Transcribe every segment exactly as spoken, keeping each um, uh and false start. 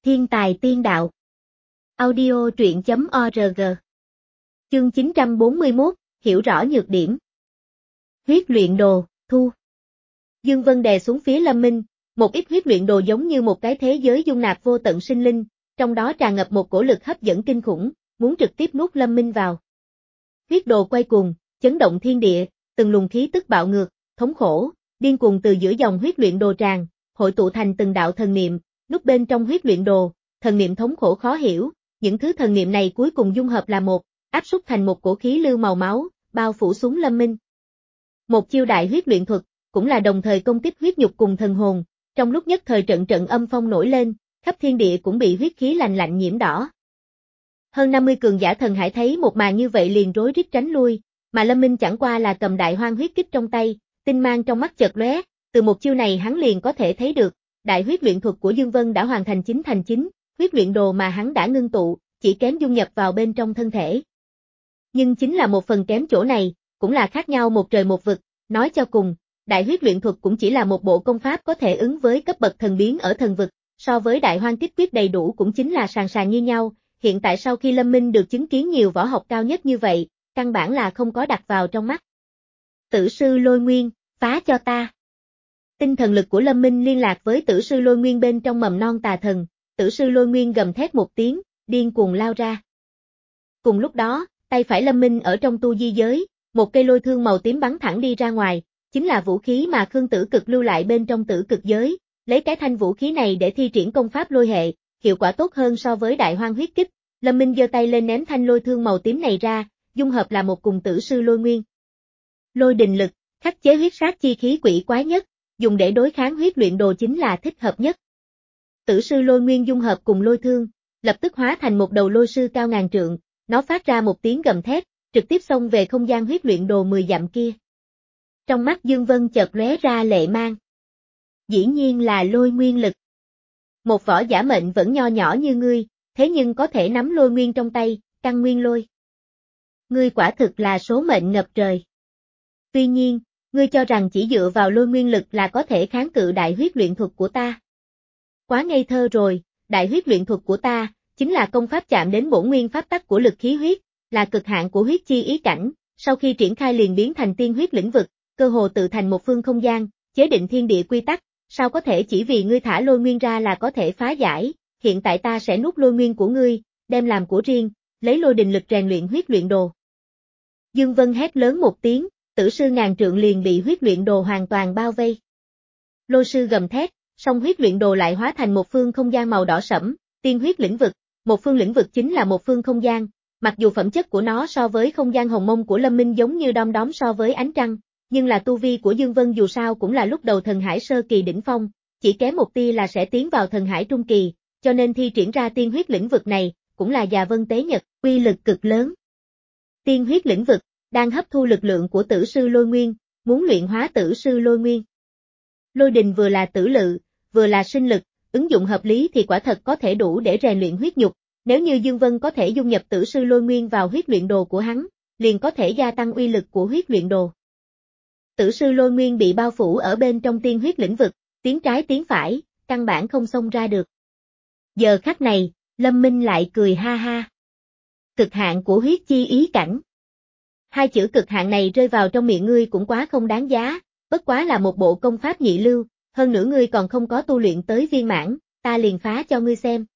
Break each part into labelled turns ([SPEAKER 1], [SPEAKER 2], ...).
[SPEAKER 1] Thiên tài tiên đạo. Audio truyện chấm org. Chương chín trăm bốn mươi mốt, hiểu rõ nhược điểm. Huyết luyện đồ, thu. Dương Vân đè xuống phía Lâm Minh, một ít huyết luyện đồ giống như một cái thế giới dung nạp vô tận sinh linh, trong đó tràn ngập một cổ lực hấp dẫn kinh khủng, muốn trực tiếp nuốt Lâm Minh vào. Huyết đồ quay cuồng, chấn động thiên địa, từng luồng khí tức bạo ngược, thống khổ, điên cuồng từ giữa dòng huyết luyện đồ tràn, hội tụ thành từng đạo thần niệm, núp bên trong huyết luyện đồ, thần niệm thống khổ khó hiểu, những thứ thần niệm này cuối cùng dung hợp là một, áp xúc thành một cổ khí lưu màu máu, bao phủ xuống Lâm Minh. Một chiêu đại huyết luyện thuật, cũng là đồng thời công kích huyết nhục cùng thần hồn, trong lúc nhất thời trận trận âm phong nổi lên, khắp thiên địa cũng bị huyết khí lạnh lạnh nhiễm đỏ. Hơn năm mươi cường giả thần hải thấy một màn như vậy liền rối rít tránh lui, mà Lâm Minh chẳng qua là cầm đại hoang huyết kích trong tay, tinh mang trong mắt chợt lóe, từ một chiêu này hắn liền có thể thấy được, đại huyết luyện thuật của Dương Vân đã hoàn thành chín thành chín, huyết luyện đồ mà hắn đã ngưng tụ, chỉ kém dung nhập vào bên trong thân thể. Nhưng chính là một phần kém chỗ này, cũng là khác nhau một trời một vực, nói cho cùng, đại huyết luyện thuật cũng chỉ là một bộ công pháp có thể ứng với cấp bậc thần biến ở thần vực, so với đại hoang kích quyết đầy đủ cũng chính là sàn sàn như nhau, hiện tại sau khi Lâm Minh được chứng kiến nhiều võ học cao nhất như vậy, căn bản là không có đặt vào trong mắt. Tử sư Lôi Nguyên, phá cho ta. Tinh thần lực của Lâm Minh liên lạc với tử sư Lôi Nguyên bên trong mầm non tà thần, tử sư Lôi Nguyên gầm thét một tiếng, điên cuồng lao ra. Cùng lúc đó, tay phải Lâm Minh ở trong tu di giới, một cây lôi thương màu tím bắn thẳng đi ra ngoài, chính là vũ khí mà Khương Tử Cực lưu lại bên trong tử cực giới, lấy cái thanh vũ khí này để thi triển công pháp lôi hệ, hiệu quả tốt hơn so với đại hoang huyết kích. Lâm Minh giơ tay lên ném thanh lôi thương màu tím này ra, dung hợp là một cùng tử sư Lôi Nguyên. Lôi đình lực, khắc chế huyết sát chi khí quỷ quái nhất, dùng để đối kháng huyết luyện đồ chính là thích hợp nhất. Tử sư Lôi Nguyên dung hợp cùng lôi thương, lập tức hóa thành một đầu lôi sư cao ngàn trượng, nó phát ra một tiếng gầm thét, trực tiếp xông về không gian huyết luyện đồ mười dặm kia. Trong mắt Dương Vân chợt lóe ra lệ mang. Dĩ nhiên là lôi nguyên lực. Một võ giả mệnh vẫn nho nhỏ như ngươi, thế nhưng có thể nắm lôi nguyên trong tay, căn nguyên lôi. Ngươi quả thực là số mệnh ngập trời. Tuy nhiên, ngươi cho rằng chỉ dựa vào lôi nguyên lực là có thể kháng cự đại huyết luyện thuật của ta. Quá ngây thơ rồi, đại huyết luyện thuật của ta, chính là công pháp chạm đến bổn nguyên pháp tắc của lực khí huyết, là cực hạn của huyết chi ý cảnh, sau khi triển khai liền biến thành tiên huyết lĩnh vực, cơ hồ tự thành một phương không gian, chế định thiên địa quy tắc, sao có thể chỉ vì ngươi thả lôi nguyên ra là có thể phá giải, hiện tại ta sẽ nuốt lôi nguyên của ngươi, đem làm của riêng, lấy lôi đình lực rèn luyện huyết luyện đồ. Dương Vân hét lớn một tiếng, tử sư ngàn trượng liền bị huyết luyện đồ hoàn toàn bao vây. Lôi sư gầm thét, song huyết luyện đồ lại hóa thành một phương không gian màu đỏ sẫm, tiên huyết lĩnh vực, một phương lĩnh vực chính là một phương không gian, mặc dù phẩm chất của nó so với không gian hồng mông của Lâm Minh giống như đom đóm so với ánh trăng, nhưng là tu vi của Dương Vân dù sao cũng là lúc đầu thần hải sơ kỳ đỉnh phong, chỉ kém một tia là sẽ tiến vào thần hải trung kỳ, cho nên thi triển ra tiên huyết lĩnh vực này, cũng là già vân tế nhật, uy lực cực lớn. Tiên huyết lĩnh vực, đang hấp thu lực lượng của tử sư Lôi Nguyên, muốn luyện hóa tử sư Lôi Nguyên. Lôi đình vừa là tử lự, vừa là sinh lực, ứng dụng hợp lý thì quả thật có thể đủ để rèn luyện huyết nhục, nếu như Dương Vân có thể dung nhập tử sư Lôi Nguyên vào huyết luyện đồ của hắn, liền có thể gia tăng uy lực của huyết luyện đồ. Tử sư Lôi Nguyên bị bao phủ ở bên trong tiên huyết lĩnh vực, tiến trái tiến phải, căn bản không xông ra được. Giờ khắc này, Lâm Minh lại cười ha ha. Cực hạn của huyết chi ý cảnh. Hai chữ cực hạn này rơi vào trong miệng ngươi cũng quá không đáng giá, bất quá là một bộ công pháp nhị lưu, hơn nữa ngươi còn không có tu luyện tới viên mãn, ta liền phá cho ngươi xem.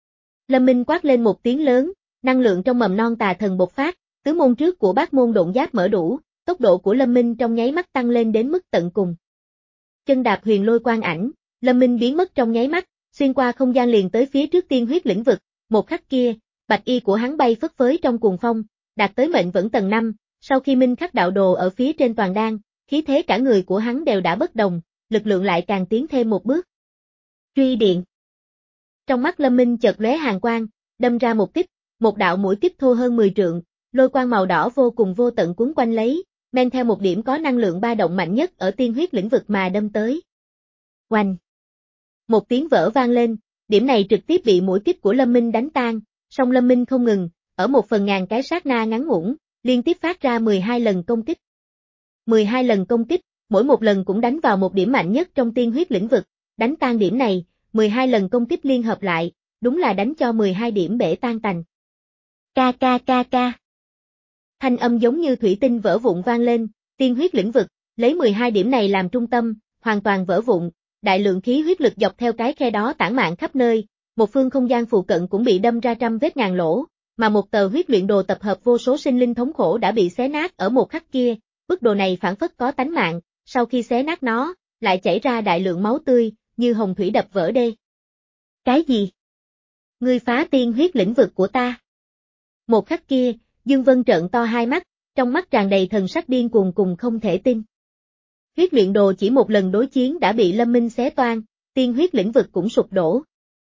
[SPEAKER 1] Lâm Minh quát lên một tiếng lớn, năng lượng trong mầm non tà thần bộc phát, tứ môn trước của bát môn độn giáp mở đủ, tốc độ của Lâm Minh trong nháy mắt tăng lên đến mức tận cùng. Chân đạp huyền lôi quang ảnh, Lâm Minh biến mất trong nháy mắt, xuyên qua không gian liền tới phía trước tiên huyết lĩnh vực, một khắc kia, bạch y của hắn bay phất phới trong cuồng phong, đạt tới mệnh vẫn tầng năm, sau khi minh khắc đạo đồ ở phía trên toàn đan, khí thế cả người của hắn đều đã bất đồng, lực lượng lại càng tiến thêm một bước. Truy điện. Trong mắt Lâm Minh chợt lóe hàn quang, đâm ra một kích, một đạo mũi kích thô hơn mười trượng, lôi quang màu đỏ vô cùng vô tận cuốn quanh lấy, men theo một điểm có năng lượng ba động mạnh nhất ở tiên huyết lĩnh vực mà đâm tới. Oanh! Một tiếng vỡ vang lên, điểm này trực tiếp bị mũi kích của Lâm Minh đánh tan, song Lâm Minh không ngừng, ở một phần ngàn cái sát na ngắn ngủn, liên tiếp phát ra mười hai lần công kích. mười hai lần công kích, mỗi một lần cũng đánh vào một điểm mạnh nhất trong tiên huyết lĩnh vực, đánh tan điểm này, mười hai lần công kích liên hợp lại, đúng là đánh cho mười hai điểm bể tan tành. Ca ca ca ca. Thanh âm giống như thủy tinh vỡ vụn vang lên, tiên huyết lĩnh vực, lấy mười hai điểm này làm trung tâm, hoàn toàn vỡ vụn, đại lượng khí huyết lực dọc theo cái khe đó tản mạn khắp nơi, một phương không gian phụ cận cũng bị đâm ra trăm vết ngàn lỗ, mà một tờ huyết luyện đồ tập hợp vô số sinh linh thống khổ đã bị xé nát ở một khắc kia, bức đồ này phản phất có tánh mạng, sau khi xé nát nó, lại chảy ra đại lượng máu tươi, như hồng thủy đập vỡ đê. Cái gì? Ngươi phá tiên huyết lĩnh vực của ta. Một khắc kia, Dương Vân trợn to hai mắt, trong mắt tràn đầy thần sắc điên cuồng cùng không thể tin. Huyết luyện đồ chỉ một lần đối chiến đã bị Lâm Minh xé toang, tiên huyết lĩnh vực cũng sụp đổ.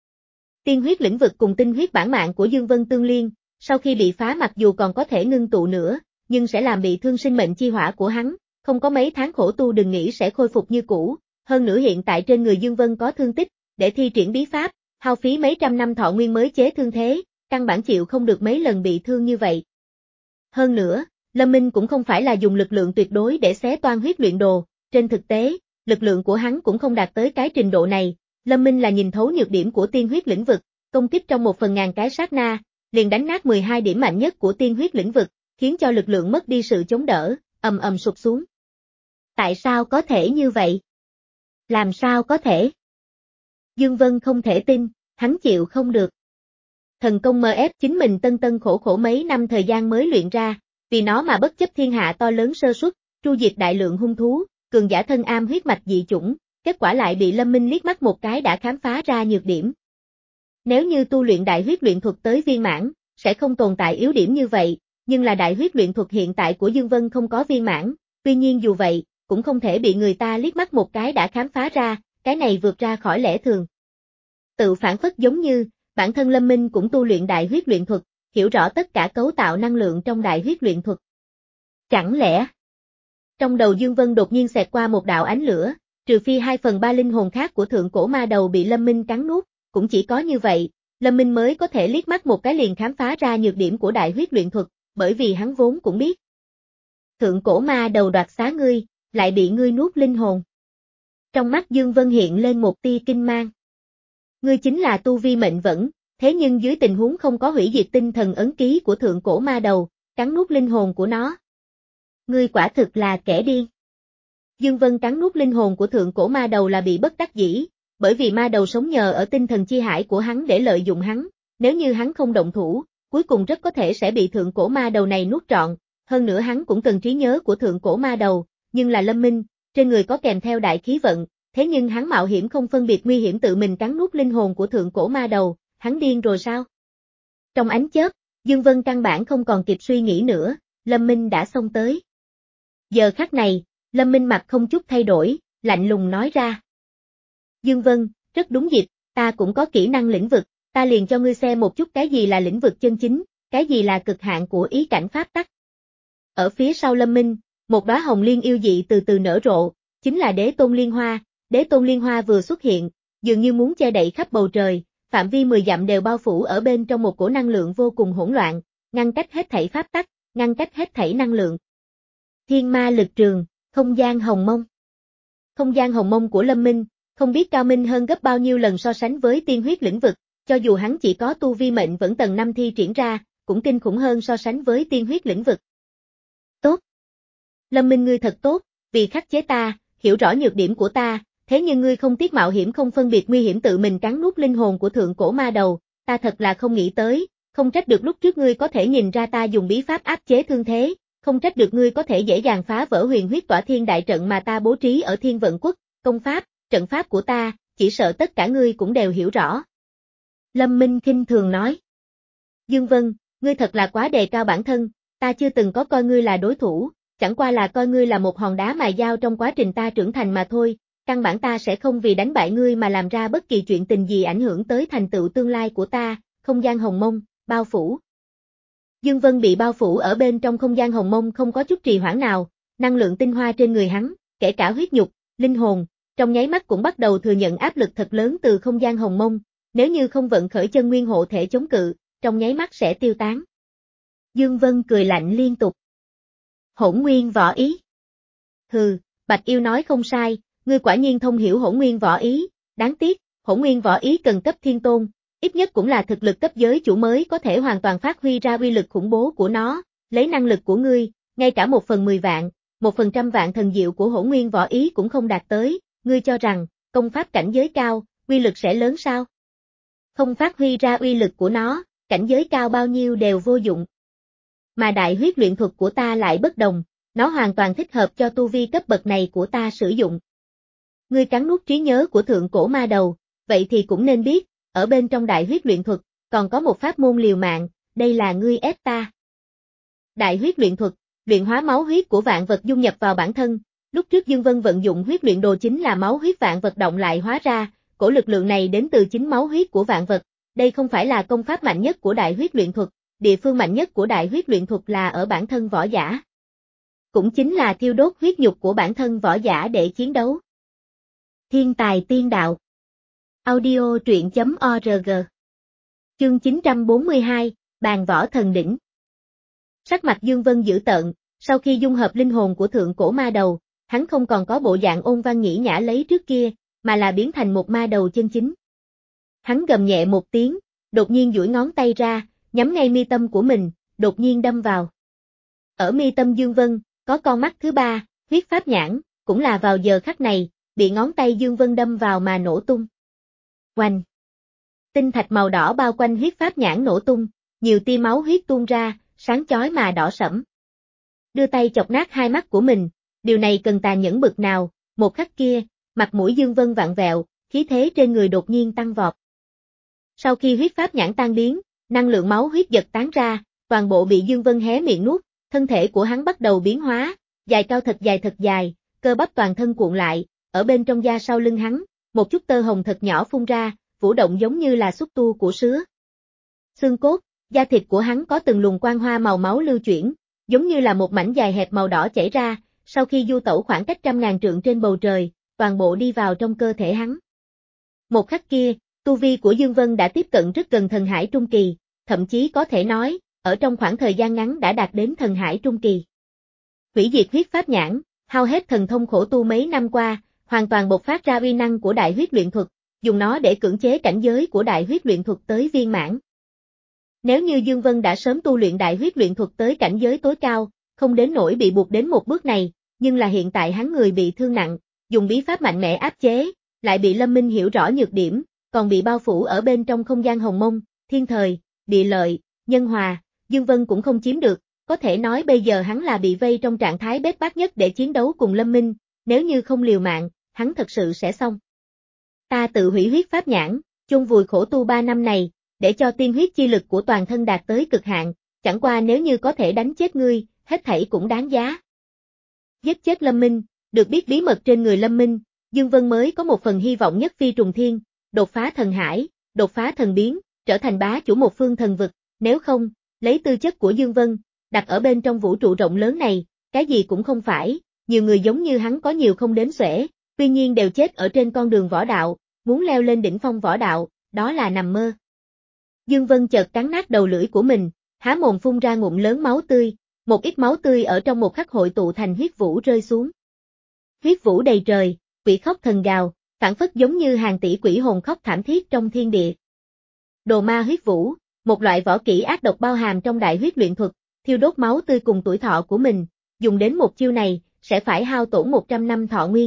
[SPEAKER 1] Tiên huyết lĩnh vực cùng tinh huyết bản mạng của Dương Vân tương liên, sau khi bị phá mặc dù còn có thể ngưng tụ nữa, nhưng sẽ làm bị thương sinh mệnh chi hỏa của hắn, không có mấy tháng khổ tu đừng nghĩ sẽ khôi phục như cũ, hơn nữa hiện tại trên người Dương Vân có thương tích, để thi triển bí pháp, hao phí mấy trăm năm thọ nguyên mới chế thương thế, căn bản chịu không được mấy lần bị thương như vậy. Hơn nữa, Lâm Minh cũng không phải là dùng lực lượng tuyệt đối để xé toan huyết luyện đồ, trên thực tế, lực lượng của hắn cũng không đạt tới cái trình độ này, Lâm Minh là nhìn thấu nhược điểm của tiên huyết lĩnh vực, công kích trong một phần ngàn cái sát na, liền đánh nát mười hai điểm mạnh nhất của tiên huyết lĩnh vực, khiến cho lực lượng mất đi sự chống đỡ, ầm ầm sụp xuống. Tại sao có thể như vậy? Làm sao có thể? Dương Vân không thể tin, hắn chịu không được. Thần công em ép chính mình tân tân khổ khổ mấy năm thời gian mới luyện ra, vì nó mà bất chấp thiên hạ to lớn sơ suất, tru diệt đại lượng hung thú, cường giả thân am huyết mạch dị chủng, kết quả lại bị Lâm Minh liếc mắt một cái đã khám phá ra nhược điểm. Nếu như tu luyện đại huyết luyện thuật tới viên mãn, sẽ không tồn tại yếu điểm như vậy, nhưng là đại huyết luyện thuật hiện tại của Dương Vân không có viên mãn, tuy nhiên dù vậy, cũng không thể bị người ta liếc mắt một cái đã khám phá ra, cái này vượt ra khỏi lẽ thường. Tự phản phất giống như, bản thân Lâm Minh cũng tu luyện đại huyết luyện thuật, hiểu rõ tất cả cấu tạo năng lượng trong đại huyết luyện thuật. Chẳng lẽ? Trong đầu Dương Vân đột nhiên xẹt qua một đạo ánh lửa, trừ phi hai phần ba linh hồn khác của thượng cổ ma đầu bị Lâm Minh cắn nuốt, cũng chỉ có như vậy, Lâm Minh mới có thể liếc mắt một cái liền khám phá ra nhược điểm của đại huyết luyện thuật, bởi vì hắn vốn cũng biết. Thượng cổ ma đầu đoạt xá ngươi, lại bị ngươi nuốt linh hồn. Trong mắt Dương Vân hiện lên một tia kinh mang. Ngươi chính là tu vi mệnh vẫn, thế nhưng dưới tình huống không có hủy diệt tinh thần ấn ký của thượng cổ ma đầu, cắn nuốt linh hồn của nó. Ngươi quả thực là kẻ điên. Dương Vân cắn nuốt linh hồn của thượng cổ ma đầu là bị bất đắc dĩ, bởi vì ma đầu sống nhờ ở tinh thần chi hải của hắn để lợi dụng hắn, nếu như hắn không động thủ, cuối cùng rất có thể sẽ bị thượng cổ ma đầu này nuốt trọn, hơn nữa hắn cũng cần trí nhớ của thượng cổ ma đầu, nhưng là Lâm Minh, trên người có kèm theo đại khí vận, thế nhưng hắn mạo hiểm không phân biệt nguy hiểm tự mình cắn nuốt linh hồn của thượng cổ ma đầu, hắn điên rồi sao? Trong ánh chớp, Dương Vân căn bản không còn kịp suy nghĩ nữa, Lâm Minh đã xông tới. Giờ khắc này, Lâm Minh mặt không chút thay đổi, lạnh lùng nói ra. Dương Vân, rất đúng dịp, ta cũng có kỹ năng lĩnh vực, ta liền cho ngươi xem một chút cái gì là lĩnh vực chân chính, cái gì là cực hạn của ý cảnh pháp tắc. Ở phía sau Lâm Minh, một đóa hồng liên yêu dị từ từ nở rộ, chính là đế tôn liên hoa, đế tôn liên hoa vừa xuất hiện, dường như muốn che đậy khắp bầu trời, phạm vi mười dặm đều bao phủ ở bên trong một cổ năng lượng vô cùng hỗn loạn, ngăn cách hết thảy pháp tắc, ngăn cách hết thảy năng lượng. Thiên ma lực trường, không gian hồng mông. Không gian hồng mông của Lâm Minh, không biết cao minh hơn gấp bao nhiêu lần so sánh với tiên huyết lĩnh vực, cho dù hắn chỉ có tu vi mệnh vẫn tầng năm thi triển ra, cũng kinh khủng hơn so sánh với tiên huyết lĩnh vực. Tốt. Lâm Minh ngươi thật tốt, vì khắc chế ta, hiểu rõ nhược điểm của ta, thế nhưng ngươi không tiếc mạo hiểm không phân biệt nguy hiểm tự mình cắn nuốt linh hồn của thượng cổ ma đầu, ta thật là không nghĩ tới, không trách được lúc trước ngươi có thể nhìn ra ta dùng bí pháp áp chế thương thế, không trách được ngươi có thể dễ dàng phá vỡ huyền huyết tỏa thiên đại trận mà ta bố trí ở Thiên Vận Quốc, công pháp, trận pháp của ta, chỉ sợ tất cả ngươi cũng đều hiểu rõ. Lâm Minh khinh thường nói. Dương Vân, ngươi thật là quá đề cao bản thân, ta chưa từng có coi ngươi là đối thủ, chẳng qua là coi ngươi là một hòn đá mài dao trong quá trình ta trưởng thành mà thôi, căn bản ta sẽ không vì đánh bại ngươi mà làm ra bất kỳ chuyện tình gì ảnh hưởng tới thành tựu tương lai của ta, không gian hồng mông, bao phủ. Dương Vân bị bao phủ ở bên trong không gian hồng mông không có chút trì hoãn nào, năng lượng tinh hoa trên người hắn, kể cả huyết nhục, linh hồn, trong nháy mắt cũng bắt đầu thừa nhận áp lực thật lớn từ không gian hồng mông, nếu như không vận khởi chân nguyên hộ thể chống cự, trong nháy mắt sẽ tiêu tán. Dương Vân cười lạnh liên tục. Hỗn nguyên võ ý. Hừ, Bạch Yêu nói không sai, ngươi quả nhiên thông hiểu hỗn nguyên võ ý, đáng tiếc, hỗn nguyên võ ý cần cấp thiên tôn, ít nhất cũng là thực lực cấp giới chủ mới có thể hoàn toàn phát huy ra uy lực khủng bố của nó, lấy năng lực của ngươi, ngay cả một phần mười vạn, một phần trăm vạn thần diệu của hỗn nguyên võ ý cũng không đạt tới, ngươi cho rằng, công pháp cảnh giới cao, uy lực sẽ lớn sao? Không phát huy ra uy lực của nó, cảnh giới cao bao nhiêu đều vô dụng. Mà đại huyết luyện thuật của ta lại bất đồng, nó hoàn toàn thích hợp cho tu vi cấp bậc này của ta sử dụng. Ngươi cắn nuốt trí nhớ của thượng cổ ma đầu, vậy thì cũng nên biết, ở bên trong đại huyết luyện thuật, còn có một pháp môn liều mạng, đây là ngươi ép ta. Đại huyết luyện thuật, luyện hóa máu huyết của vạn vật dung nhập vào bản thân, lúc trước Dương Vân vận dụng huyết luyện đồ chính là máu huyết vạn vật động lại hóa ra, cổ lực lượng này đến từ chính máu huyết của vạn vật, đây không phải là công pháp mạnh nhất của đại huyết luyện thuật, địa phương mạnh nhất của đại huyết luyện thuật là ở bản thân võ giả. Cũng chính là thiêu đốt huyết nhục của bản thân võ giả để chiến đấu. Thiên tài tiên đạo. Audio truyện chấm org. Chương chín trăm bốn mươi hai, Bàn võ thần đỉnh. Sắc mặt Dương Vân dữ tợn, sau khi dung hợp linh hồn của thượng cổ ma đầu, hắn không còn có bộ dạng ôn văn nhĩ nhã lấy trước kia, mà là biến thành một ma đầu chân chính. Hắn gầm nhẹ một tiếng, đột nhiên duỗi ngón tay ra, nhắm ngay mi tâm của mình, đột nhiên đâm vào. Ở mi tâm Dương Vân, có con mắt thứ ba, huyết pháp nhãn, cũng là vào giờ khắc này, bị ngón tay Dương Vân đâm vào mà nổ tung. Oanh! Tinh thạch màu đỏ bao quanh huyết pháp nhãn nổ tung, nhiều tia máu huyết tuôn ra, sáng chói mà đỏ sẫm. Đưa tay chọc nát hai mắt của mình, điều này cần tàn nhẫn bực nào, một khắc kia, mặt mũi Dương Vân vặn vẹo, khí thế trên người đột nhiên tăng vọt. Sau khi huyết pháp nhãn tan biến, năng lượng máu huyết giật tán ra, toàn bộ bị Dương Vân hé miệng nuốt, thân thể của hắn bắt đầu biến hóa, dài cao thật dài thật dài, cơ bắp toàn thân cuộn lại, ở bên trong da sau lưng hắn, một chút tơ hồng thật nhỏ phun ra, vũ động giống như là xúc tu của sứa. Xương cốt, da thịt của hắn có từng luồng quang hoa màu máu lưu chuyển, giống như là một mảnh dài hẹp màu đỏ chảy ra, sau khi du tẩu khoảng cách trăm ngàn trượng trên bầu trời, toàn bộ đi vào trong cơ thể hắn. Một khắc kia, tu vi của Dương Vân đã tiếp cận rất gần thần hải trung kỳ, thậm chí có thể nói, ở trong khoảng thời gian ngắn đã đạt đến thần hải trung kỳ. Hủy diệt huyết pháp nhãn, hao hết thần thông khổ tu mấy năm qua, hoàn toàn bộc phát ra uy năng của đại huyết luyện thuật, dùng nó để cưỡng chế cảnh giới của đại huyết luyện thuật tới viên mãn. Nếu như Dương Vân đã sớm tu luyện đại huyết luyện thuật tới cảnh giới tối cao, không đến nỗi bị buộc đến một bước này, nhưng là hiện tại hắn người bị thương nặng, dùng bí pháp mạnh mẽ áp chế, lại bị Lâm Minh hiểu rõ nhược điểm, còn bị bao phủ ở bên trong không gian hồng mông, thiên thời, địa lợi, nhân hòa, Dương Vân cũng không chiếm được, có thể nói bây giờ hắn là bị vây trong trạng thái bết bát nhất để chiến đấu cùng Lâm Minh, nếu như không liều mạng, hắn thật sự sẽ xong. Ta tự hủy huyết pháp nhãn, chôn vùi khổ tu ba năm này, để cho tiên huyết chi lực của toàn thân đạt tới cực hạn, chẳng qua nếu như có thể đánh chết ngươi, hết thảy cũng đáng giá. Giết chết Lâm Minh, được biết bí mật trên người Lâm Minh, Dương Vân mới có một phần hy vọng nhất phi trùng thiên, đột phá thần hải, đột phá thần biến, trở thành bá chủ một phương thần vực, nếu không, lấy tư chất của Dương Vân, đặt ở bên trong vũ trụ rộng lớn này, cái gì cũng không phải, nhiều người giống như hắn có nhiều không đếm xuể, tuy nhiên đều chết ở trên con đường võ đạo, muốn leo lên đỉnh phong võ đạo, đó là nằm mơ. Dương Vân chợt cắn nát đầu lưỡi của mình, há mồm phun ra ngụm lớn máu tươi, một ít máu tươi ở trong một khắc hội tụ thành huyết vũ rơi xuống. Huyết vũ đầy trời, quỷ khóc thần gào, phảng phất giống như hàng tỷ quỷ hồn khóc thảm thiết trong thiên địa. Đồ ma huyết vũ, một loại võ kỹ ác độc bao hàm trong đại huyết luyện thuật, thiêu đốt máu tươi cùng tuổi thọ của mình, dùng đến một chiêu này, sẽ phải hao tổn một trăm năm thọ nguyên.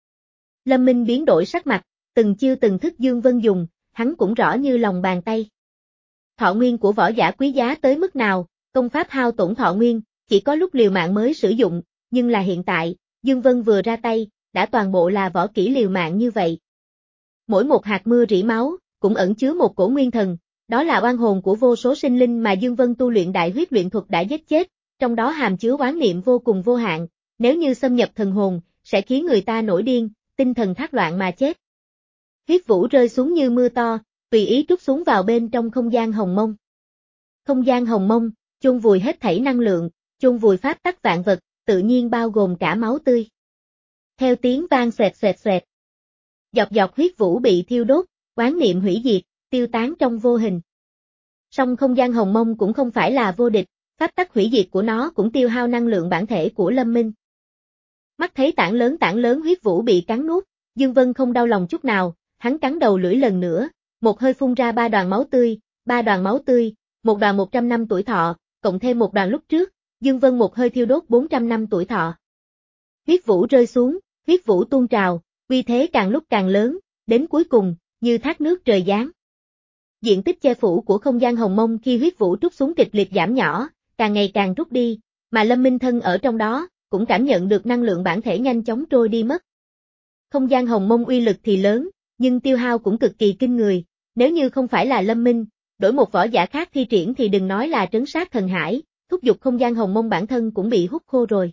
[SPEAKER 1] Lâm Minh biến đổi sắc mặt, từng chiêu từng thức Dương Vân dùng, hắn cũng rõ như lòng bàn tay. Thọ nguyên của võ giả quý giá tới mức nào, công pháp hao tổn thọ nguyên, chỉ có lúc liều mạng mới sử dụng, nhưng là hiện tại, Dương Vân vừa ra tay, đã toàn bộ là võ kỹ liều mạng như vậy. Mỗi một hạt mưa rỉ máu, cũng ẩn chứa một cổ nguyên thần, đó là oan hồn của vô số sinh linh mà Dương Vân tu luyện đại huyết luyện thuật đã giết chết, trong đó hàm chứa oán niệm vô cùng vô hạn, nếu như xâm nhập thần hồn, sẽ khiến người ta nổi điên, tinh thần thác loạn mà chết. Huyết vũ rơi xuống như mưa to, tùy ý trút xuống vào bên trong không gian hồng mông. Không gian hồng mông, chôn vùi hết thảy năng lượng, chôn vùi pháp tắc vạn vật, tự nhiên bao gồm cả máu tươi. Theo tiếng vang xoẹt xoẹt xoẹt, dọc dọc huyết vũ bị thiêu đốt, oán niệm hủy diệt, tiêu tán trong vô hình. Song không gian hồng mông cũng không phải là vô địch, pháp tắc hủy diệt của nó cũng tiêu hao năng lượng bản thể của Lâm Minh. Mắt thấy tảng lớn tảng lớn huyết vũ bị cắn nuốt, Dương Vân không đau lòng chút nào, hắn cắn đầu lưỡi lần nữa, một hơi phun ra ba đoàn máu tươi, ba đoàn máu tươi, một đoàn một trăm năm tuổi thọ, cộng thêm một đoàn lúc trước, Dương Vân một hơi thiêu đốt bốn trăm năm tuổi thọ. Huyết vũ rơi xuống, huyết vũ tuôn trào, uy thế càng lúc càng lớn, đến cuối cùng, như thác nước trời giáng. Diện tích che phủ của không gian hồng mông khi huyết vũ trút xuống kịch liệt giảm nhỏ, càng ngày càng rút đi, mà Lâm Minh thân ở trong đó, cũng cảm nhận được năng lượng bản thể nhanh chóng trôi đi mất. Không gian hồng mông uy lực thì lớn, nhưng tiêu hao cũng cực kỳ kinh người, nếu như không phải là Lâm Minh, đổi một võ giả khác thi triển thì đừng nói là trấn sát thần hải, thúc giục không gian hồng mông bản thân cũng bị hút khô rồi.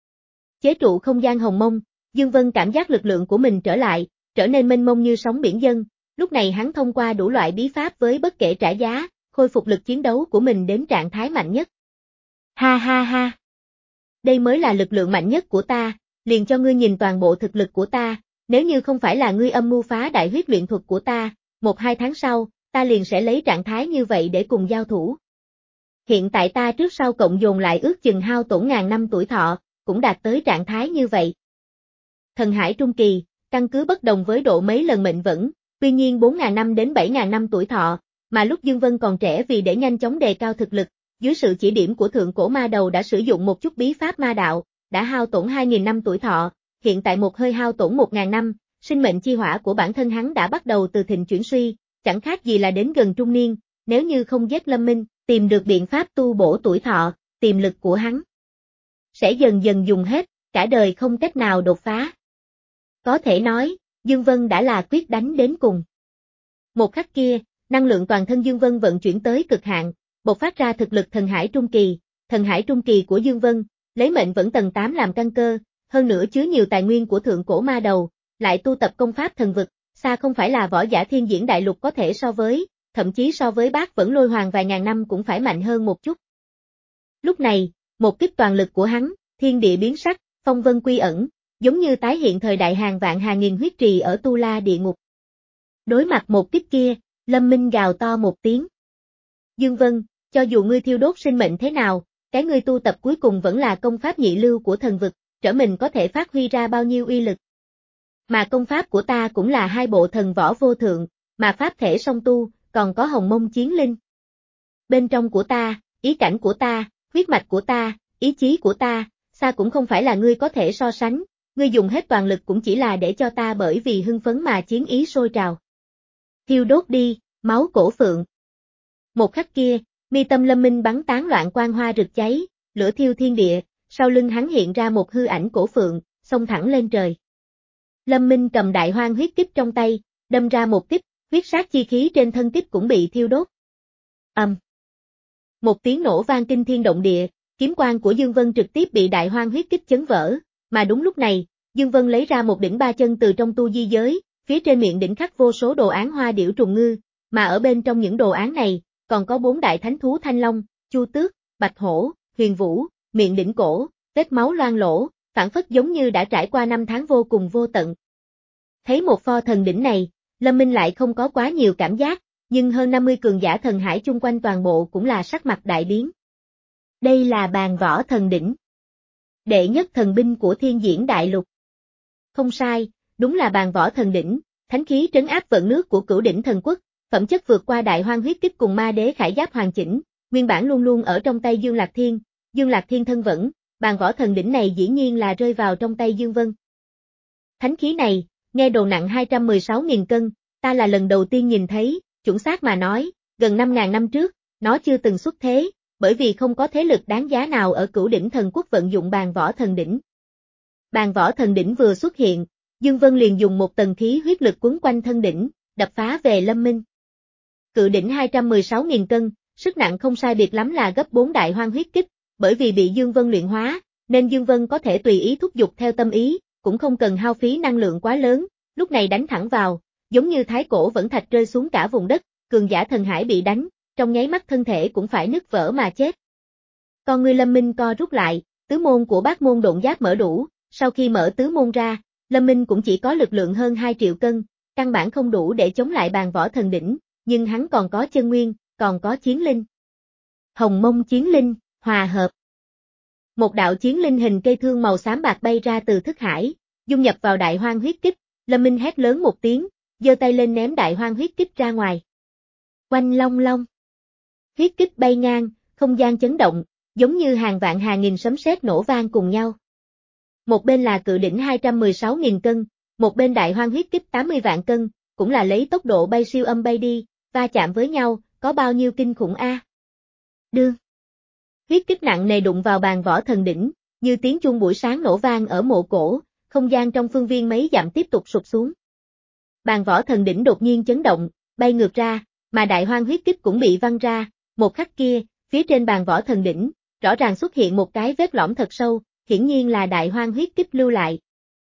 [SPEAKER 1] Chế trụ không gian hồng mông, Dương Vân cảm giác lực lượng của mình trở lại, trở nên mênh mông như sóng biển dâng, lúc này hắn thông qua đủ loại bí pháp với bất kể trả giá, khôi phục lực chiến đấu của mình đến trạng thái mạnh nhất. Ha ha ha! Đây mới là lực lượng mạnh nhất của ta, liền cho ngươi nhìn toàn bộ thực lực của ta, nếu như không phải là ngươi âm mưu phá đại huyết luyện thuật của ta, một hai tháng sau, ta liền sẽ lấy trạng thái như vậy để cùng giao thủ. Hiện tại ta trước sau cộng dồn lại ước chừng hao tổn ngàn năm tuổi thọ, cũng đạt tới trạng thái như vậy. Thần hải trung kỳ, căn cứ bất đồng với độ mấy lần mệnh vẫn, tuy nhiên bốn nghìn năm đến bảy nghìn năm tuổi thọ, mà lúc Dương Vân còn trẻ vì để nhanh chóng đề cao thực lực, dưới sự chỉ điểm của thượng cổ ma đầu đã sử dụng một chút bí pháp ma đạo, đã hao tổn hai nghìn năm tuổi thọ, hiện tại một hơi hao tổn một nghìn năm, sinh mệnh chi hỏa của bản thân hắn đã bắt đầu từ thịnh chuyển suy, chẳng khác gì là đến gần trung niên, nếu như không giết Lâm Minh, tìm được biện pháp tu bổ tuổi thọ, tiềm lực của hắn sẽ dần dần dùng hết, cả đời không cách nào đột phá. Có thể nói, Dương Vân đã là quyết đánh đến cùng. Một khắc kia, năng lượng toàn thân Dương Vân vận chuyển tới cực hạn, bộc phát ra thực lực thần hải trung kỳ, thần hải trung kỳ của Dương Vân, lấy mệnh vẫn tầng tám làm căn cơ, hơn nữa chứa nhiều tài nguyên của thượng cổ ma đầu, lại tu tập công pháp thần vực, xa không phải là võ giả thiên diễn đại lục có thể so với, thậm chí so với Bác Vẫn Lôi Hoàng vài ngàn năm cũng phải mạnh hơn một chút. Lúc này, một kích toàn lực của hắn, thiên địa biến sắc, phong vân quy ẩn, giống như tái hiện thời đại hàng vạn hàng nghìn huyết trì ở Tu La địa ngục. Đối mặt một kích kia, Lâm Minh gào to một tiếng. Dương Vân, cho dù ngươi thiêu đốt sinh mệnh thế nào, cái ngươi tu tập cuối cùng vẫn là công pháp nhị lưu của thần vực, trở mình có thể phát huy ra bao nhiêu uy lực. Mà công pháp của ta cũng là hai bộ thần võ vô thượng, mà pháp thể song tu, còn có hồng mông chiến linh. Bên trong của ta, ý cảnh của ta, huyết mạch của ta, ý chí của ta, xa cũng không phải là ngươi có thể so sánh, ngươi dùng hết toàn lực cũng chỉ là để cho ta bởi vì hưng phấn mà chiến ý sôi trào. Thiêu đốt đi, máu cổ phượng. Một khắc kia, mi tâm Lâm Minh bắn tán loạn quang hoa rực cháy, lửa thiêu thiên địa, sau lưng hắn hiện ra một hư ảnh cổ phượng, xông thẳng lên trời. Lâm Minh cầm đại hoang huyết kích trong tay, đâm ra một kích, huyết sát chi khí trên thân kích cũng bị thiêu đốt. Ầm. Um. Một tiếng nổ vang kinh thiên động địa, kiếm quang của Dương Vân trực tiếp bị đại hoang huyết kích chấn vỡ, mà đúng lúc này, Dương Vân lấy ra một đỉnh ba chân từ trong tu di giới, phía trên miệng đỉnh khắc vô số đồ án hoa điểu trùng ngư, mà ở bên trong những đồ án này, còn có bốn đại thánh thú thanh long, chu tước, bạch hổ, huyền vũ, miệng đỉnh cổ, vết máu loang lổ, phản phất giống như đã trải qua năm tháng vô cùng vô tận. Thấy một pho thần đỉnh này, Lâm Minh lại không có quá nhiều cảm giác, nhưng hơn năm mươi cường giả thần hải chung quanh toàn bộ cũng là sắc mặt đại biến. Đây là bàn võ thần đỉnh. Đệ nhất thần binh của thiên diễn đại lục. Không sai, đúng là bàn võ thần đỉnh, thánh khí trấn áp vận nước của cửu đỉnh thần quốc, phẩm chất vượt qua đại hoang huyết kích cùng ma đế khải giáp hoàn chỉnh, nguyên bản luôn luôn ở trong tay Dương Lạc Thiên, Dương Lạc Thiên thân vẫn, bàn võ thần đỉnh này dĩ nhiên là rơi vào trong tay Dương Vân. Thánh khí này, nghe đồ nặng hai trăm mười sáu nghìn cân, ta là lần đầu tiên nhìn thấy, chuẩn xác mà nói, gần năm nghìn năm trước, nó chưa từng xuất thế, bởi vì không có thế lực đáng giá nào ở cửu đỉnh thần quốc vận dụng bàn võ thần đỉnh. Bàn võ thần đỉnh vừa xuất hiện, Dương Vân liền dùng một tầng khí huyết lực quấn quanh thân đỉnh, đập phá về Lâm Minh. Cự đỉnh hai trăm mười sáu nghìn cân, sức nặng không sai biệt lắm là gấp bốn đại hoang huyết kích, bởi vì bị Dương Vân luyện hóa, nên Dương Vân có thể tùy ý thúc giục theo tâm ý, cũng không cần hao phí năng lượng quá lớn, lúc này đánh thẳng vào, giống như thái cổ vẫn thạch rơi xuống cả vùng đất, cường giả thần hải bị đánh, trong nháy mắt thân thể cũng phải nứt vỡ mà chết. Con ngươi Lâm Minh co rút lại, tứ môn của bát môn độn giáp mở đủ, sau khi mở tứ môn ra, Lâm Minh cũng chỉ có lực lượng hơn hai triệu cân, căn bản không đủ để chống lại bàn võ thần đỉnh, nhưng hắn còn có chân nguyên, còn có chiến linh. Hồng mông chiến linh, hòa hợp. Một đạo chiến linh hình cây thương màu xám bạc bay ra từ thức hải, dung nhập vào đại hoang huyết kích, Lâm Minh hét lớn một tiếng, giơ tay lên ném đại hoang huyết kích ra ngoài. Oanh long long. Huyết kích bay ngang, không gian chấn động, giống như hàng vạn hàng nghìn sấm sét nổ vang cùng nhau. Một bên là cự đỉnh hai trăm mười sáu nghìn cân, một bên đại hoang huyết kích tám mươi vạn cân, cũng là lấy tốc độ bay siêu âm bay đi, va chạm với nhau, có bao nhiêu kinh khủng a. Đương. Huyết kích nặng nề đụng vào bàn võ thần đỉnh, như tiếng chuông buổi sáng nổ vang ở mộ cổ, không gian trong phương viên mấy dặm tiếp tục sụp xuống. Bàn võ thần đỉnh đột nhiên chấn động, bay ngược ra, mà đại hoang huyết kích cũng bị văng ra, một khắc kia, phía trên bàn võ thần đỉnh, rõ ràng xuất hiện một cái vết lõm thật sâu, hiển nhiên là đại hoang huyết kích lưu lại.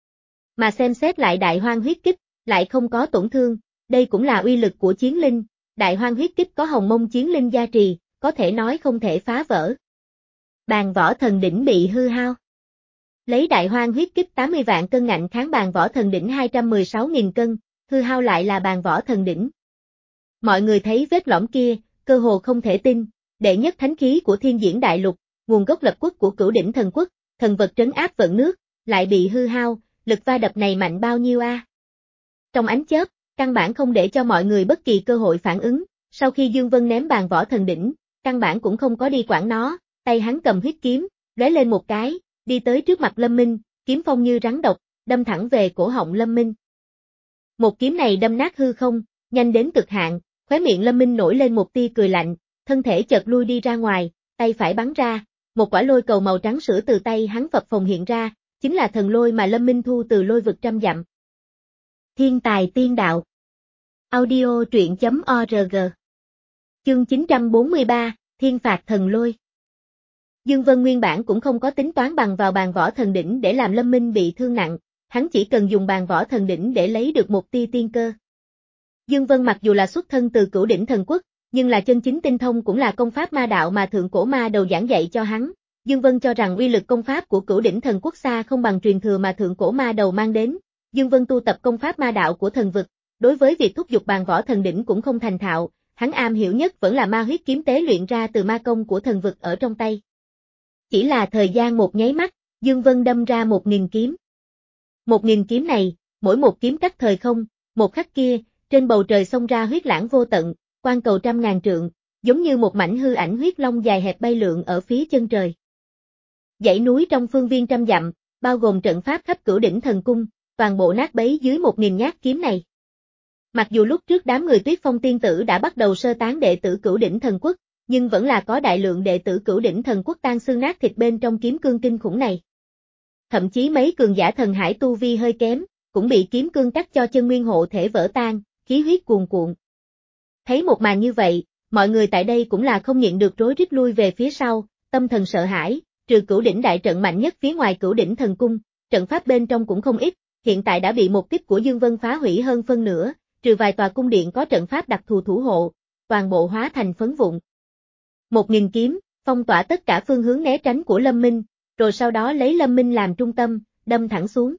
[SPEAKER 1] Mà xem xét lại đại hoang huyết kích, lại không có tổn thương, đây cũng là uy lực của chiến linh, đại hoang huyết kích có hồng mông chiến linh gia trì, có thể nói không thể phá vỡ. Bàn võ thần đỉnh bị hư hao. Lấy đại hoang huyết kích tám mươi vạn cân ngạnh kháng bàn võ thần đỉnh hai trăm mười sáu nghìn cân, hư hao lại là bàn võ thần đỉnh. Mọi người thấy vết lõm kia, cơ hồ không thể tin, đệ nhất thánh khí của thiên diễn đại lục, nguồn gốc lập quốc của cửu đỉnh thần quốc, thần vật trấn áp vận nước, lại bị hư hao, lực va đập này mạnh bao nhiêu a? Trong ánh chớp, căn bản không để cho mọi người bất kỳ cơ hội phản ứng, sau khi Dương Vân ném bàn võ thần đỉnh, căn bản cũng không có đi quản nó, tay hắn cầm huyết kiếm, lóe lên một cái, đi tới trước mặt Lâm Minh, kiếm phong như rắn độc, đâm thẳng về cổ họng Lâm Minh. Một kiếm này đâm nát hư không, nhanh đến cực hạn, khóe miệng Lâm Minh nổi lên một tia cười lạnh, thân thể chợt lui đi ra ngoài, tay phải bắn ra, một quả lôi cầu màu trắng sữa từ tay hắn phập phồng hiện ra, chính là thần lôi mà Lâm Minh thu từ lôi vực trăm dặm. Thiên tài tiên đạo. Audio truyện chấm org. Chương chín trăm bốn mươi ba, Thiên phạt thần lôi. Dương Vân nguyên bản cũng không có tính toán bằng vào bàn võ thần đỉnh để làm Lâm Minh bị thương nặng, hắn chỉ cần dùng bàn võ thần đỉnh để lấy được một tia tiên cơ. Dương Vân mặc dù là xuất thân từ cửu đỉnh thần quốc, nhưng là chân chính tinh thông cũng là công pháp ma đạo mà thượng cổ ma đầu giảng dạy cho hắn. Dương Vân cho rằng uy lực công pháp của cửu đỉnh thần quốc xa không bằng truyền thừa mà thượng cổ ma đầu mang đến. Dương Vân tu tập công pháp ma đạo của thần vực, đối với việc thúc giục bàn võ thần đỉnh cũng không thành thạo, hắn am hiểu nhất vẫn là ma huyết kiếm tế luyện ra từ ma công của thần vực ở trong tay. Chỉ là thời gian một nháy mắt, Dương Vân đâm ra một nghìn kiếm. Một nghìn kiếm này, mỗi một kiếm cắt thời không, một khắc kia, trên bầu trời xông ra huyết lãng vô tận, quang cầu trăm ngàn trượng, giống như một mảnh hư ảnh huyết long dài hẹp bay lượn ở phía chân trời. Dãy núi trong phương viên trăm dặm, bao gồm trận pháp khắp cửu đỉnh thần cung, toàn bộ nát bấy dưới một nghìn nhát kiếm này. Mặc dù lúc trước đám người Tuyết Phong tiên tử đã bắt đầu sơ tán đệ tử cửu đỉnh thần quốc, nhưng vẫn là có đại lượng đệ tử cửu đỉnh thần quốc tan xương nát thịt bên trong kiếm cương kinh khủng này. Thậm chí mấy cường giả thần hải tu vi hơi kém, cũng bị kiếm cương cắt cho chân nguyên hộ thể vỡ tan, khí huyết cuồn cuộn. Thấy một màn như vậy, mọi người tại đây cũng là không nhịn được rối rít lui về phía sau, tâm thần sợ hãi, trừ cửu đỉnh đại trận mạnh nhất phía ngoài cửu đỉnh thần cung, trận pháp bên trong cũng không ít, hiện tại đã bị một kích của Dương Vân phá hủy hơn phân nửa, trừ vài tòa cung điện có trận pháp đặc thù thủ hộ, toàn bộ hóa thành phấn vụn. Một nghìn kiếm, phong tỏa tất cả phương hướng né tránh của Lâm Minh, rồi sau đó lấy Lâm Minh làm trung tâm, đâm thẳng xuống.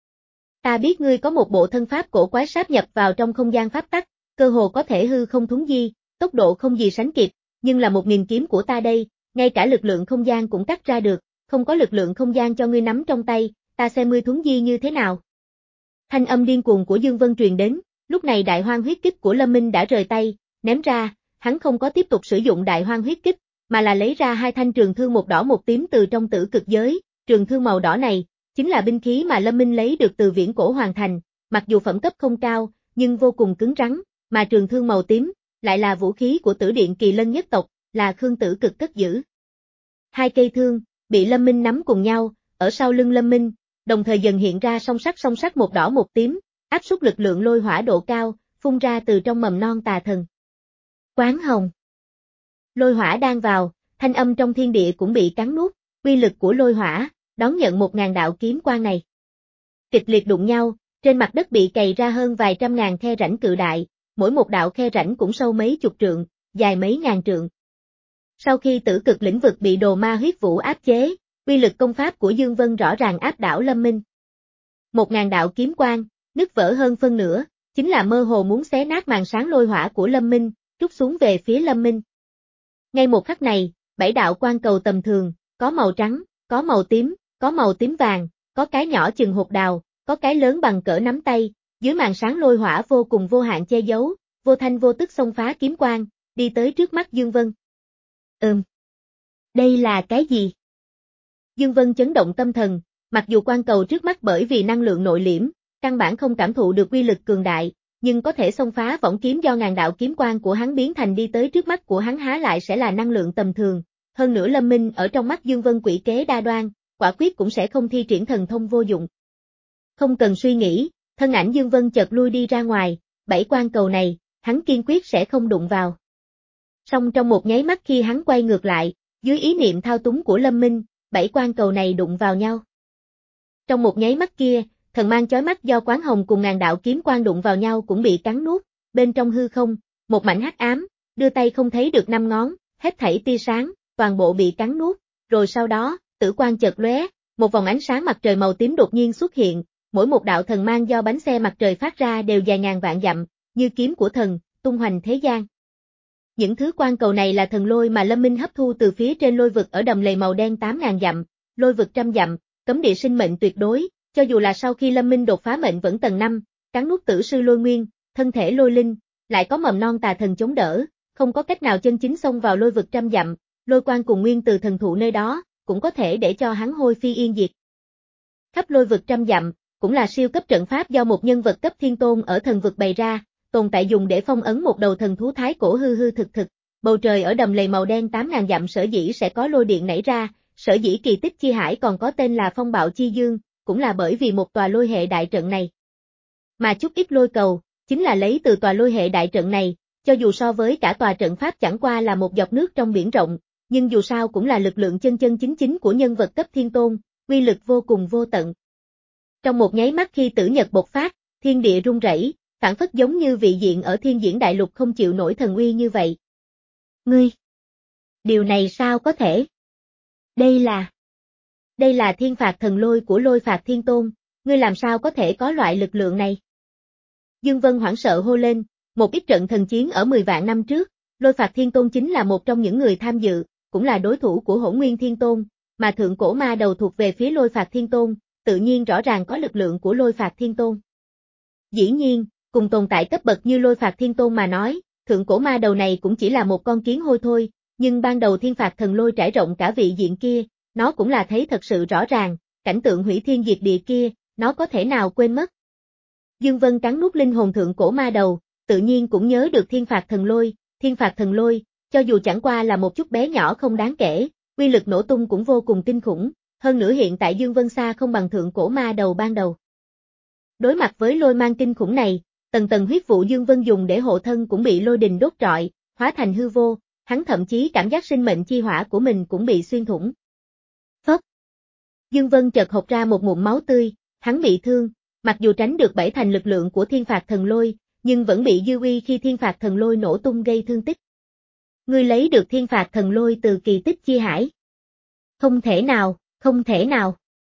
[SPEAKER 1] Ta biết ngươi có một bộ thân pháp cổ quái sáp nhập vào trong không gian pháp tắc, cơ hồ có thể hư không thuấn di, tốc độ không gì sánh kịp, nhưng là một nghìn kiếm của ta đây, ngay cả lực lượng không gian cũng cắt ra được, không có lực lượng không gian cho ngươi nắm trong tay, ta xem ngươi thuấn di như thế nào. Thanh âm điên cuồng của Dương Vân truyền đến, lúc này đại hoang huyết kích của Lâm Minh đã rời tay, ném ra, hắn không có tiếp tục sử dụng đại hoang huyết kích, mà là lấy ra hai thanh trường thương một đỏ một tím từ trong tử cực giới, trường thương màu đỏ này, chính là binh khí mà Lâm Minh lấy được từ viễn cổ hoàng thành, mặc dù phẩm cấp không cao, nhưng vô cùng cứng rắn, mà trường thương màu tím, lại là vũ khí của Tử Điện Kỳ Lân nhất tộc, là Khương Tử Cực cất giữ. Hai cây thương, bị Lâm Minh nắm cùng nhau, ở sau lưng Lâm Minh, đồng thời dần hiện ra song sắc song sắc một đỏ một tím, áp suất lực lượng lôi hỏa độ cao, phun ra từ trong mầm non tà thần. Quán hồng. Lôi hỏa đang vào, thanh âm trong thiên địa cũng bị cắn nuốt, uy lực của lôi hỏa, đón nhận một ngàn đạo kiếm quang này. Kịch liệt đụng nhau, trên mặt đất bị cày ra hơn vài trăm ngàn khe rãnh cự đại, mỗi một đạo khe rãnh cũng sâu mấy chục trượng, dài mấy ngàn trượng. Sau khi tử cực lĩnh vực bị đồ ma huyết vũ áp chế, uy lực công pháp của Dương Vân rõ ràng áp đảo Lâm Minh. Một ngàn đạo kiếm quang, nứt vỡ hơn phân nửa, chính là mơ hồ muốn xé nát màn sáng lôi hỏa của Lâm Minh, trút xuống về phía Lâm Minh. Ngay một khắc này, bảy đạo quang cầu tầm thường, có màu trắng, có màu tím, có màu tím vàng, có cái nhỏ chừng hột đào, có cái lớn bằng cỡ nắm tay, Dưới màn sáng lôi hỏa vô cùng vô hạn che giấu, vô thanh vô tức xông phá kiếm quang, đi tới trước mắt Dương Vân. Ừm. Đây là cái gì? Dương Vân chấn động tâm thần, mặc dù quan cầu trước mắt bởi vì năng lượng nội liễm, căn bản không cảm thụ được uy lực cường đại, nhưng có thể xông phá võng kiếm do ngàn đạo kiếm quang của hắn biến thành đi tới trước mắt của hắn há lại sẽ là năng lượng tầm thường. Hơn nữa Lâm Minh ở trong mắt Dương Vân quỷ kế đa đoan, quả quyết cũng sẽ không thi triển thần thông vô dụng. Không cần suy nghĩ, thân ảnh Dương Vân chợt lui đi ra ngoài, bảy quan cầu này, hắn kiên quyết sẽ không đụng vào. Song trong một nháy mắt khi hắn quay ngược lại, dưới ý niệm thao túng của Lâm Minh, bảy quan cầu này đụng vào nhau. Trong một nháy mắt kia, thần mang chói mắt do Quán Hồng cùng ngàn đạo kiếm quang đụng vào nhau cũng bị cắn nuốt, bên trong hư không, một mảnh hắc ám, đưa tay không thấy được năm ngón, hết thảy tia sáng, toàn bộ bị cắn nuốt, rồi sau đó, tử quang chợt lóe, một vòng ánh sáng mặt trời màu tím đột nhiên xuất hiện, mỗi một đạo thần mang do bánh xe mặt trời phát ra đều dài ngàn vạn dặm, như kiếm của thần, tung hoành thế gian. Những thứ quan cầu này là thần lôi mà Lâm Minh hấp thu từ phía trên lôi vực ở đầm lầy màu đen tám ngàn dặm, lôi vực trăm dặm, cấm địa sinh mệnh tuyệt đối, cho dù là sau khi Lâm Minh đột phá mệnh vẫn tầng năm, cắn nuốt tử sư lôi nguyên, thân thể lôi linh, lại có mầm non tà thần chống đỡ, không có cách nào chân chính xông vào lôi vực trăm dặm, lôi quan cùng nguyên từ thần thụ nơi đó, cũng có thể để cho hắn hôi phi yên diệt. Khắp lôi vực trăm dặm, cũng là siêu cấp trận pháp do một nhân vật cấp thiên tôn ở thần vực bày ra, tồn tại dùng để phong ấn một đầu thần thú thái cổ hư hư thực thực. Bầu trời ở đầm lầy màu đen tám ngàn dặm sở dĩ sẽ có lôi điện nảy ra, sở dĩ kỳ tích chi hải còn có tên là phong bạo chi dương, cũng là bởi vì một tòa lôi hệ đại trận này. Mà chút ít lôi cầu, chính là lấy từ tòa lôi hệ đại trận này, cho dù so với cả tòa trận pháp chẳng qua là một giọt nước trong biển rộng, nhưng dù sao cũng là lực lượng chân chân chính chính của nhân vật cấp thiên tôn, uy lực vô cùng vô tận. Trong một nháy mắt khi tử nhật bộc phát, thiên địa rung rẩy, phản phất giống như vị diện ở thiên diễn đại lục không chịu nổi thần uy như vậy. Ngươi! Điều này sao có thể? Đây là... Đây là thiên phạt thần lôi của lôi phạt thiên tôn, ngươi làm sao có thể có loại lực lượng này? Dương Vân hoảng sợ hô lên, một ít trận thần chiến ở mười vạn năm trước, lôi phạt thiên tôn chính là một trong những người tham dự, cũng là đối thủ của Hỗn Nguyên Thiên Tôn, mà thượng cổ ma đầu thuộc về phía lôi phạt thiên tôn, tự nhiên rõ ràng có lực lượng của lôi phạt thiên tôn. Dĩ nhiên, cùng tồn tại cấp bậc như lôi phạt thiên tôn mà nói, thượng cổ ma đầu này cũng chỉ là một con kiến hôi thôi, nhưng ban đầu thiên phạt thần lôi trải rộng cả vị diện kia, nó cũng là thấy thật sự rõ ràng, cảnh tượng hủy thiên diệt địa kia, nó có thể nào quên mất. Dương Vân cắn nuốt linh hồn thượng cổ ma đầu, tự nhiên cũng nhớ được thiên phạt thần lôi, thiên phạt thần lôi, cho dù chẳng qua là một chút bé nhỏ không đáng kể, uy lực nổ tung cũng vô cùng kinh khủng, hơn nữa hiện tại Dương Vân xa không bằng thượng cổ ma đầu ban đầu. Đối mặt với lôi mang kinh khủng này, tầng tầng huyết vụ Dương Vân dùng để hộ thân cũng bị lôi đình đốt trọi, hóa thành hư vô, hắn thậm chí cảm giác sinh mệnh chi hỏa của mình cũng bị xuyên thủng. Phốc. Dương Vân chợt hộc ra một ngụm máu tươi, hắn bị thương, mặc dù tránh được bảy thành lực lượng của thiên phạt thần lôi, nhưng vẫn bị dư uy khi thiên phạt thần lôi nổ tung gây thương tích. Ngươi lấy được thiên phạt thần lôi từ kỳ tích chi hải. Không thể nào, không thể nào.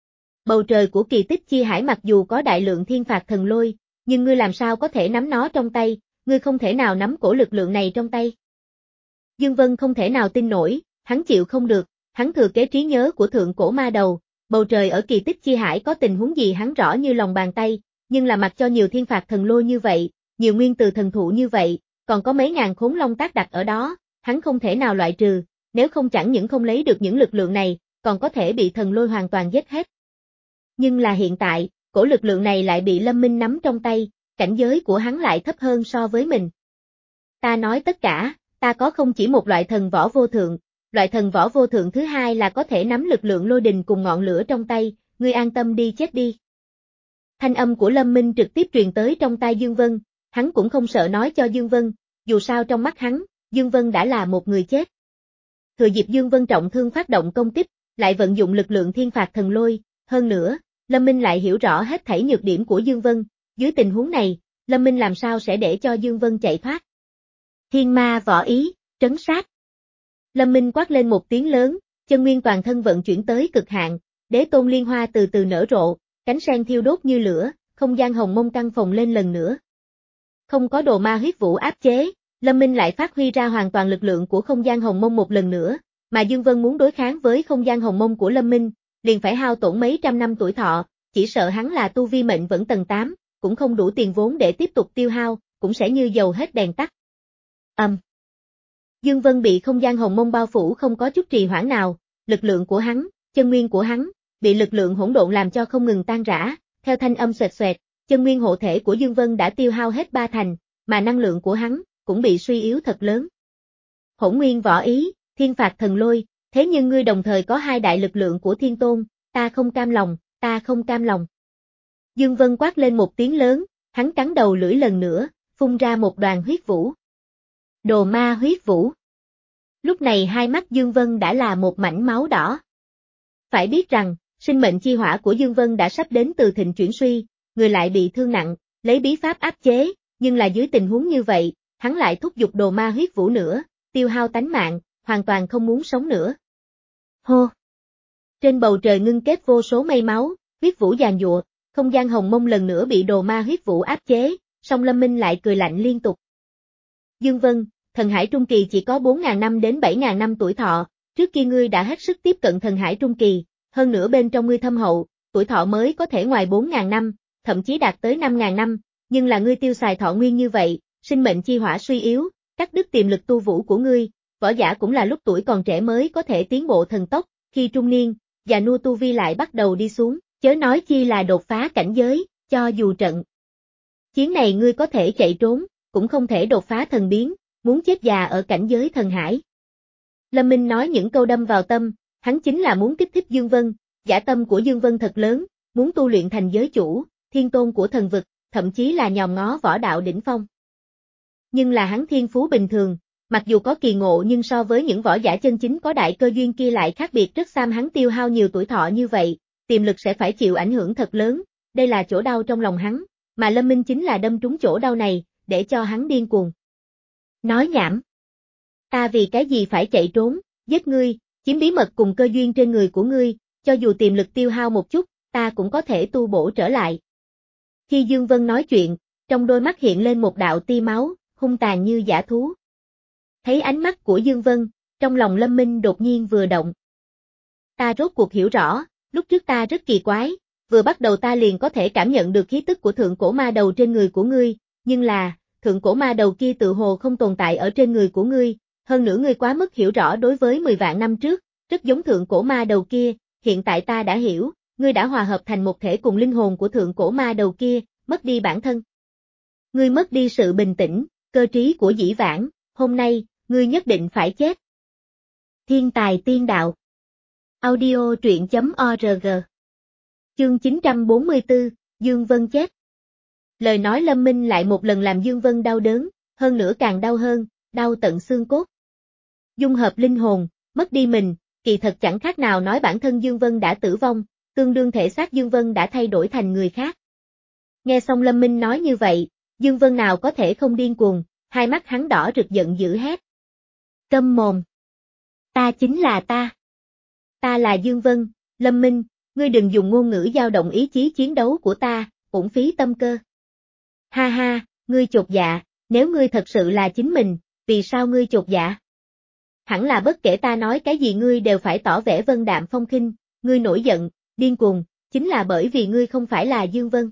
[SPEAKER 1] Bầu trời của kỳ tích chi hải mặc dù có đại lượng thiên phạt thần lôi, nhưng ngươi làm sao có thể nắm nó trong tay, ngươi không thể nào nắm cổ lực lượng này trong tay. Dương Vân không thể nào tin nổi, hắn chịu không được, hắn thừa kế trí nhớ của thượng cổ ma đầu, bầu trời ở kỳ tích chi hải có tình huống gì hắn rõ như lòng bàn tay, nhưng là mặc cho nhiều thiên phạt thần lôi như vậy, nhiều nguyên từ thần thụ như vậy, còn có mấy ngàn khốn long tác đặt ở đó, hắn không thể nào loại trừ, nếu không chẳng những không lấy được những lực lượng này, còn có thể bị thần lôi hoàn toàn giết hết. Nhưng là hiện tại, cổ lực lượng này lại bị Lâm Minh nắm trong tay, cảnh giới của hắn lại thấp hơn so với mình. Ta nói tất cả, ta có không chỉ một loại thần võ vô thượng, loại thần võ vô thượng thứ hai là có thể nắm lực lượng lôi đình cùng ngọn lửa trong tay, ngươi an tâm đi chết đi. Thanh âm của Lâm Minh trực tiếp truyền tới trong tai Dương Vân, hắn cũng không sợ nói cho Dương Vân, dù sao trong mắt hắn, Dương Vân đã là một người chết. Thừa dịp Dương Vân trọng thương phát động công kích, lại vận dụng lực lượng thiên phạt thần lôi, hơn nữa, Lâm Minh lại hiểu rõ hết thảy nhược điểm của Dương Vân, dưới tình huống này, Lâm Minh làm sao sẽ để cho Dương Vân chạy thoát. Thiên ma võ ý, trấn sát. Lâm Minh quát lên một tiếng lớn, chân nguyên toàn thân vận chuyển tới cực hạn, đế tôn liên hoa từ từ nở rộ, cánh sen thiêu đốt như lửa, không gian hồng mông căng phồng lên lần nữa. Không có đồ ma huyết vũ áp chế, Lâm Minh lại phát huy ra hoàn toàn lực lượng của không gian hồng mông một lần nữa, mà Dương Vân muốn đối kháng với không gian hồng mông của Lâm Minh, liền phải hao tổn mấy trăm năm tuổi thọ, chỉ sợ hắn là tu vi mệnh vẫn tầng tám, cũng không đủ tiền vốn để tiếp tục tiêu hao, cũng sẽ như dầu hết đèn tắt. Ầm. Um. Dương Vân bị không gian hồng mông bao phủ không có chút trì hoãn nào, lực lượng của hắn, chân nguyên của hắn, bị lực lượng hỗn độn làm cho không ngừng tan rã, theo thanh âm xoẹt xoẹt, chân nguyên hộ thể của Dương Vân đã tiêu hao hết ba thành, mà năng lượng của hắn cũng bị suy yếu thật lớn. Hỗn nguyên võ ý, thiên phạt thần lôi, thế nhưng ngươi đồng thời có hai đại lực lượng của thiên tôn, ta không cam lòng, ta không cam lòng. Dương Vân quát lên một tiếng lớn, hắn cắn đầu lưỡi lần nữa, phun ra một đoàn huyết vũ. Đồ ma huyết vũ. Lúc này hai mắt Dương Vân đã là một mảnh máu đỏ. Phải biết rằng, sinh mệnh chi hỏa của Dương Vân đã sắp đến từ thịnh chuyển suy, người lại bị thương nặng, lấy bí pháp áp chế, nhưng là dưới tình huống như vậy, hắn lại thúc giục đồ ma huyết vũ nữa, tiêu hao tánh mạng, hoàn toàn không muốn sống nữa. Hô! Trên bầu trời ngưng kết vô số mây máu, huyết vũ giàn giụa, không gian hồng mông lần nữa bị đồ ma huyết vũ áp chế, song Lâm Minh lại cười lạnh liên tục. Dương Vân, thần hải trung kỳ chỉ có bốn nghìn năm đến bảy nghìn năm tuổi thọ, trước kia ngươi đã hết sức tiếp cận thần hải trung kỳ, hơn nữa bên trong ngươi thâm hậu, tuổi thọ mới có thể ngoài bốn nghìn năm, thậm chí đạt tới năm nghìn năm, nhưng là ngươi tiêu xài thọ nguyên như vậy, sinh mệnh chi hỏa suy yếu, cắt đứt tiềm lực tu vũ của ngươi, võ giả cũng là lúc tuổi còn trẻ mới có thể tiến bộ thần tốc, khi trung niên, già nua tu vi lại bắt đầu đi xuống, chớ nói chi là đột phá cảnh giới, cho dù trận chiến này ngươi có thể chạy trốn, cũng không thể đột phá thần biến, muốn chết già ở cảnh giới thần hải. Lâm Minh nói những câu đâm vào tâm, hắn chính là muốn kích thích Dương Vân, dã tâm của Dương Vân thật lớn, muốn tu luyện thành giới chủ, thiên tôn của thần vực, thậm chí là nhòm ngó võ đạo đỉnh phong. Nhưng là hắn thiên phú bình thường, mặc dù có kỳ ngộ nhưng so với những võ giả chân chính có đại cơ duyên kia lại khác biệt rất xa, hắn tiêu hao nhiều tuổi thọ như vậy, tiềm lực sẽ phải chịu ảnh hưởng thật lớn, đây là chỗ đau trong lòng hắn, mà Lâm Minh chính là đâm trúng chỗ đau này, để cho hắn điên cuồng. Nói nhảm. Ta vì cái gì phải chạy trốn, giết ngươi, chiếm bí mật cùng cơ duyên trên người của ngươi, cho dù tiềm lực tiêu hao một chút, ta cũng có thể tu bổ trở lại. Khi Dương Vân nói chuyện, trong đôi mắt hiện lên một đạo tia máu, hung tàn như dã thú. Thấy ánh mắt của Dương Vân, trong lòng Lâm Minh đột nhiên vừa động. Ta rốt cuộc hiểu rõ, lúc trước ta rất kỳ quái, vừa bắt đầu ta liền có thể cảm nhận được khí tức của thượng cổ ma đầu trên người của ngươi, nhưng là, thượng cổ ma đầu kia tự hồ không tồn tại ở trên người của ngươi, hơn nữa ngươi quá mức hiểu rõ đối với mười vạn năm trước, rất giống thượng cổ ma đầu kia, hiện tại ta đã hiểu, ngươi đã hòa hợp thành một thể cùng linh hồn của thượng cổ ma đầu kia, mất đi bản thân. Ngươi mất đi sự bình tĩnh, cơ trí của dĩ vãng, hôm nay, ngươi nhất định phải chết. Thiên tài tiên đạo. Audio truyện chấm org. Chương chín trăm bốn mươi tư, Dương Vân chết. Lời nói Lâm Minh lại một lần làm Dương Vân đau đớn, hơn nữa càng đau hơn, đau tận xương cốt. Dung hợp linh hồn, mất đi mình, kỳ thật chẳng khác nào nói bản thân Dương Vân đã tử vong, tương đương thể xác Dương Vân đã thay đổi thành người khác. Nghe xong Lâm Minh nói như vậy, Dương Vân nào có thể không điên cuồng, hai mắt hắn đỏ rực giận dữ hét. Câm mồm! Ta chính là ta! Ta là Dương Vân, Lâm Minh, ngươi đừng dùng ngôn ngữ dao động ý chí chiến đấu của ta, uổng phí tâm cơ. Ha ha, ngươi chột dạ, nếu ngươi thật sự là chính mình, vì sao ngươi chột dạ? Hẳn là bất kể ta nói cái gì ngươi đều phải tỏ vẻ vân đạm phong khinh, ngươi nổi giận, điên cuồng, chính là bởi vì ngươi không phải là Dương Vân.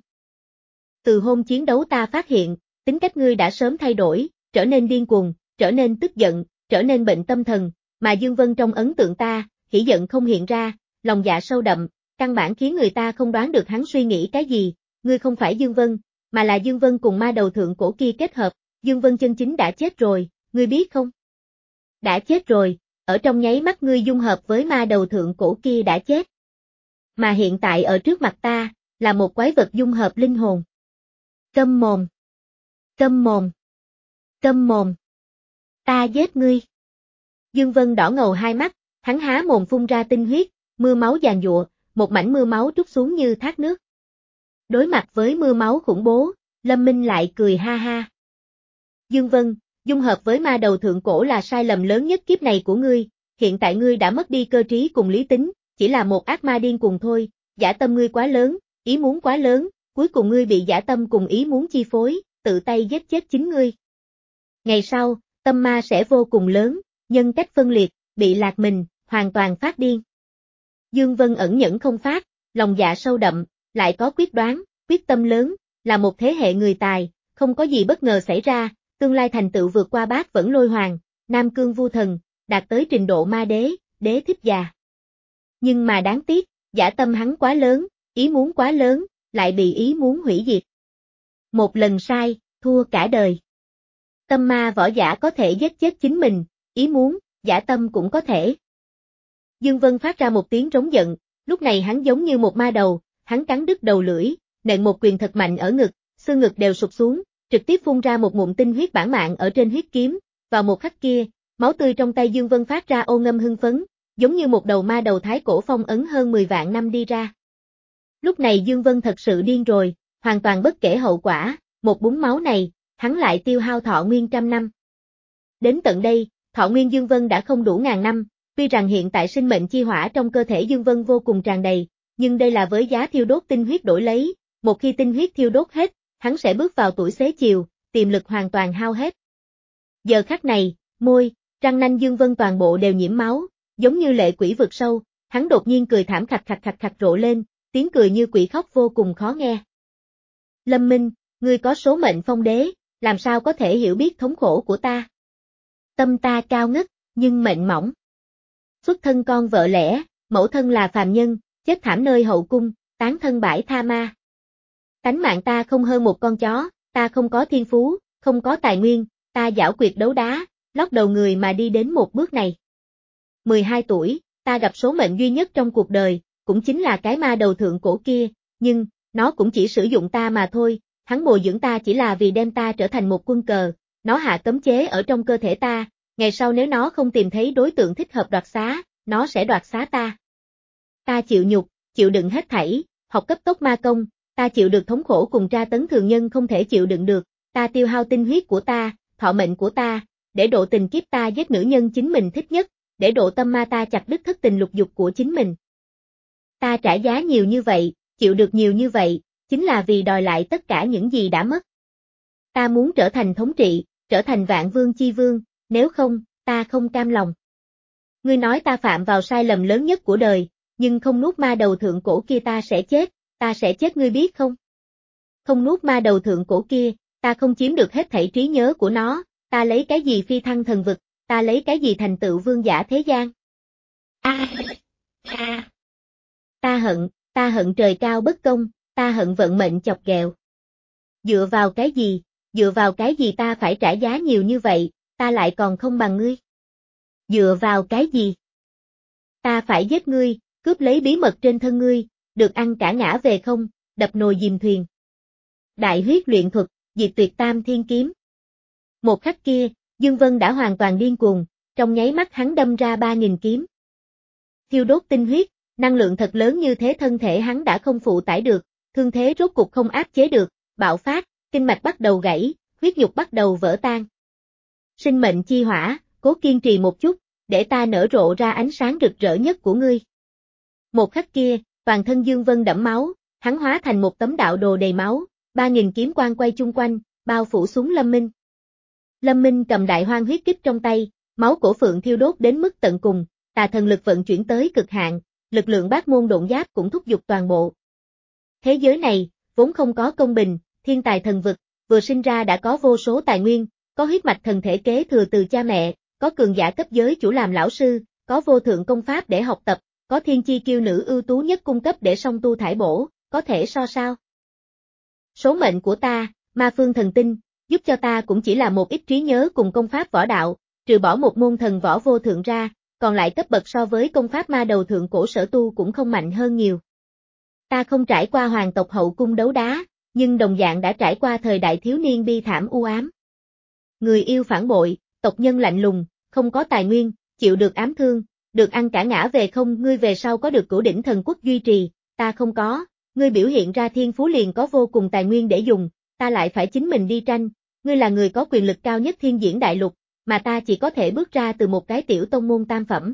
[SPEAKER 1] Từ hôm chiến đấu ta phát hiện, tính cách ngươi đã sớm thay đổi, trở nên điên cuồng, trở nên tức giận, trở nên bệnh tâm thần, mà Dương Vân trong ấn tượng ta, hỉ giận không hiện ra, lòng dạ sâu đậm, căn bản khiến người ta không đoán được hắn suy nghĩ cái gì, ngươi không phải Dương Vân, mà là Dương Vân cùng ma đầu thượng cổ kia kết hợp, Dương Vân chân chính đã chết rồi, ngươi biết không? Đã chết rồi, ở trong nháy mắt ngươi dung hợp với ma đầu thượng cổ kia đã chết. Mà hiện tại ở trước mặt ta, là một quái vật dung hợp linh hồn. Câm mồm! Câm mồm! Câm mồm! Ta giết ngươi! Dương Vân đỏ ngầu hai mắt, hắn há mồm phun ra tinh huyết, mưa máu giàn giụa, một mảnh mưa máu trút xuống như thác nước. Đối mặt với mưa máu khủng bố, Lâm Minh lại cười ha ha. Dương Vân, dung hợp với ma đầu thượng cổ là sai lầm lớn nhất kiếp này của ngươi, hiện tại ngươi đã mất đi cơ trí cùng lý tính, chỉ là một ác ma điên cuồng thôi, dã tâm ngươi quá lớn, ý muốn quá lớn, cuối cùng ngươi bị dã tâm cùng ý muốn chi phối, tự tay giết chết chính ngươi. Ngày sau, tâm ma sẽ vô cùng lớn, nhân cách phân liệt, bị lạc mình, hoàn toàn phát điên. Dương Vân ẩn nhẫn không phát, lòng dạ sâu đậm, lại có quyết đoán, quyết tâm lớn, là một thế hệ người tài, không có gì bất ngờ xảy ra, tương lai thành tựu vượt qua Bát Vẫn Lôi Hoàng, Nam Cương Vu Thần, đạt tới trình độ ma đế, đế thích già. Nhưng mà đáng tiếc, dã tâm hắn quá lớn, ý muốn quá lớn, lại bị ý muốn hủy diệt. Một lần sai, thua cả đời. Tâm ma võ giả có thể giết chết chính mình, ý muốn, dã tâm cũng có thể. Dương Vân phát ra một tiếng trống giận, lúc này hắn giống như một ma đầu, hắn cắn đứt đầu lưỡi, nện một quyền thật mạnh ở ngực, xương ngực đều sụp xuống, trực tiếp phun ra một ngụm tinh huyết bản mạng ở trên huyết kiếm, vào một khắc kia, máu tươi trong tay Dương Vân phát ra ô ngâm hưng phấn, giống như một đầu ma đầu thái cổ phong ấn hơn mười vạn năm đi ra. Lúc này Dương Vân thật sự điên rồi, hoàn toàn bất kể hậu quả, một búng máu này, hắn lại tiêu hao thọ nguyên trăm năm. Đến tận đây, thọ nguyên Dương Vân đã không đủ ngàn năm, tuy rằng hiện tại sinh mệnh chi hỏa trong cơ thể Dương Vân vô cùng tràn đầy, nhưng đây là với giá thiêu đốt tinh huyết đổi lấy, một khi tinh huyết thiêu đốt hết, hắn sẽ bước vào tuổi xế chiều, tiềm lực hoàn toàn hao hết. Giờ khắc này, môi, răng nanh Dương Vân toàn bộ đều nhiễm máu, giống như lệ quỷ vực sâu, hắn đột nhiên cười thảm khạch khạch khạch khạch rộ lên, tiếng cười như quỷ khóc vô cùng khó nghe. Lâm Minh, ngươi có số mệnh phong đế, làm sao có thể hiểu biết thống khổ của ta? Tâm ta cao ngất, nhưng mệnh mỏng. Xuất thân con vợ lẽ, mẫu thân là phàm nhân, chết thảm nơi hậu cung, tán thân bãi tha ma. Tánh mạng ta không hơn một con chó, ta không có thiên phú, không có tài nguyên, ta giảo quyệt đấu đá, lót đầu người mà đi đến một bước này. mười hai tuổi, ta gặp số mệnh duy nhất trong cuộc đời, cũng chính là cái ma đầu thượng cổ kia, nhưng, nó cũng chỉ sử dụng ta mà thôi, hắn bồi dưỡng ta chỉ là vì đem ta trở thành một quân cờ, nó hạ cấm chế ở trong cơ thể ta, ngày sau nếu nó không tìm thấy đối tượng thích hợp đoạt xá, nó sẽ đoạt xá ta. Ta chịu nhục, chịu đựng hết thảy, học cấp tốc ma công, ta chịu được thống khổ cùng tra tấn thường nhân không thể chịu đựng được, ta tiêu hao tinh huyết của ta, thọ mệnh của ta, để độ tình kiếp ta giết nữ nhân chính mình thích nhất, để độ tâm ma ta chặt đứt thất tình lục dục của chính mình. Ta trả giá nhiều như vậy, chịu được nhiều như vậy, chính là vì đòi lại tất cả những gì đã mất. Ta muốn trở thành thống trị, trở thành vạn vương chi vương, nếu không, ta không cam lòng. Ngươi nói ta phạm vào sai lầm lớn nhất của đời, nhưng không nuốt ma đầu thượng cổ kia ta sẽ chết, ta sẽ chết ngươi biết không? Không nuốt ma đầu thượng cổ kia, ta không chiếm được hết thảy trí nhớ của nó, ta lấy cái gì phi thăng thần vực, ta lấy cái gì thành tựu vương giả thế gian? A, a, ta hận, ta hận trời cao bất công, ta hận vận mệnh chọc ghẹo. Dựa vào cái gì, dựa vào cái gì ta phải trả giá nhiều như vậy, ta lại còn không bằng ngươi? Dựa vào cái gì? Ta phải giết ngươi, cướp lấy bí mật trên thân ngươi, được ăn cả ngã về không, đập nồi dìm thuyền. Đại huyết luyện thuật, diệt tuyệt tam thiên kiếm. Một khắc kia, Dương Vân đã hoàn toàn điên cuồng, trong nháy mắt hắn đâm ra ba nghìn kiếm. Thiêu đốt tinh huyết, năng lượng thật lớn như thế thân thể hắn đã không phụ tải được, thương thế rốt cục không áp chế được, bạo phát, kinh mạch bắt đầu gãy, huyết nhục bắt đầu vỡ tan. Sinh mệnh chi hỏa, cố kiên trì một chút, để ta nở rộ ra ánh sáng rực rỡ nhất của ngươi. Một khắc kia, toàn thân Dương Vân đẫm máu, hắn hóa thành một tấm đạo đồ đầy máu, ba nghìn kiếm quang quay chung quanh, bao phủ xuống Lâm Minh. Lâm Minh cầm đại hoang huyết kích trong tay, máu cổ phượng thiêu đốt đến mức tận cùng, tà thần lực vận chuyển tới cực hạn, lực lượng bát môn độn giáp cũng thúc giục toàn bộ. Thế giới này, vốn không có công bình, thiên tài thần vực, vừa sinh ra đã có vô số tài nguyên, có huyết mạch thần thể kế thừa từ cha mẹ, có cường giả cấp giới chủ làm lão sư, có vô thượng công pháp để học tập, có thiên chi kiêu nữ ưu tú nhất cung cấp để song tu thải bổ, có thể so sao? Số mệnh của ta, ma phương thần tinh, giúp cho ta cũng chỉ là một ít trí nhớ cùng công pháp võ đạo, trừ bỏ một môn thần võ vô thượng ra, còn lại cấp bậc so với công pháp ma đầu thượng cổ sở tu cũng không mạnh hơn nhiều. Ta không trải qua hoàng tộc hậu cung đấu đá, nhưng đồng dạng đã trải qua thời đại thiếu niên bi thảm u ám. Người yêu phản bội, tộc nhân lạnh lùng, không có tài nguyên, chịu được ám thương, được ăn cả ngã về không, ngươi về sau có được cửu đỉnh thần quốc duy trì, ta không có, ngươi biểu hiện ra thiên phú liền có vô cùng tài nguyên để dùng, ta lại phải chính mình đi tranh, ngươi là người có quyền lực cao nhất thiên diễn đại lục, mà ta chỉ có thể bước ra từ một cái tiểu tông môn tam phẩm.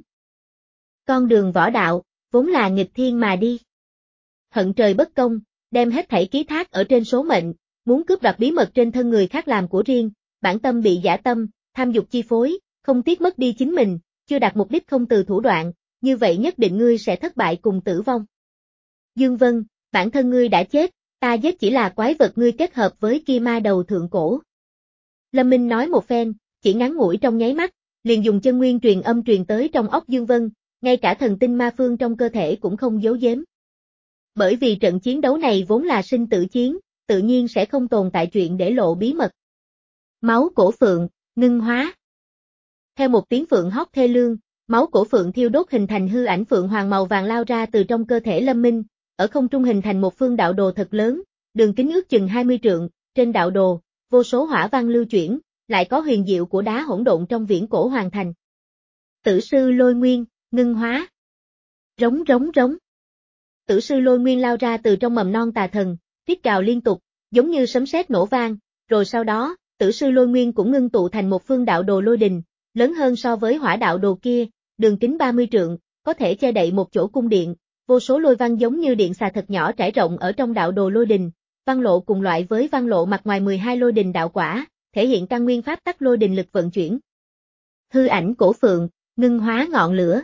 [SPEAKER 1] Con đường võ đạo, vốn là nghịch thiên mà đi. Hận trời bất công, đem hết thảy ký thác ở trên số mệnh, muốn cướp đoạt bí mật trên thân người khác làm của riêng, bản tâm bị dã tâm, tham dục chi phối, không tiếc mất đi chính mình, chưa đạt mục đích không từ thủ đoạn, như vậy nhất định ngươi sẽ thất bại cùng tử vong. Dương Vân, bản thân ngươi đã chết, Ta giết chỉ là quái vật ngươi kết hợp với kia ma đầu thượng cổ. Lâm Minh nói một phen, chỉ ngắn ngủi trong nháy mắt, liền dùng chân nguyên truyền âm truyền tới trong óc Dương Vân, ngay cả thần tinh ma phương trong cơ thể cũng không giấu giếm. Bởi vì trận chiến đấu này vốn là sinh tử chiến, tự nhiên sẽ không tồn tại chuyện để lộ bí mật. Máu cổ phượng, ngưng hóa. Theo một tiếng phượng hót thê lương, máu cổ phượng thiêu đốt hình thành hư ảnh phượng hoàng màu vàng lao ra từ trong cơ thể Lâm Minh, ở không trung hình thành một phương đạo đồ thật lớn, đường kính ước chừng hai mươi trượng, trên đạo đồ, vô số hỏa văn lưu chuyển, lại có huyền diệu của đá hỗn độn trong viễn cổ hoàn thành. Tử sư lôi nguyên, ngưng hóa. Rống rống rống. Tử sư lôi nguyên lao ra từ trong mầm non tà thần, rít gào liên tục, giống như sấm sét nổ vang, rồi sau đó, tử sư lôi nguyên cũng ngưng tụ thành một phương đạo đồ lôi đình, lớn hơn so với hỏa đạo đồ kia, đường kính ba mươi trượng, có thể che đậy một chỗ cung điện, vô số lôi văn giống như điện xà thật nhỏ trải rộng ở trong đạo đồ lôi đình, văn lộ cùng loại với văn lộ mặt ngoài mười hai lôi đình đạo quả, thể hiện căn nguyên pháp tắc lôi đình lực vận chuyển. Hư ảnh cổ phượng, ngưng hóa ngọn lửa.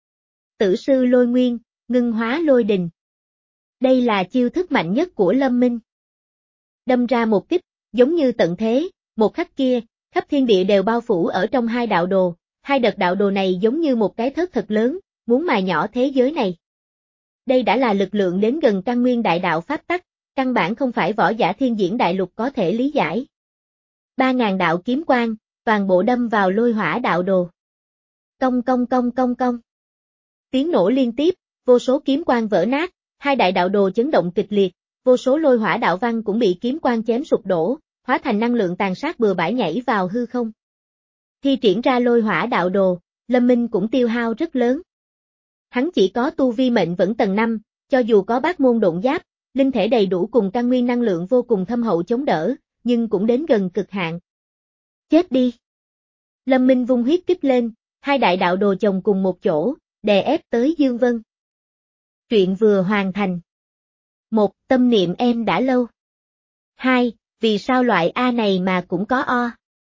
[SPEAKER 1] Tử sư lôi nguyên, ngưng hóa lôi đình. Đây là chiêu thức mạnh nhất của Lâm Minh. Đâm ra một kích, giống như tận thế, một khắc kia, khắp thiên địa đều bao phủ ở trong hai đạo đồ, hai đợt đạo đồ này giống như một cái thớt thật lớn, muốn mài nhỏ thế giới này. Đây đã là lực lượng đến gần căn nguyên đại đạo pháp tắc, căn bản không phải võ giả thiên diễn đại lục có thể lý giải. Ba ngàn đạo kiếm quang, toàn bộ đâm vào lôi hỏa đạo đồ. Cong cong cong cong cong. Tiếng nổ liên tiếp, vô số kiếm quang vỡ nát, hai đại đạo đồ chấn động kịch liệt, vô số lôi hỏa đạo văn cũng bị kiếm quang chém sụp đổ, hóa thành năng lượng tàn sát bừa bãi nhảy vào hư không. Khi triển ra lôi hỏa đạo đồ, Lâm Minh cũng tiêu hao rất lớn. Hắn chỉ có tu vi mệnh vẫn tầng năm, cho dù có bát môn độn giáp, linh thể đầy đủ cùng căn nguyên năng lượng vô cùng thâm hậu chống đỡ, nhưng cũng đến gần cực hạn. Chết đi! Lâm Minh vung huyết kích lên, hai đại đạo đồ chồng cùng một chỗ, đè ép tới Dương Vân. Chuyện vừa hoàn thành. Một. Tâm niệm em đã lâu. Hai. Vì sao loại A này mà cũng có O.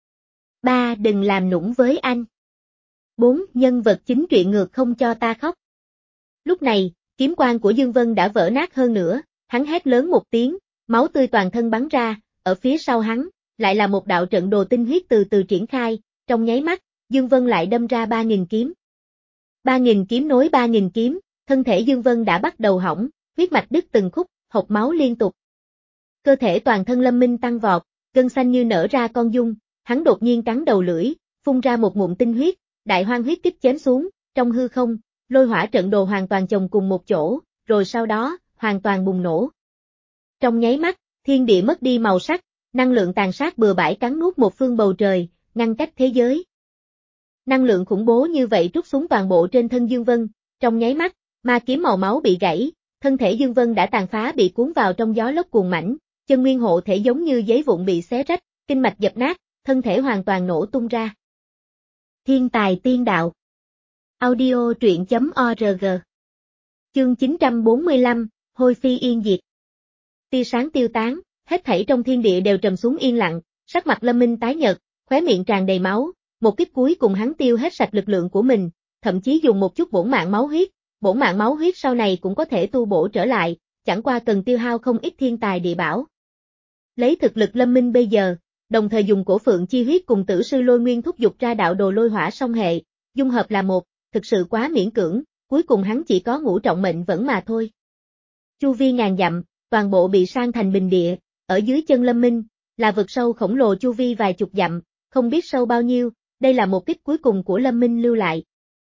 [SPEAKER 1] Ba. Đừng làm nũng với anh. Bốn. Nhân vật chính truyện ngược không cho ta khóc. Lúc này, kiếm quang của Dương Vân đã vỡ nát hơn nữa, hắn hét lớn một tiếng, máu tươi toàn thân bắn ra, ở phía sau hắn, lại là một đạo trận đồ tinh huyết từ từ triển khai, trong nháy mắt, Dương Vân lại đâm ra ba nghìn kiếm. ba nghìn kiếm nối ba nghìn kiếm, thân thể Dương Vân đã bắt đầu hỏng, huyết mạch đứt từng khúc, hộc máu liên tục. Cơ thể toàn thân Lâm Minh tăng vọt, gân xanh như nở ra con dung, hắn đột nhiên cắn đầu lưỡi, phun ra một ngụm tinh huyết, đại hoang huyết kích chém xuống, trong hư không, lôi hỏa trận đồ hoàn toàn chồng cùng một chỗ, rồi sau đó, hoàn toàn bùng nổ. Trong nháy mắt, thiên địa mất đi màu sắc, năng lượng tàn sát bừa bãi cắn nuốt một phương bầu trời, ngăn cách thế giới. Năng lượng khủng bố như vậy trút xuống toàn bộ trên thân Dương Vân, trong nháy mắt, ma kiếm màu máu bị gãy, thân thể Dương Vân đã tàn phá bị cuốn vào trong gió lốc cuồng mãnh, chân nguyên hộ thể giống như giấy vụn bị xé rách, kinh mạch dập nát, thân thể hoàn toàn nổ tung ra. Thiên tài tiên đạo. Audio truyện chấm org. Chương chín trăm bốn mươi lăm, Hôi phi yên diệt. Tia sáng tiêu tán, hết thảy trong thiên địa đều trầm xuống yên lặng, sắc mặt Lâm Minh tái nhợt, khóe miệng tràn đầy máu, một kích cuối cùng hắn tiêu hết sạch lực lượng của mình, thậm chí dùng một chút bổn mạng máu huyết, bổn mạng máu huyết sau này cũng có thể tu bổ trở lại, chẳng qua cần tiêu hao không ít thiên tài địa bảo. Lấy thực lực Lâm Minh bây giờ, đồng thời dùng cổ phượng chi huyết cùng tử sư lôi nguyên thúc dục ra đạo đồ lôi hỏa song hệ, dung hợp là một, thực sự quá miễn cưỡng, cuối cùng hắn chỉ có ngũ trọng mệnh vẫn mà thôi. Chu vi ngàn dặm, toàn bộ bị san thành bình địa, ở dưới chân Lâm Minh, là vực sâu khổng lồ chu vi vài chục dặm, không biết sâu bao nhiêu, đây là một kích cuối cùng của Lâm Minh lưu lại.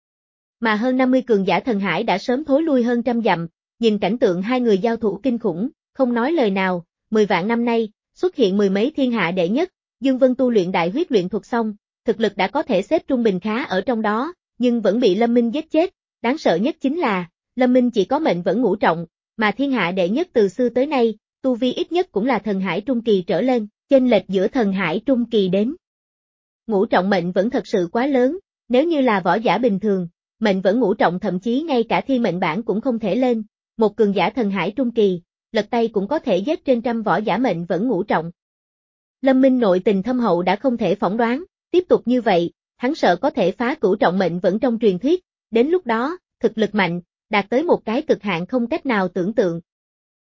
[SPEAKER 1] Mà hơn năm mươi cường giả thần hải đã sớm thối lui hơn trăm dặm, nhìn cảnh tượng hai người giao thủ kinh khủng, không nói lời nào, mười vạn năm nay, xuất hiện mười mấy thiên hạ đệ nhất, Dương Vân tu luyện đại huyết luyện thuật xong, thực lực đã có thể xếp trung bình khá ở trong đó, nhưng vẫn bị Lâm Minh giết chết, đáng sợ nhất chính là, Lâm Minh chỉ có mệnh vẫn ngũ trọng, mà thiên hạ đệ nhất từ xưa tới nay, tu vi ít nhất cũng là thần hải trung kỳ trở lên, chênh lệch giữa thần hải trung kỳ đến ngũ trọng mệnh vẫn thật sự quá lớn, nếu như là võ giả bình thường, mệnh vẫn ngũ trọng thậm chí ngay cả thiên mệnh bản cũng không thể lên, một cường giả thần hải trung kỳ, lật tay cũng có thể giết trên trăm võ giả mệnh vẫn ngũ trọng. Lâm Minh nội tình thâm hậu đã không thể phỏng đoán, tiếp tục như vậy, hắn sợ có thể phá cửu trọng mệnh vẫn trong truyền thuyết, đến lúc đó, thực lực mạnh, đạt tới một cái cực hạn không cách nào tưởng tượng.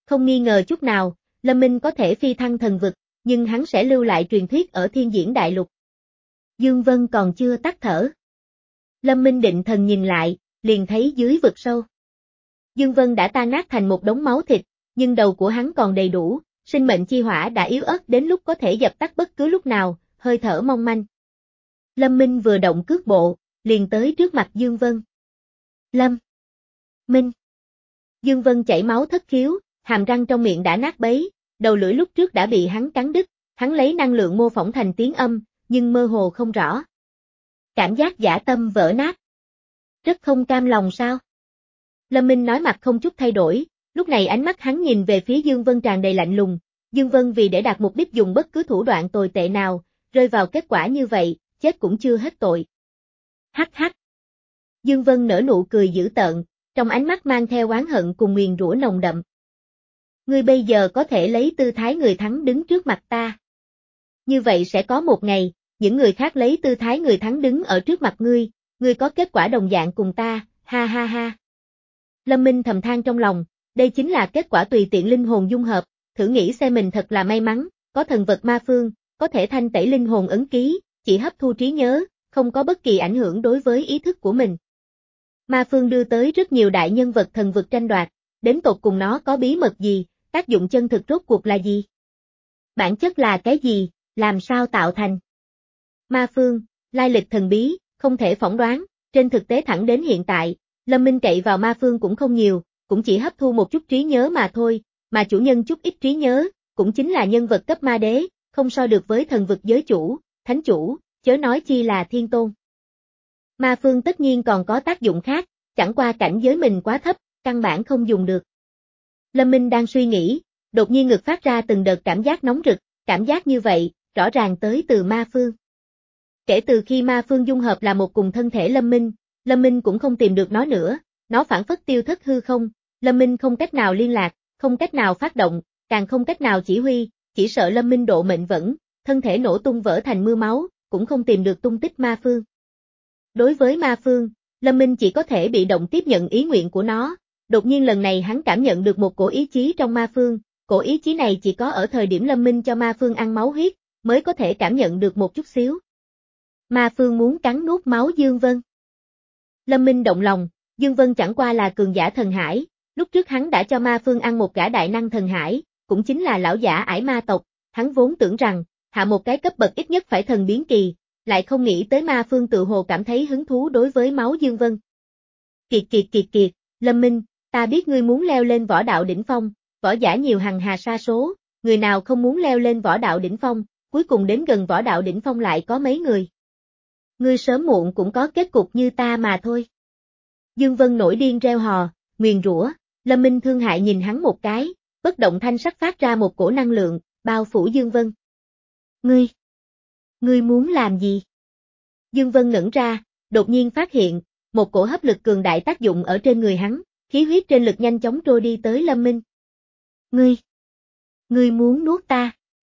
[SPEAKER 1] Không nghi ngờ chút nào, Lâm Minh có thể phi thăng thần vực, nhưng hắn sẽ lưu lại truyền thuyết ở Thiên Diễn Đại Lục. Dương Vân còn chưa tắt thở. Lâm Minh định thần nhìn lại, liền thấy dưới vực sâu. Dương Vân đã tan nát thành một đống máu thịt, nhưng đầu của hắn còn đầy đủ, sinh mệnh chi hỏa đã yếu ớt đến lúc có thể dập tắt bất cứ lúc nào, hơi thở mong manh. Lâm Minh vừa động cước bộ, liền tới trước mặt Dương Vân. Lâm Minh. Dương Vân chảy máu thất khiếu, hàm răng trong miệng đã nát bấy, đầu lưỡi lúc trước đã bị hắn cắn đứt, hắn lấy năng lượng mô phỏng thành tiếng âm, nhưng mơ hồ không rõ. Cảm giác dã tâm vỡ nát. Rất không cam lòng sao? Lâm Minh nói mặt không chút thay đổi, lúc này ánh mắt hắn nhìn về phía Dương Vân tràn đầy lạnh lùng, Dương Vân vì để đạt mục đích dùng bất cứ thủ đoạn tồi tệ nào, rơi vào kết quả như vậy, chết cũng chưa hết tội. Hắc hắc. Dương Vân nở nụ cười dữ tợn, trong ánh mắt mang theo oán hận cùng nguyền rủa nồng đậm. Ngươi bây giờ có thể lấy tư thái người thắng đứng trước mặt ta. Như vậy sẽ có một ngày, những người khác lấy tư thái người thắng đứng ở trước mặt ngươi, ngươi có kết quả đồng dạng cùng ta, ha ha ha. Lâm Minh thầm than trong lòng, đây chính là kết quả tùy tiện linh hồn dung hợp, thử nghĩ xem mình thật là may mắn, có thần vật ma phương, có thể thanh tẩy linh hồn ấn ký, chỉ hấp thu trí nhớ, không có bất kỳ ảnh hưởng đối với ý thức của mình. Ma phương đưa tới rất nhiều đại nhân vật thần vực tranh đoạt, đến tột cùng nó có bí mật gì, tác dụng chân thực rốt cuộc là gì? Bản chất là cái gì, làm sao tạo thành? Ma phương, lai lịch thần bí, không thể phỏng đoán, trên thực tế thẳng đến hiện tại, Lâm Minh cậy vào ma phương cũng không nhiều, cũng chỉ hấp thu một chút trí nhớ mà thôi, mà chủ nhân chút ít trí nhớ, cũng chính là nhân vật cấp ma đế, không so được với thần vực giới chủ, thánh chủ, chớ nói chi là thiên tôn. Ma phương tất nhiên còn có tác dụng khác, chẳng qua cảnh giới mình quá thấp, căn bản không dùng được. Lâm Minh đang suy nghĩ, đột nhiên ngực phát ra từng đợt cảm giác nóng rực, cảm giác như vậy, rõ ràng tới từ ma phương. Kể từ khi ma phương dung hợp là một cùng thân thể Lâm Minh, Lâm Minh cũng không tìm được nó nữa, nó phản phất tiêu thất hư không, Lâm Minh không cách nào liên lạc, không cách nào phát động, càng không cách nào chỉ huy, chỉ sợ Lâm Minh độ mệnh vẫn, thân thể nổ tung vỡ thành mưa máu, cũng không tìm được tung tích ma phương. Đối với ma phương, Lâm Minh chỉ có thể bị động tiếp nhận ý nguyện của nó, đột nhiên lần này hắn cảm nhận được một cổ ý chí trong ma phương, cổ ý chí này chỉ có ở thời điểm Lâm Minh cho ma phương ăn máu huyết, mới có thể cảm nhận được một chút xíu. Ma phương muốn cắn nuốt máu Dương Vân. Lâm Minh động lòng, Dương Vân chẳng qua là cường giả thần hải, lúc trước hắn đã cho ma phương ăn một gã đại năng thần hải, cũng chính là lão giả ải ma tộc, hắn vốn tưởng rằng, hạ một cái cấp bậc ít nhất phải thần biến kỳ, lại không nghĩ tới ma phương tự hồ cảm thấy hứng thú đối với máu Dương Vân. Kiệt kiệt kiệt kiệt, Lâm Minh, ta biết ngươi muốn leo lên võ đạo đỉnh phong, võ giả nhiều hằng hà sa số, người nào không muốn leo lên võ đạo đỉnh phong, cuối cùng đến gần võ đạo đỉnh phong lại có mấy người. Ngươi sớm muộn cũng có kết cục như ta mà thôi. Dương Vân nổi điên reo hò, nguyền rủa, Lâm Minh thương hại nhìn hắn một cái, bất động thanh sắc phát ra một cổ năng lượng, bao phủ Dương Vân. Ngươi, ngươi muốn làm gì? Dương Vân ngẩn ra, đột nhiên phát hiện, một cổ hấp lực cường đại tác dụng ở trên người hắn, khí huyết trên lực nhanh chóng trôi đi tới Lâm Minh. Ngươi, ngươi muốn nuốt ta?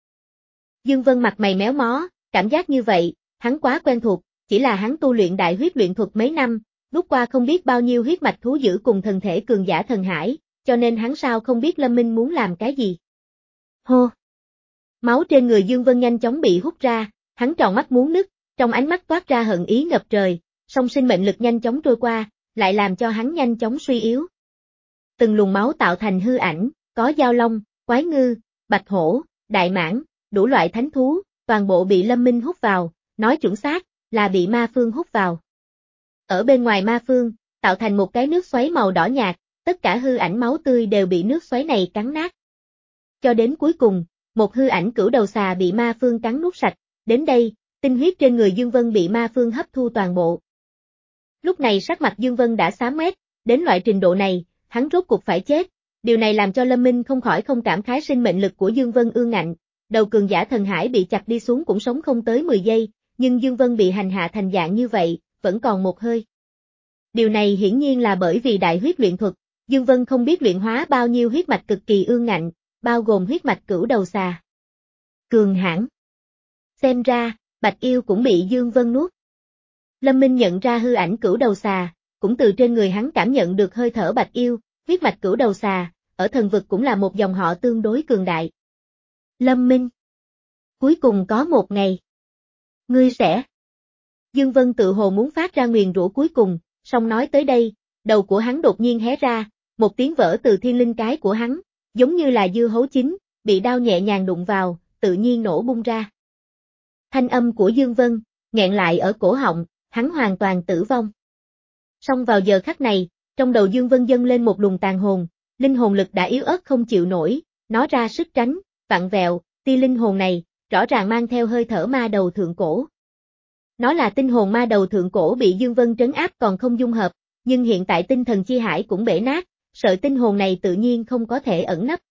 [SPEAKER 1] Dương Vân mặt mày méo mó, cảm giác như vậy, hắn quá quen thuộc, chỉ là hắn tu luyện đại huyết luyện thuật mấy năm, lúc qua không biết bao nhiêu huyết mạch thú dữ cùng thần thể cường giả thần hải, cho nên hắn sao không biết Lâm Minh muốn làm cái gì. Hô! Máu trên người Dương Vân nhanh chóng bị hút ra, hắn tròn mắt muốn nứt, trong ánh mắt toát ra hận ý ngập trời, song sinh mệnh lực nhanh chóng trôi qua, lại làm cho hắn nhanh chóng suy yếu. Từng luồng máu tạo thành hư ảnh, có dao long, quái ngư, bạch hổ, đại mãng, đủ loại thánh thú, toàn bộ bị Lâm Minh hút vào, nói chuẩn xác, là bị ma phương hút vào. Ở bên ngoài ma phương, tạo thành một cái nước xoáy màu đỏ nhạt, tất cả hư ảnh máu tươi đều bị nước xoáy này cắn nát. Cho đến cuối cùng, một hư ảnh cửu đầu xà bị ma phương cắn nuốt sạch, đến đây, tinh huyết trên người Dương Vân bị ma phương hấp thu toàn bộ. Lúc này sắc mặt Dương Vân đã xám ngoét, đến loại trình độ này, hắn rốt cuộc phải chết, điều này làm cho Lâm Minh không khỏi không cảm khái sinh mệnh lực của Dương Vân ương ngạnh, đầu cường giả thần hải bị chặt đi xuống cũng sống không tới mười giây, nhưng Dương Vân bị hành hạ thành dạng như vậy, vẫn còn một hơi. Điều này hiển nhiên là bởi vì đại huyết luyện thuật, Dương Vân không biết luyện hóa bao nhiêu huyết mạch cực kỳ ương ngạnh, bao gồm huyết mạch cửu đầu xà. Cường hãn. Xem ra, Bạch Yêu cũng bị Dương Vân nuốt. Lâm Minh nhận ra hư ảnh cửu đầu xà, cũng từ trên người hắn cảm nhận được hơi thở Bạch Yêu, huyết mạch cửu đầu xà, ở thần vực cũng là một dòng họ tương đối cường đại. Lâm Minh. Cuối cùng có một ngày. Ngươi sẽ. Dương Vân tự hồ muốn phát ra nguyền rủa cuối cùng, song nói tới đây, đầu của hắn đột nhiên hé ra, một tiếng vỡ từ thiên linh cái của hắn, giống như là dưa hấu chín, bị đao nhẹ nhàng đụng vào, tự nhiên nổ bung ra. Thanh âm của Dương Vân, nghẹn lại ở cổ họng, hắn hoàn toàn tử vong. Song vào giờ khắc này, trong đầu Dương Vân dâng lên một luồng tàn hồn, linh hồn lực đã yếu ớt không chịu nổi, nó ra sức tránh, vặn vẹo, tia linh hồn này, rõ ràng mang theo hơi thở ma đầu thượng cổ. Nó là tinh hồn ma đầu thượng cổ bị Dương Vân trấn áp còn không dung hợp, nhưng hiện tại tinh thần chi hải cũng bể nát, sợi tinh hồn này tự nhiên không có thể ẩn nấp.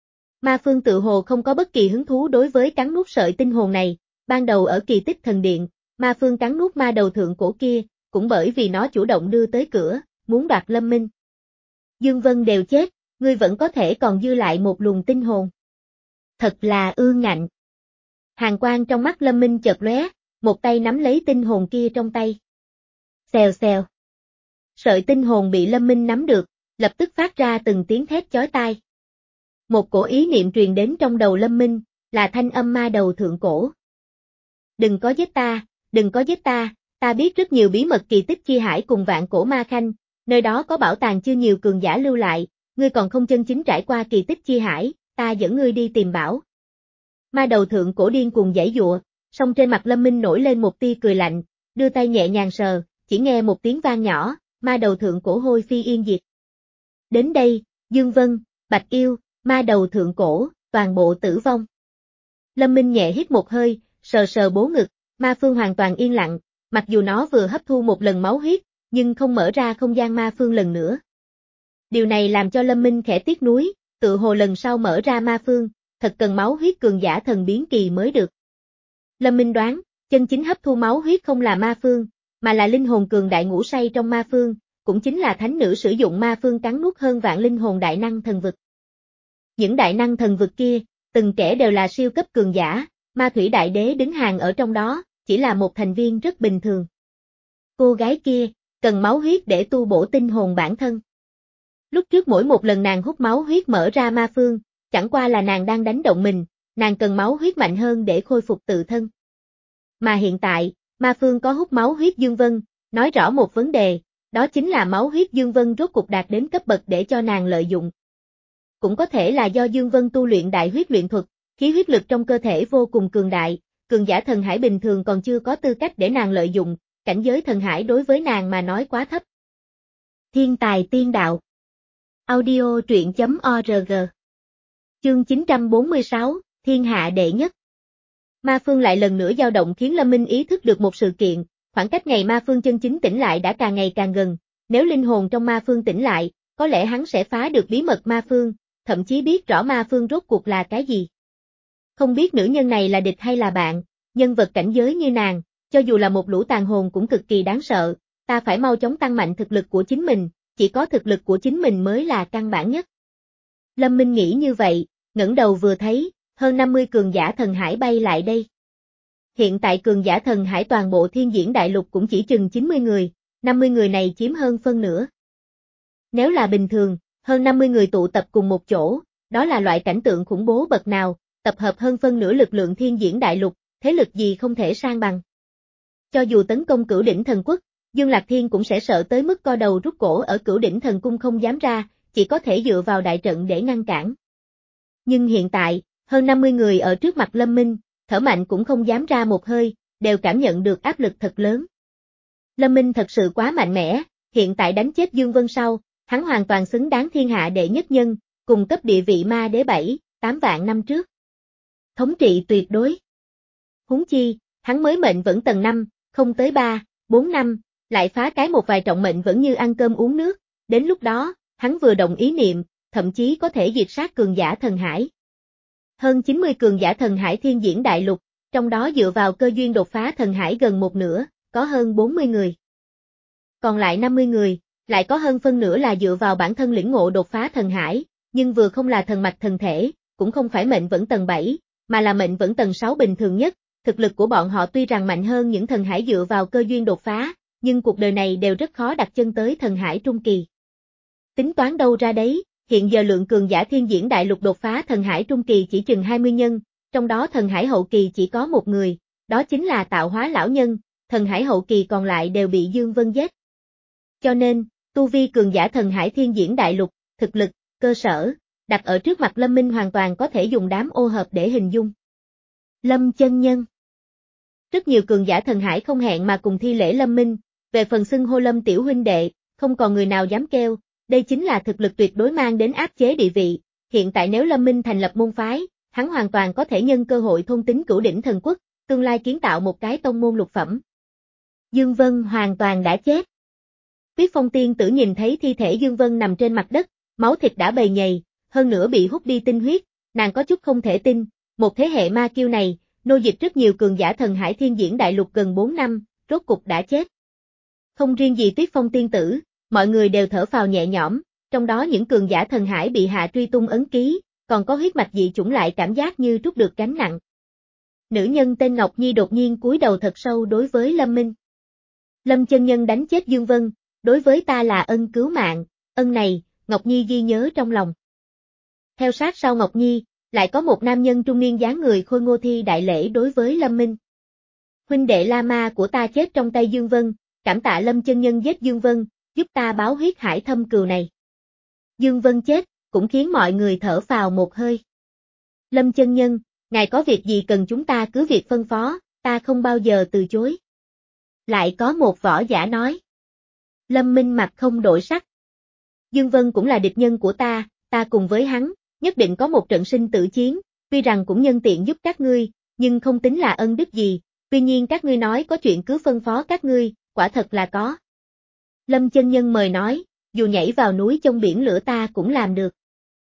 [SPEAKER 1] Ma Phương tự hồ không có bất kỳ hứng thú đối với cắn nuốt sợi tinh hồn này, ban đầu ở Kỳ Tích Thần Điện, Ma Phương cắn nuốt ma đầu thượng cổ kia, cũng bởi vì nó chủ động đưa tới cửa, muốn đoạt Lâm Minh. Dương Vân đều chết, ngươi vẫn có thể còn dư lại một luồng tinh hồn. Thật là ương ngạnh. Hàn quang trong mắt Lâm Minh chợt lóe, một tay nắm lấy tinh hồn kia trong tay. Xèo xèo. Sợi tinh hồn bị Lâm Minh nắm được, lập tức phát ra từng tiếng thét chói tai. Một cổ ý niệm truyền đến trong đầu Lâm Minh, là thanh âm ma đầu thượng cổ. Đừng có giết ta, đừng có giết ta, ta biết rất nhiều bí mật Kỳ Tích Chi Hải cùng Vạn Cổ Ma Khanh, nơi đó có bảo tàng chưa nhiều cường giả lưu lại, ngươi còn không chân chính trải qua Kỳ Tích Chi Hải, ta dẫn ngươi đi tìm bảo. Ma đầu thượng cổ điên cuồng giãy giụa, song trên mặt Lâm Minh nổi lên một tia cười lạnh, đưa tay nhẹ nhàng sờ, chỉ nghe một tiếng vang nhỏ, ma đầu thượng cổ hôi phi yên diệt. Đến đây, Dương Vân, Bạch Yêu, ma đầu thượng cổ, toàn bộ tử vong. Lâm Minh nhẹ hít một hơi, sờ sờ bố ngực, Ma Phương hoàn toàn yên lặng, mặc dù nó vừa hấp thu một lần máu huyết, nhưng không mở ra không gian Ma Phương lần nữa. Điều này làm cho Lâm Minh khẽ tiếc nuối, tự hồ lần sau mở ra Ma Phương, thật cần máu huyết cường giả thần biến kỳ mới được. Lâm Minh đoán, chân chính hấp thu máu huyết không là Ma Phương, mà là linh hồn cường đại ngủ say trong Ma Phương, cũng chính là thánh nữ sử dụng Ma Phương cắn nuốt hơn vạn linh hồn đại năng thần vực. Những đại năng thần vực kia, từng kẻ đều là siêu cấp cường giả, Ma Thủy Đại Đế đứng hàng ở trong đó, chỉ là một thành viên rất bình thường. Cô gái kia, cần máu huyết để tu bổ tinh hồn bản thân. Lúc trước mỗi một lần nàng hút máu huyết mở ra Ma Phương, chẳng qua là nàng đang đánh động mình, nàng cần máu huyết mạnh hơn để khôi phục tự thân. Mà hiện tại, Ma Phương có hút máu huyết Dương Vân, nói rõ một vấn đề, đó chính là máu huyết Dương Vân rốt cục đạt đến cấp bậc để cho nàng lợi dụng. Cũng có thể là do Dương Vân tu luyện đại huyết luyện thuật, khí huyết lực trong cơ thể vô cùng cường đại, cường giả thần hải bình thường còn chưa có tư cách để nàng lợi dụng, cảnh giới thần hải đối với nàng mà nói quá thấp. Thiên tài tiên đạo. Audio truyện chấm org. Chương chín trăm bốn mươi sáu, Thiên hạ đệ nhất. Ma Phương lại lần nữa dao động khiến Lâm Minh ý thức được một sự kiện, khoảng cách ngày Ma Phương chân chính tỉnh lại đã càng ngày càng gần, nếu linh hồn trong Ma Phương tỉnh lại, có lẽ hắn sẽ phá được bí mật Ma Phương, thậm chí biết rõ Ma Phương rốt cuộc là cái gì. Không biết nữ nhân này là địch hay là bạn, nhân vật cảnh giới như nàng, cho dù là một lũ tàn hồn cũng cực kỳ đáng sợ, ta phải mau chóng tăng mạnh thực lực của chính mình, chỉ có thực lực của chính mình mới là căn bản nhất. Lâm Minh nghĩ như vậy, ngẩng đầu vừa thấy, hơn năm mươi cường giả thần hải bay lại đây. Hiện tại cường giả thần hải toàn bộ thiên diễn đại lục cũng chỉ chừng chín mươi người, năm mươi người này chiếm hơn phân nửa. Nếu là bình thường, hơn năm mươi người tụ tập cùng một chỗ, đó là loại cảnh tượng khủng bố bậc nào, tập hợp hơn phân nửa lực lượng thiên diễn đại lục, thế lực gì không thể san bằng. Cho dù tấn công Cửu Đỉnh Thần Quốc, Dương Lạc Thiên cũng sẽ sợ tới mức co đầu rút cổ ở Cửu Đỉnh Thần Cung không dám ra, chỉ có thể dựa vào đại trận để ngăn cản. Nhưng hiện tại, hơn năm mươi người ở trước mặt Lâm Minh, thở mạnh cũng không dám ra một hơi, đều cảm nhận được áp lực thật lớn. Lâm Minh thật sự quá mạnh mẽ, hiện tại đánh chết Dương Vân sau, hắn hoàn toàn xứng đáng thiên hạ đệ nhất nhân, cùng cấp địa vị ma đế bảy, tám vạn năm trước. Thống trị tuyệt đối. Huống chi, hắn mới mệnh vẫn tầng năm, không tới ba, bốn năm, lại phá cái một vài trọng mệnh vẫn như ăn cơm uống nước, đến lúc đó, hắn vừa động ý niệm, thậm chí có thể diệt sát cường giả thần hải. Hơn chín mươi cường giả thần hải thiên diễn đại lục, trong đó dựa vào cơ duyên đột phá thần hải gần một nửa, có hơn bốn mươi người. Còn lại năm mươi người, lại có hơn phân nửa là dựa vào bản thân lĩnh ngộ đột phá thần hải, nhưng vừa không là thần mạch thần thể, cũng không phải mệnh vẫn tầng bảy, mà là mệnh vẫn tầng sáu bình thường nhất, thực lực của bọn họ tuy rằng mạnh hơn những thần hải dựa vào cơ duyên đột phá, nhưng cuộc đời này đều rất khó đặt chân tới thần hải trung kỳ. Tính toán đâu ra đấy, hiện giờ lượng cường giả thiên diễn đại lục đột phá thần hải trung kỳ chỉ chừng hai mươi nhân, trong đó thần hải hậu kỳ chỉ có một người, đó chính là tạo hóa lão nhân, thần hải hậu kỳ còn lại đều bị Dương Vân giết. Cho nên, tu vi cường giả thần hải thiên diễn đại lục, thực lực, cơ sở, đặt ở trước mặt Lâm Minh hoàn toàn có thể dùng đám ô hợp để hình dung. Lâm chân nhân. Rất nhiều cường giả thần hải không hẹn mà cùng thi lễ Lâm Minh, về phần xưng hô Lâm tiểu huynh đệ, không còn người nào dám kêu, đây chính là thực lực tuyệt đối mang đến áp chế địa vị, hiện tại nếu Lâm Minh thành lập môn phái, hắn hoàn toàn có thể nhân cơ hội thôn tính cửu đỉnh thần quốc, tương lai kiến tạo một cái tông môn lục phẩm. Dương Vân hoàn toàn đã chết. Tuyết Phong tiên tử nhìn thấy thi thể Dương Vân nằm trên mặt đất, máu thịt đã bầy nhầy, hơn nữa bị hút đi tinh huyết, nàng có chút không thể tin, một thế hệ ma kiêu này, nô dịch rất nhiều cường giả thần hải thiên diễn đại lục gần bốn năm, rốt cục đã chết. Không riêng gì Tuyết Phong tiên tử, mọi người đều thở phào nhẹ nhõm, trong đó những cường giả thần hải bị hạ truy tung ấn ký, còn có huyết mạch dị chủng lại cảm giác như trút được gánh nặng. Nữ nhân tên Ngọc Nhi đột nhiên cúi đầu thật sâu đối với Lâm Minh. Lâm chân nhân đánh chết Dương Vân, đối với ta là ân cứu mạng, ân này, Ngọc Nhi ghi nhớ trong lòng. Theo sát sau Ngọc Nhi, lại có một nam nhân trung niên dáng người khôi ngô thi đại lễ đối với Lâm Minh. Huynh đệ La Ma của ta chết trong tay Dương Vân, cảm tạ Lâm chân nhân giết Dương Vân, giúp ta báo huyết hải thâm cừu này. Dương Vân chết, cũng khiến mọi người thở phào một hơi. Lâm chân nhân, ngài có việc gì cần chúng ta cứ việc phân phó, ta không bao giờ từ chối. Lại có một võ giả nói. Lâm Minh mặt không đổi sắc. Dương Vân cũng là địch nhân của ta, ta cùng với hắn, nhất định có một trận sinh tử chiến, tuy rằng cũng nhân tiện giúp các ngươi, nhưng không tính là ân đức gì, tuy nhiên các ngươi nói có chuyện cứ phân phó các ngươi, quả thật là có. Lâm chân nhân mời nói, dù nhảy vào núi trong biển lửa ta cũng làm được.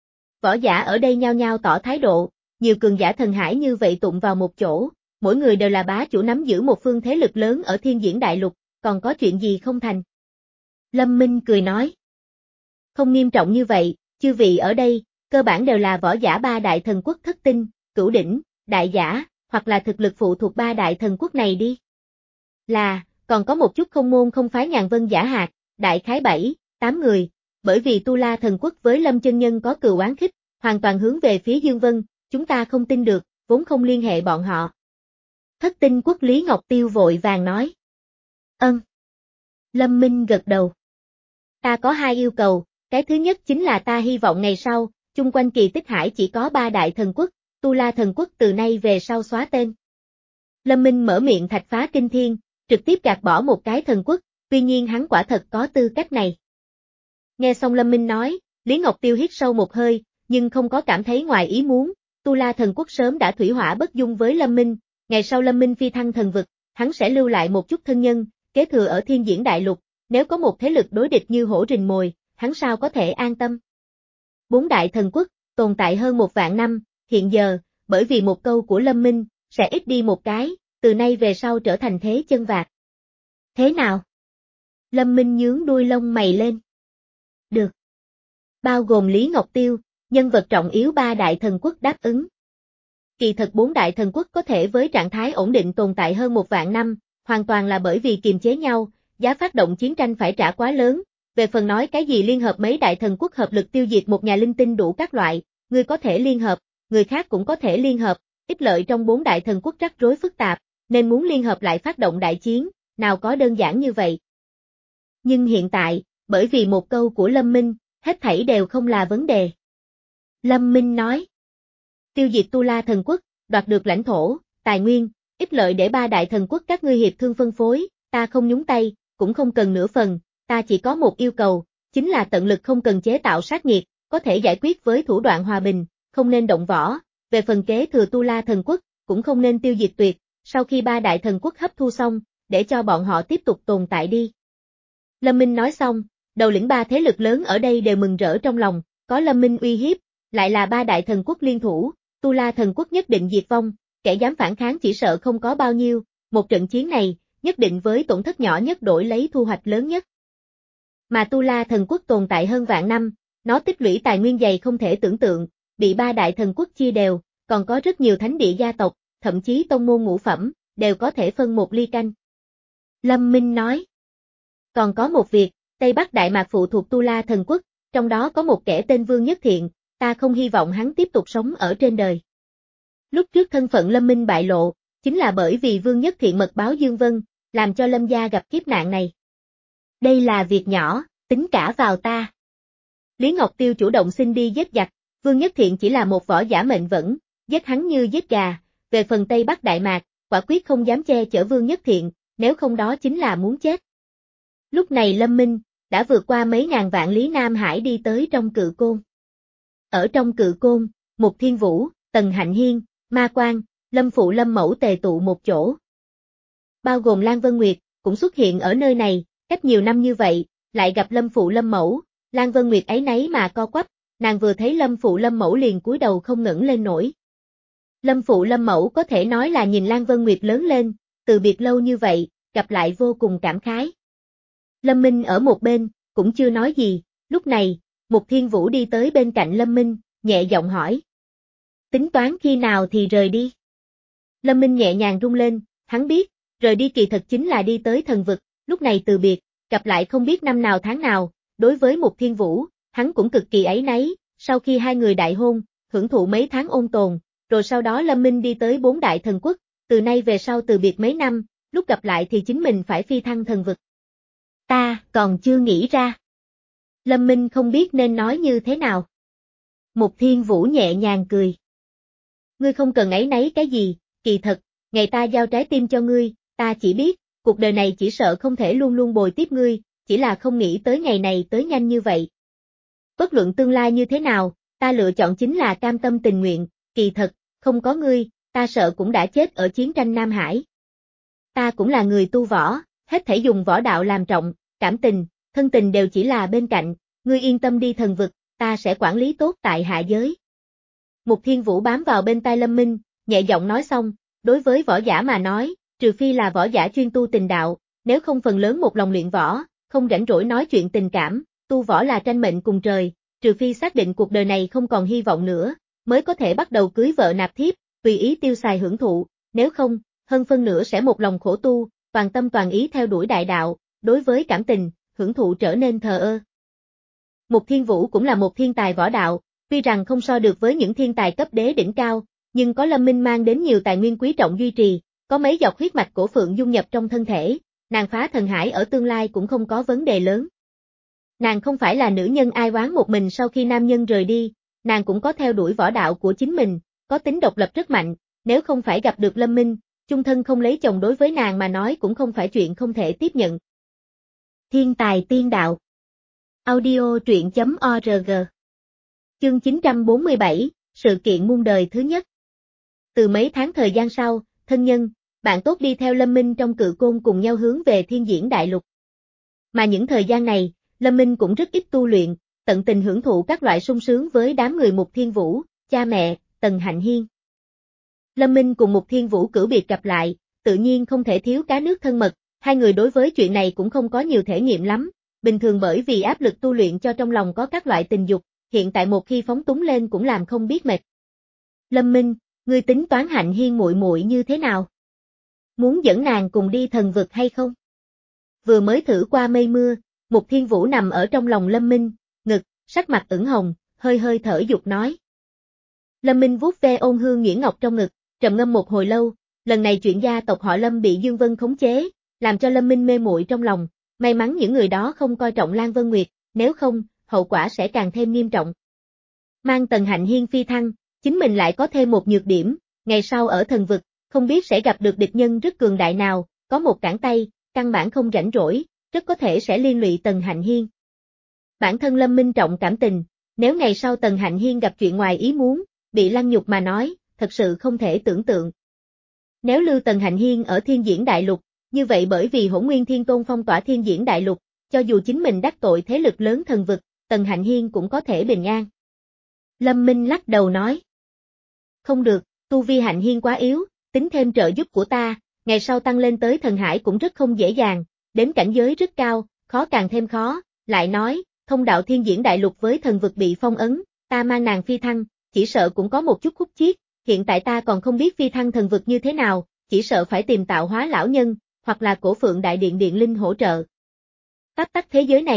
[SPEAKER 1] Võ giả ở đây nhao nhao tỏ thái độ, nhiều cường giả thần hải như vậy tụng vào một chỗ, mỗi người đều là bá chủ nắm giữ một phương thế lực lớn ở thiên diễn đại lục, còn có chuyện gì không thành. Lâm Minh cười nói. Không nghiêm trọng như vậy, chư vị ở đây, cơ bản đều là võ giả ba đại thần quốc thất tinh, cửu đỉnh, đại giả, hoặc là thực lực phụ thuộc ba đại thần quốc này đi. Là, còn có một chút không môn không phái ngàn vân giả hạt, đại khái bảy, tám người, bởi vì Tu La thần quốc với Lâm chân nhân có cừu oán khích, hoàn toàn hướng về phía Dương Vân, chúng ta không tin được, vốn không liên hệ bọn họ. Thất tinh quốc Lý Ngọc Tiêu vội vàng nói. Ân. Lâm Minh gật đầu. Ta có hai yêu cầu, cái thứ nhất chính là ta hy vọng ngày sau, chung quanh kỳ tích hải chỉ có ba đại thần quốc, Tu La thần quốc từ nay về sau xóa tên. Lâm Minh mở miệng thạch phá kinh thiên, trực tiếp gạt bỏ một cái thần quốc, tuy nhiên hắn quả thật có tư cách này. Nghe xong Lâm Minh nói, Lý Ngọc Tiêu hít sâu một hơi, nhưng không có cảm thấy ngoài ý muốn, Tu La thần quốc sớm đã thủy hỏa bất dung với Lâm Minh, ngày sau Lâm Minh phi thăng thần vực, hắn sẽ lưu lại một chút thân nhân, kế thừa ở thiên diễn đại lục, nếu có một thế lực đối địch như hổ rình mồi, hắn sao có thể an tâm. Bốn đại thần quốc, tồn tại hơn một vạn năm, hiện giờ, bởi vì một câu của Lâm Minh, sẽ ít đi một cái, từ nay về sau trở thành thế chân vạc. Thế nào? Lâm Minh nhướng đuôi lông mày lên. Được. Bao gồm Lý Ngọc Tiêu, nhân vật trọng yếu ba đại thần quốc đáp ứng. Kỳ thật bốn đại thần quốc có thể với trạng thái ổn định tồn tại hơn một vạn năm, hoàn toàn là bởi vì kiềm chế nhau, giá phát động chiến tranh phải trả quá lớn. Về phần nói cái gì liên hợp mấy đại thần quốc hợp lực tiêu diệt một nhà linh tinh đủ các loại, người có thể liên hợp, người khác cũng có thể liên hợp, ích lợi trong bốn đại thần quốc rắc rối phức tạp, nên muốn liên hợp lại phát động đại chiến, nào có đơn giản như vậy. Nhưng hiện tại, bởi vì một câu của Lâm Minh, hết thảy đều không là vấn đề. Lâm Minh nói, tiêu diệt Tu La thần quốc, đoạt được lãnh thổ, tài nguyên, ích lợi để ba đại thần quốc các ngươi hiệp thương phân phối, ta không nhúng tay, cũng không cần nửa phần, ta chỉ có một yêu cầu, chính là tận lực không cần chế tạo sát nghiệt, có thể giải quyết với thủ đoạn hòa bình, không nên động võ, về phần kế thừa Tu La thần quốc, cũng không nên tiêu diệt tuyệt, sau khi ba đại thần quốc hấp thu xong, để cho bọn họ tiếp tục tồn tại đi. Lâm Minh nói xong, đầu lĩnh ba thế lực lớn ở đây đều mừng rỡ trong lòng, có Lâm Minh uy hiếp, lại là ba đại thần quốc liên thủ, Tu La thần quốc nhất định diệt vong, kẻ dám phản kháng chỉ sợ không có bao nhiêu, một trận chiến này, nhất định với tổn thất nhỏ nhất đổi lấy thu hoạch lớn nhất. Mà Tu La thần quốc tồn tại hơn vạn năm, nó tích lũy tài nguyên dày không thể tưởng tượng, bị ba đại thần quốc chia đều, còn có rất nhiều thánh địa gia tộc, thậm chí tông môn ngũ phẩm, đều có thể phân một ly canh. Lâm Minh nói, còn có một việc, Tây Bắc Đại Mạc phụ thuộc Tu La thần quốc, trong đó có một kẻ tên Vương Nhất Thiện, ta không hy vọng hắn tiếp tục sống ở trên đời. Lúc trước thân phận Lâm Minh bại lộ, chính là bởi vì Vương Nhất Thiện mật báo Dương Vân, làm cho Lâm gia gặp kiếp nạn này. Đây là việc nhỏ, tính cả vào ta. Lý Ngọc Tiêu chủ động xin đi giết giặc, Vương Nhất Thiện chỉ là một võ giả mệnh vẫn, giết hắn như giết gà, về phần Tây Bắc Đại Mạc, quả quyết không dám che chở Vương Nhất Thiện, nếu không đó chính là muốn chết. Lúc này Lâm Minh, đã vượt qua mấy ngàn vạn lý Nam Hải đi tới trong Cự Côn. Ở trong Cự Côn, Mục Thiên Vũ, Tần Hạnh Hiên, Ma Quang, Lâm Phụ Lâm Mẫu tề tụ một chỗ. Bao gồm Lan Vân Nguyệt, cũng xuất hiện ở nơi này, cách nhiều năm như vậy, lại gặp Lâm Phụ Lâm Mẫu, Lan Vân Nguyệt ấy nấy mà co quắp, nàng vừa thấy Lâm Phụ Lâm Mẫu liền cúi đầu không ngẩng lên nổi. Lâm Phụ Lâm Mẫu có thể nói là nhìn Lan Vân Nguyệt lớn lên, từ biệt lâu như vậy, gặp lại vô cùng cảm khái. Lâm Minh ở một bên, cũng chưa nói gì, lúc này, Mục Thiên Vũ đi tới bên cạnh Lâm Minh, nhẹ giọng hỏi. Tính toán khi nào thì rời đi? Lâm Minh nhẹ nhàng rung lên, hắn biết, rời đi kỳ thật chính là đi tới thần vực, lúc này từ biệt, gặp lại không biết năm nào tháng nào, đối với Mục Thiên Vũ, hắn cũng cực kỳ áy náy, sau khi hai người đại hôn, hưởng thụ mấy tháng ôn tồn, rồi sau đó Lâm Minh đi tới bốn đại thần quốc, từ nay về sau từ biệt mấy năm, lúc gặp lại thì chính mình phải phi thăng thần vực. Ta còn chưa nghĩ ra. Lâm Minh không biết nên nói như thế nào. Mục Thiên Vũ nhẹ nhàng cười. Ngươi không cần áy náy cái gì, kỳ thật, ngày ta giao trái tim cho ngươi, ta chỉ biết, cuộc đời này chỉ sợ không thể luôn luôn bồi tiếp ngươi, chỉ là không nghĩ tới ngày này tới nhanh như vậy. Bất luận tương lai như thế nào, ta lựa chọn chính là cam tâm tình nguyện, kỳ thật, không có ngươi, ta sợ cũng đã chết ở chiến tranh Nam Hải. Ta cũng là người tu võ, hết thảy dùng võ đạo làm trọng, cảm tình, thân tình đều chỉ là bên cạnh, ngươi yên tâm đi thần vực, ta sẽ quản lý tốt tại hạ giới. Mục Thiên Vũ bám vào bên tai Lâm Minh, nhẹ giọng nói xong, đối với võ giả mà nói, trừ phi là võ giả chuyên tu tình đạo, nếu không phần lớn một lòng luyện võ, không rảnh rỗi nói chuyện tình cảm, tu võ là tranh mệnh cùng trời, trừ phi xác định cuộc đời này không còn hy vọng nữa, mới có thể bắt đầu cưới vợ nạp thiếp, tùy ý tiêu xài hưởng thụ, nếu không, hơn phân nửa sẽ một lòng khổ tu, toàn tâm toàn ý theo đuổi đại đạo, đối với cảm tình, hưởng thụ trở nên thờ ơ. Mục Thiên Vũ cũng là một thiên tài võ đạo, tuy rằng không so được với những thiên tài cấp đế đỉnh cao, nhưng có Lâm Minh mang đến nhiều tài nguyên quý trọng duy trì, có mấy giọt huyết mạch cổ phượng dung nhập trong thân thể, nàng phá thần hải ở tương lai cũng không có vấn đề lớn. Nàng không phải là nữ nhân ai oán một mình sau khi nam nhân rời đi, nàng cũng có theo đuổi võ đạo của chính mình, có tính độc lập rất mạnh, nếu không phải gặp được Lâm Minh, chung thân không lấy chồng đối với nàng mà nói cũng không phải chuyện không thể tiếp nhận. Thiên tài tiên đạo. Audio truyện chấm org. Chương chín trăm bốn mươi bảy, sự kiện muôn đời thứ nhất. Từ mấy tháng thời gian sau, thân nhân, bạn tốt đi theo Lâm Minh trong Cự Côn cùng nhau hướng về Thiên Diễn Đại Lục. Mà những thời gian này, Lâm Minh cũng rất ít tu luyện, tận tình hưởng thụ các loại sung sướng với đám người Mục Thiên Vũ, cha mẹ, Tần Hạnh Hiên. Lâm Minh cùng Mục Thiên Vũ cử biệt gặp lại, tự nhiên không thể thiếu cá nước thân mật, hai người đối với chuyện này cũng không có nhiều thể nghiệm lắm, bình thường bởi vì áp lực tu luyện cho trong lòng có các loại tình dục, hiện tại một khi phóng túng lên cũng làm không biết mệt. Lâm Minh, ngươi tính toán Hạnh Hiên muội muội như thế nào? Muốn dẫn nàng cùng đi thần vực hay không? Vừa mới thử qua mây mưa, Mục Thiên Vũ nằm ở trong lòng Lâm Minh, ngực, sắc mặt ửng hồng, hơi hơi thở dục nói. Lâm Minh vuốt ve ôn hương nhuyễn ngọc trong ngực, trầm ngâm một hồi lâu, lần này chuyện gia tộc họ Lâm bị Dương Vân khống chế, làm cho Lâm Minh mê muội trong lòng, may mắn những người đó không coi trọng Lan Vân Nguyệt, nếu không, hậu quả sẽ càng thêm nghiêm trọng. Mang Tần Hạnh Hiên phi thăng, chính mình lại có thêm một nhược điểm, ngày sau ở thần vực, không biết sẽ gặp được địch nhân rất cường đại nào, có một cản tay, căn bản không rảnh rỗi, rất có thể sẽ liên lụy Tần Hạnh Hiên. Bản thân Lâm Minh trọng cảm tình, nếu ngày sau Tần Hạnh Hiên gặp chuyện ngoài ý muốn, bị lăng nhục mà nói, thật sự không thể tưởng tượng. Nếu lưu Tần Hạnh Hiên ở Thiên Diễn Đại Lục, như vậy bởi vì Hỗn Nguyên Thiên Tôn phong tỏa Thiên Diễn Đại Lục, cho dù chính mình đắc tội thế lực lớn thần vực, Tần Hạnh Hiên cũng có thể bình an. Lâm Minh lắc đầu nói. Không được, tu vi Hạnh Hiên quá yếu, tính thêm trợ giúp của ta, ngày sau tăng lên tới thần hải cũng rất không dễ dàng, đến cảnh giới rất cao, khó càng thêm khó, lại nói, thông đạo Thiên Diễn Đại Lục với thần vực bị phong ấn, ta mang nàng phi thăng, chỉ sợ cũng có một chút khúc chiết, hiện tại ta còn không biết phi thăng thần vực như thế nào, chỉ sợ phải tìm tạo hóa lão nhân, hoặc là cổ phượng đại điện điện linh hỗ trợ. Pháp tắc thế giới này,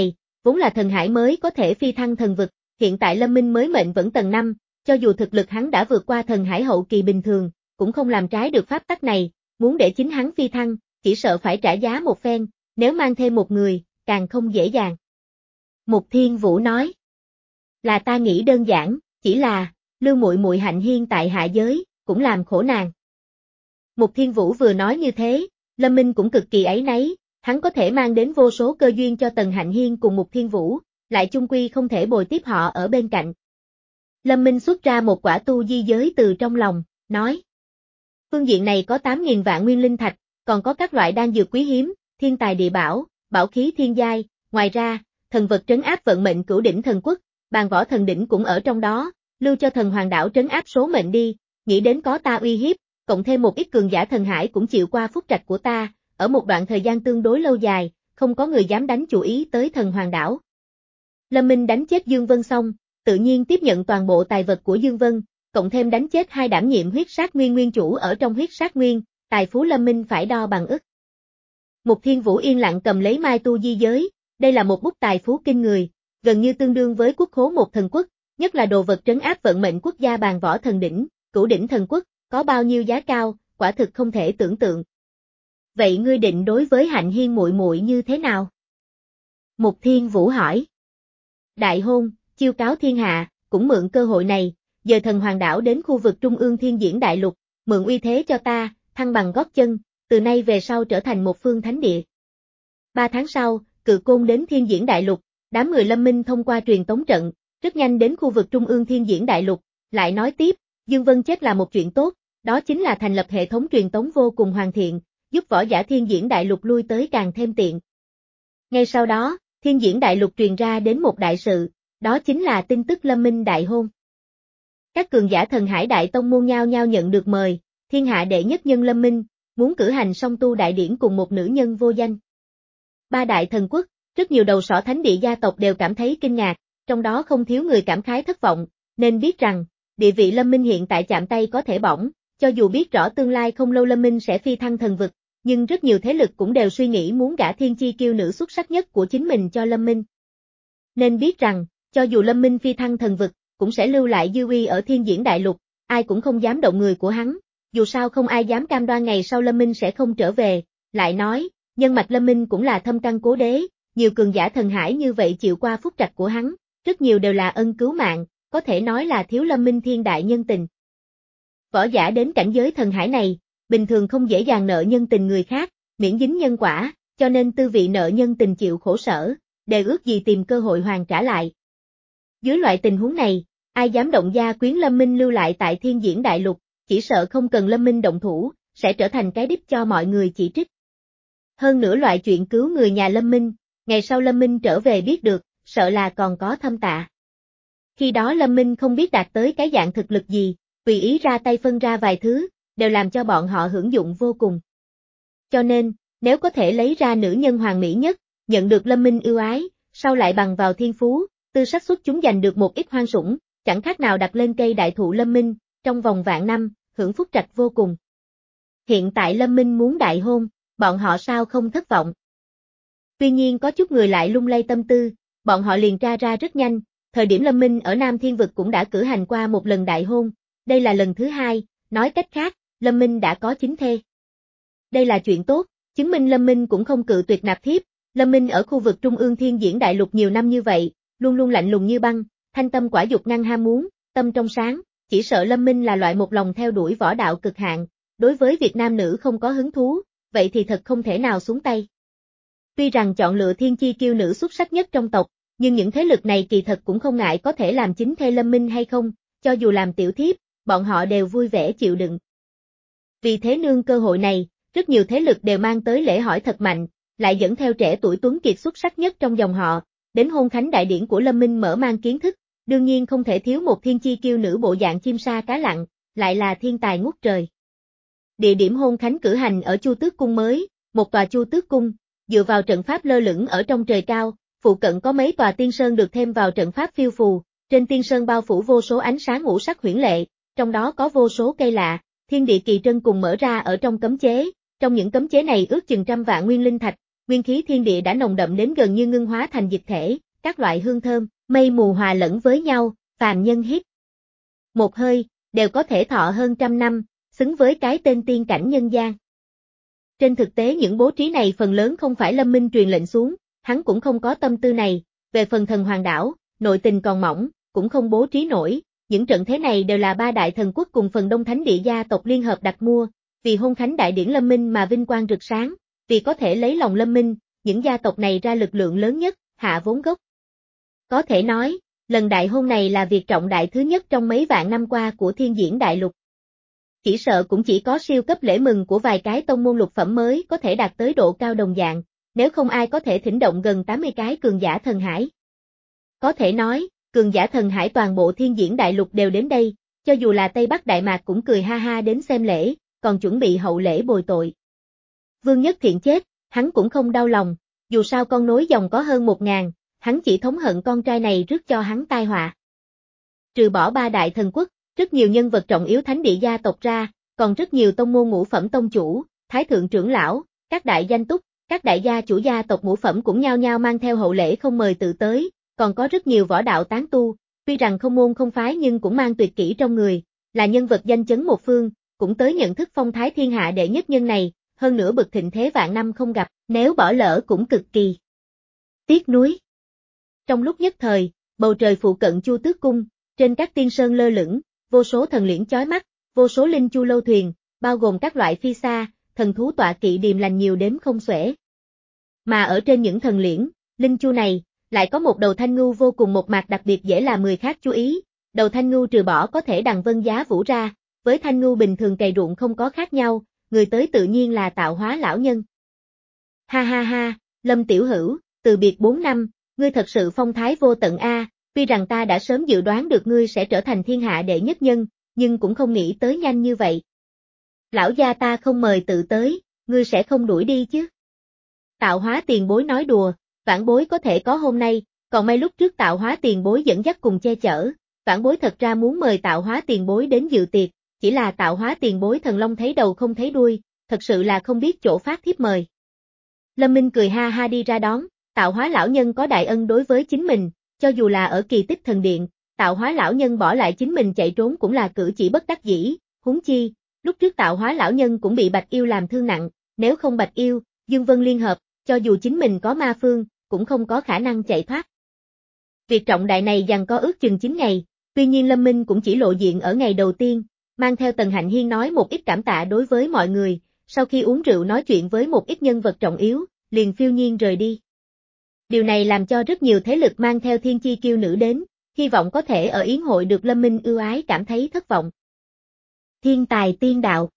[SPEAKER 1] vốn là thần hải mới có thể phi thăng thần vực, hiện tại Lâm Minh mới mệnh vẫn tầng năm, cho dù thực lực hắn đã vượt qua thần hải hậu kỳ bình thường, cũng không làm trái được pháp tắc này, muốn để chính hắn phi thăng, chỉ sợ phải trả giá một phen, nếu mang thêm một người, càng không dễ dàng. Mục Thiên Vũ nói, là ta nghĩ đơn giản, chỉ là, Lưu muội muội hạnh hiên tại hạ giới, cũng làm khổ nàng. Mục Thiên Vũ vừa nói như thế, Lâm Minh cũng cực kỳ áy náy, hắn có thể mang đến vô số cơ duyên cho Tần Hạnh Hiên cùng Mục Thiên Vũ, lại chung quy không thể bồi tiếp họ ở bên cạnh. Lâm Minh xuất ra một quả tu di giới từ trong lòng, nói. Phương diện này có tám nghìn vạn nguyên linh thạch, còn có các loại đan dược quý hiếm, thiên tài địa bảo, bảo khí thiên giai, ngoài ra, thần vật trấn áp vận mệnh cửu đỉnh thần quốc, bàn võ thần đỉnh cũng ở trong đó, lưu cho thần hoàng đảo trấn áp số mệnh đi, nghĩ đến có ta uy hiếp, cộng thêm một ít cường giả thần hải cũng chịu qua phúc trạch của ta, ở một đoạn thời gian tương đối lâu dài, không có người dám đánh chủ ý tới thần hoàng đảo. Lâm Minh đánh chết Dương Vân xong, tự nhiên tiếp nhận toàn bộ tài vật của Dương Vân, cộng thêm đánh chết hai đảm nhiệm huyết sát nguyên nguyên chủ ở trong huyết sát nguyên, tài phú Lâm Minh phải đo bằng ức. Mục Thiên Vũ yên lặng cầm lấy mai tu di giới, đây là một bút tài phú kinh người, gần như tương đương với quốc khố một thần quốc, nhất là đồ vật trấn áp vận mệnh quốc gia bàn võ thần đỉnh, cửu đỉnh thần quốc, có bao nhiêu giá cao, quả thực không thể tưởng tượng. Vậy ngươi định đối với Hạnh Hiên muội muội như thế nào? Mục Thiên Vũ hỏi. Đại hôn, chiêu cáo thiên hạ, cũng mượn cơ hội này, dời thần hoàng đảo đến khu vực trung ương thiên diễn đại lục, mượn uy thế cho ta, thăng bằng gót chân, từ nay về sau trở thành một phương thánh địa. Ba tháng sau, Cự Côn đến thiên diễn đại lục, đám người Lâm Minh thông qua truyền tống trận, rất nhanh đến khu vực trung ương thiên diễn đại lục, lại nói tiếp, Dương Vân chết là một chuyện tốt, đó chính là thành lập hệ thống truyền tống vô cùng hoàn thiện, giúp võ giả thiên diễn đại lục lui tới càng thêm tiện. Ngay sau đó, thiên diễn đại lục truyền ra đến một đại sự, đó chính là tin tức Lâm Minh đại hôn. Các cường giả thần hải đại tông môn nhao nhao nhận được mời, thiên hạ đệ nhất nhân Lâm Minh, muốn cử hành song tu đại điển cùng một nữ nhân vô danh. Ba đại thần quốc, rất nhiều đầu sỏ thánh địa gia tộc đều cảm thấy kinh ngạc, trong đó không thiếu người cảm khái thất vọng, nên biết rằng, địa vị Lâm Minh hiện tại chạm tay có thể bỏng, cho dù biết rõ tương lai không lâu Lâm Minh sẽ phi thăng thần vực, nhưng rất nhiều thế lực cũng đều suy nghĩ muốn gả thiên chi kiêu nữ xuất sắc nhất của chính mình cho Lâm Minh. Nên biết rằng, cho dù Lâm Minh phi thăng thần vực, cũng sẽ lưu lại dư uy ở thiên diễn đại lục, ai cũng không dám động người của hắn, dù sao không ai dám cam đoan ngày sau Lâm Minh sẽ không trở về, lại nói, nhân mạch Lâm Minh cũng là thâm căn cố đế, nhiều cường giả thần hải như vậy chịu qua phúc trạch của hắn, rất nhiều đều là ân cứu mạng, có thể nói là thiếu Lâm Minh thiên đại nhân tình. Võ giả đến cảnh giới thần hải này, bình thường không dễ dàng nợ nhân tình người khác, miễn dính nhân quả, cho nên tư vị nợ nhân tình chịu khổ sở, đề ước gì tìm cơ hội hoàn trả lại. Dưới loại tình huống này, ai dám động gia quyến Lâm Minh lưu lại tại thiên diễn đại lục, chỉ sợ không cần Lâm Minh động thủ, sẽ trở thành cái đích cho mọi người chỉ trích. Hơn nữa loại chuyện cứu người nhà Lâm Minh, ngày sau Lâm Minh trở về biết được, sợ là còn có thâm tạ. Khi đó Lâm Minh không biết đạt tới cái dạng thực lực gì, tùy ý ra tay phân ra vài thứ, đều làm cho bọn họ hưởng dụng vô cùng. Cho nên, nếu có thể lấy ra nữ nhân hoàn mỹ nhất, nhận được Lâm Minh ưu ái, sau lại bằng vào thiên phú, tư xác suất chúng giành được một ít hoang sủng, chẳng khác nào đặt lên cây đại thụ Lâm Minh, trong vòng vạn năm, hưởng phúc trạch vô cùng. Hiện tại Lâm Minh muốn đại hôn, bọn họ sao không thất vọng. Tuy nhiên có chút người lại lung lay tâm tư, bọn họ liền tra ra rất nhanh, thời điểm Lâm Minh ở Nam Thiên Vực cũng đã cử hành qua một lần đại hôn, đây là lần thứ hai, nói cách khác, Lâm Minh đã có chính thê. Đây là chuyện tốt, chứng minh Lâm Minh cũng không cự tuyệt nạp thiếp, Lâm Minh ở khu vực trung ương thiên diễn đại lục nhiều năm như vậy, luôn luôn lạnh lùng như băng, thanh tâm quả dục ngăn ham muốn, tâm trong sáng, chỉ sợ Lâm Minh là loại một lòng theo đuổi võ đạo cực hạn, đối với Việt Nam nữ không có hứng thú, vậy thì thật không thể nào xuống tay. Tuy rằng chọn lựa thiên chi kiêu nữ xuất sắc nhất trong tộc, nhưng những thế lực này kỳ thật cũng không ngại có thể làm chính thê Lâm Minh hay không, cho dù làm tiểu thiếp, bọn họ đều vui vẻ chịu đựng. Vì thế nương cơ hội này, rất nhiều thế lực đều mang tới lễ hỏi thật mạnh, lại dẫn theo trẻ tuổi tuấn kiệt xuất sắc nhất trong dòng họ, đến hôn khánh đại điển của Lâm Minh mở mang kiến thức, đương nhiên không thể thiếu một thiên chi kiêu nữ bộ dạng chim sa cá lặn, lại là thiên tài ngút trời. Địa điểm hôn khánh cử hành ở Chu Tước Cung mới, một tòa Chu Tước Cung, dựa vào trận pháp lơ lửng ở trong trời cao, phụ cận có mấy tòa tiên sơn được thêm vào trận pháp phiêu phù, trên tiên sơn bao phủ vô số ánh sáng ngũ sắc huyễn lệ, trong đó có vô số cây lạ, thiên địa kỳ trân cùng mở ra ở trong cấm chế, trong những cấm chế này ước chừng trăm vạn nguyên linh thạch, nguyên khí thiên địa đã nồng đậm đến gần như ngưng hóa thành dịch thể, các loại hương thơm, mây mù hòa lẫn với nhau, phàm nhân hít một hơi, đều có thể thọ hơn trăm năm, xứng với cái tên tiên cảnh nhân gian. Trên thực tế những bố trí này phần lớn không phải Lâm Minh truyền lệnh xuống, hắn cũng không có tâm tư này, về phần thần hoàng đảo, nội tình còn mỏng, cũng không bố trí nổi, những trận thế này đều là ba đại thần quốc cùng phần đông thánh địa gia tộc liên hợp đặt mua, vì hôn khánh đại điển Lâm Minh mà vinh quang rực sáng, vì có thể lấy lòng Lâm Minh, những gia tộc này ra lực lượng lớn nhất, hạ vốn gốc. Có thể nói, lần đại hôn này là việc trọng đại thứ nhất trong mấy vạn năm qua của thiên diễn đại lục. Chỉ sợ cũng chỉ có siêu cấp lễ mừng của vài cái tông môn lục phẩm mới có thể đạt tới độ cao đồng dạng, nếu không ai có thể thỉnh động gần tám mươi cái cường giả thần hải. Có thể nói, cường giả thần hải toàn bộ thiên diễn đại lục đều đến đây, cho dù là Tây Bắc Đại Mạc cũng cười ha ha đến xem lễ, còn chuẩn bị hậu lễ bồi tội. Vương Nhất Thiện chết, hắn cũng không đau lòng, dù sao con nối dòng có hơn một ngàn, hắn chỉ thống hận con trai này rước cho hắn tai họa. Trừ bỏ ba đại thần quốc, rất nhiều nhân vật trọng yếu thánh địa gia tộc ra, còn rất nhiều tông môn ngũ phẩm tông chủ, thái thượng trưởng lão, các đại danh túc, các đại gia chủ gia tộc ngũ phẩm cũng nhao nhao mang theo hậu lễ không mời tự tới, còn có rất nhiều võ đạo tán tu, tuy rằng không môn không phái nhưng cũng mang tuyệt kỹ trong người, là nhân vật danh chấn một phương, cũng tới nhận thức phong thái thiên hạ đệ nhất nhân này, hơn nữa bực thịnh thế vạn năm không gặp, nếu bỏ lỡ cũng cực kỳ tiếc nuối. Trong lúc nhất thời, bầu trời phụ cận Chu Tước Cung, trên các tiên sơn lơ lửng, vô số thần liễn chói mắt, vô số linh chu lâu thuyền, bao gồm các loại phi xa, thần thú tọa kỵ điềm lành nhiều đếm không xuể. Mà ở trên những thần liễn, linh chu này, lại có một đầu thanh ngưu vô cùng một mạc đặc biệt dễ làm người khác chú ý, đầu thanh ngưu trừ bỏ có thể đằng vân giá vũ ra, với thanh ngưu bình thường cày ruộng không có khác nhau, người tới tự nhiên là Tạo Hóa lão nhân. Ha ha ha, Lâm tiểu hữu, từ biệt bốn năm, ngươi thật sự phong thái vô tận a, tuy rằng ta đã sớm dự đoán được ngươi sẽ trở thành thiên hạ đệ nhất nhân, nhưng cũng không nghĩ tới nhanh như vậy. Lão gia ta không mời tự tới, ngươi sẽ không đuổi đi chứ? Tạo Hóa tiền bối nói đùa, vãn bối có thể có hôm nay, còn may lúc trước Tạo Hóa tiền bối dẫn dắt cùng che chở, vãn bối thật ra muốn mời Tạo Hóa tiền bối đến dự tiệc, chỉ là Tạo Hóa tiền bối thần long thấy đầu không thấy đuôi, thật sự là không biết chỗ phát thiếp mời. Lâm Minh cười ha ha đi ra đón, Tạo Hóa lão nhân có đại ân đối với chính mình, cho dù là ở Kỳ Tích Thần Điện, Tạo Hóa lão nhân bỏ lại chính mình chạy trốn cũng là cử chỉ bất đắc dĩ, huống chi, lúc trước Tạo Hóa lão nhân cũng bị Bạch Yêu làm thương nặng, nếu không Bạch Yêu, Dương Vân liên hợp, cho dù chính mình có ma phương, cũng không có khả năng chạy thoát. Việc trọng đại này dằng có ước chừng chín ngày, tuy nhiên Lâm Minh cũng chỉ lộ diện ở ngày đầu tiên, mang theo Tần Hạnh Hiên nói một ít cảm tạ đối với mọi người, sau khi uống rượu nói chuyện với một ít nhân vật trọng yếu, liền phiêu nhiên rời đi. Điều này làm cho rất nhiều thế lực mang theo thiên chi kiêu nữ đến, hy vọng có thể ở yến hội được Lâm Minh ưu ái cảm thấy thất vọng. Thiên tài tiên đạo.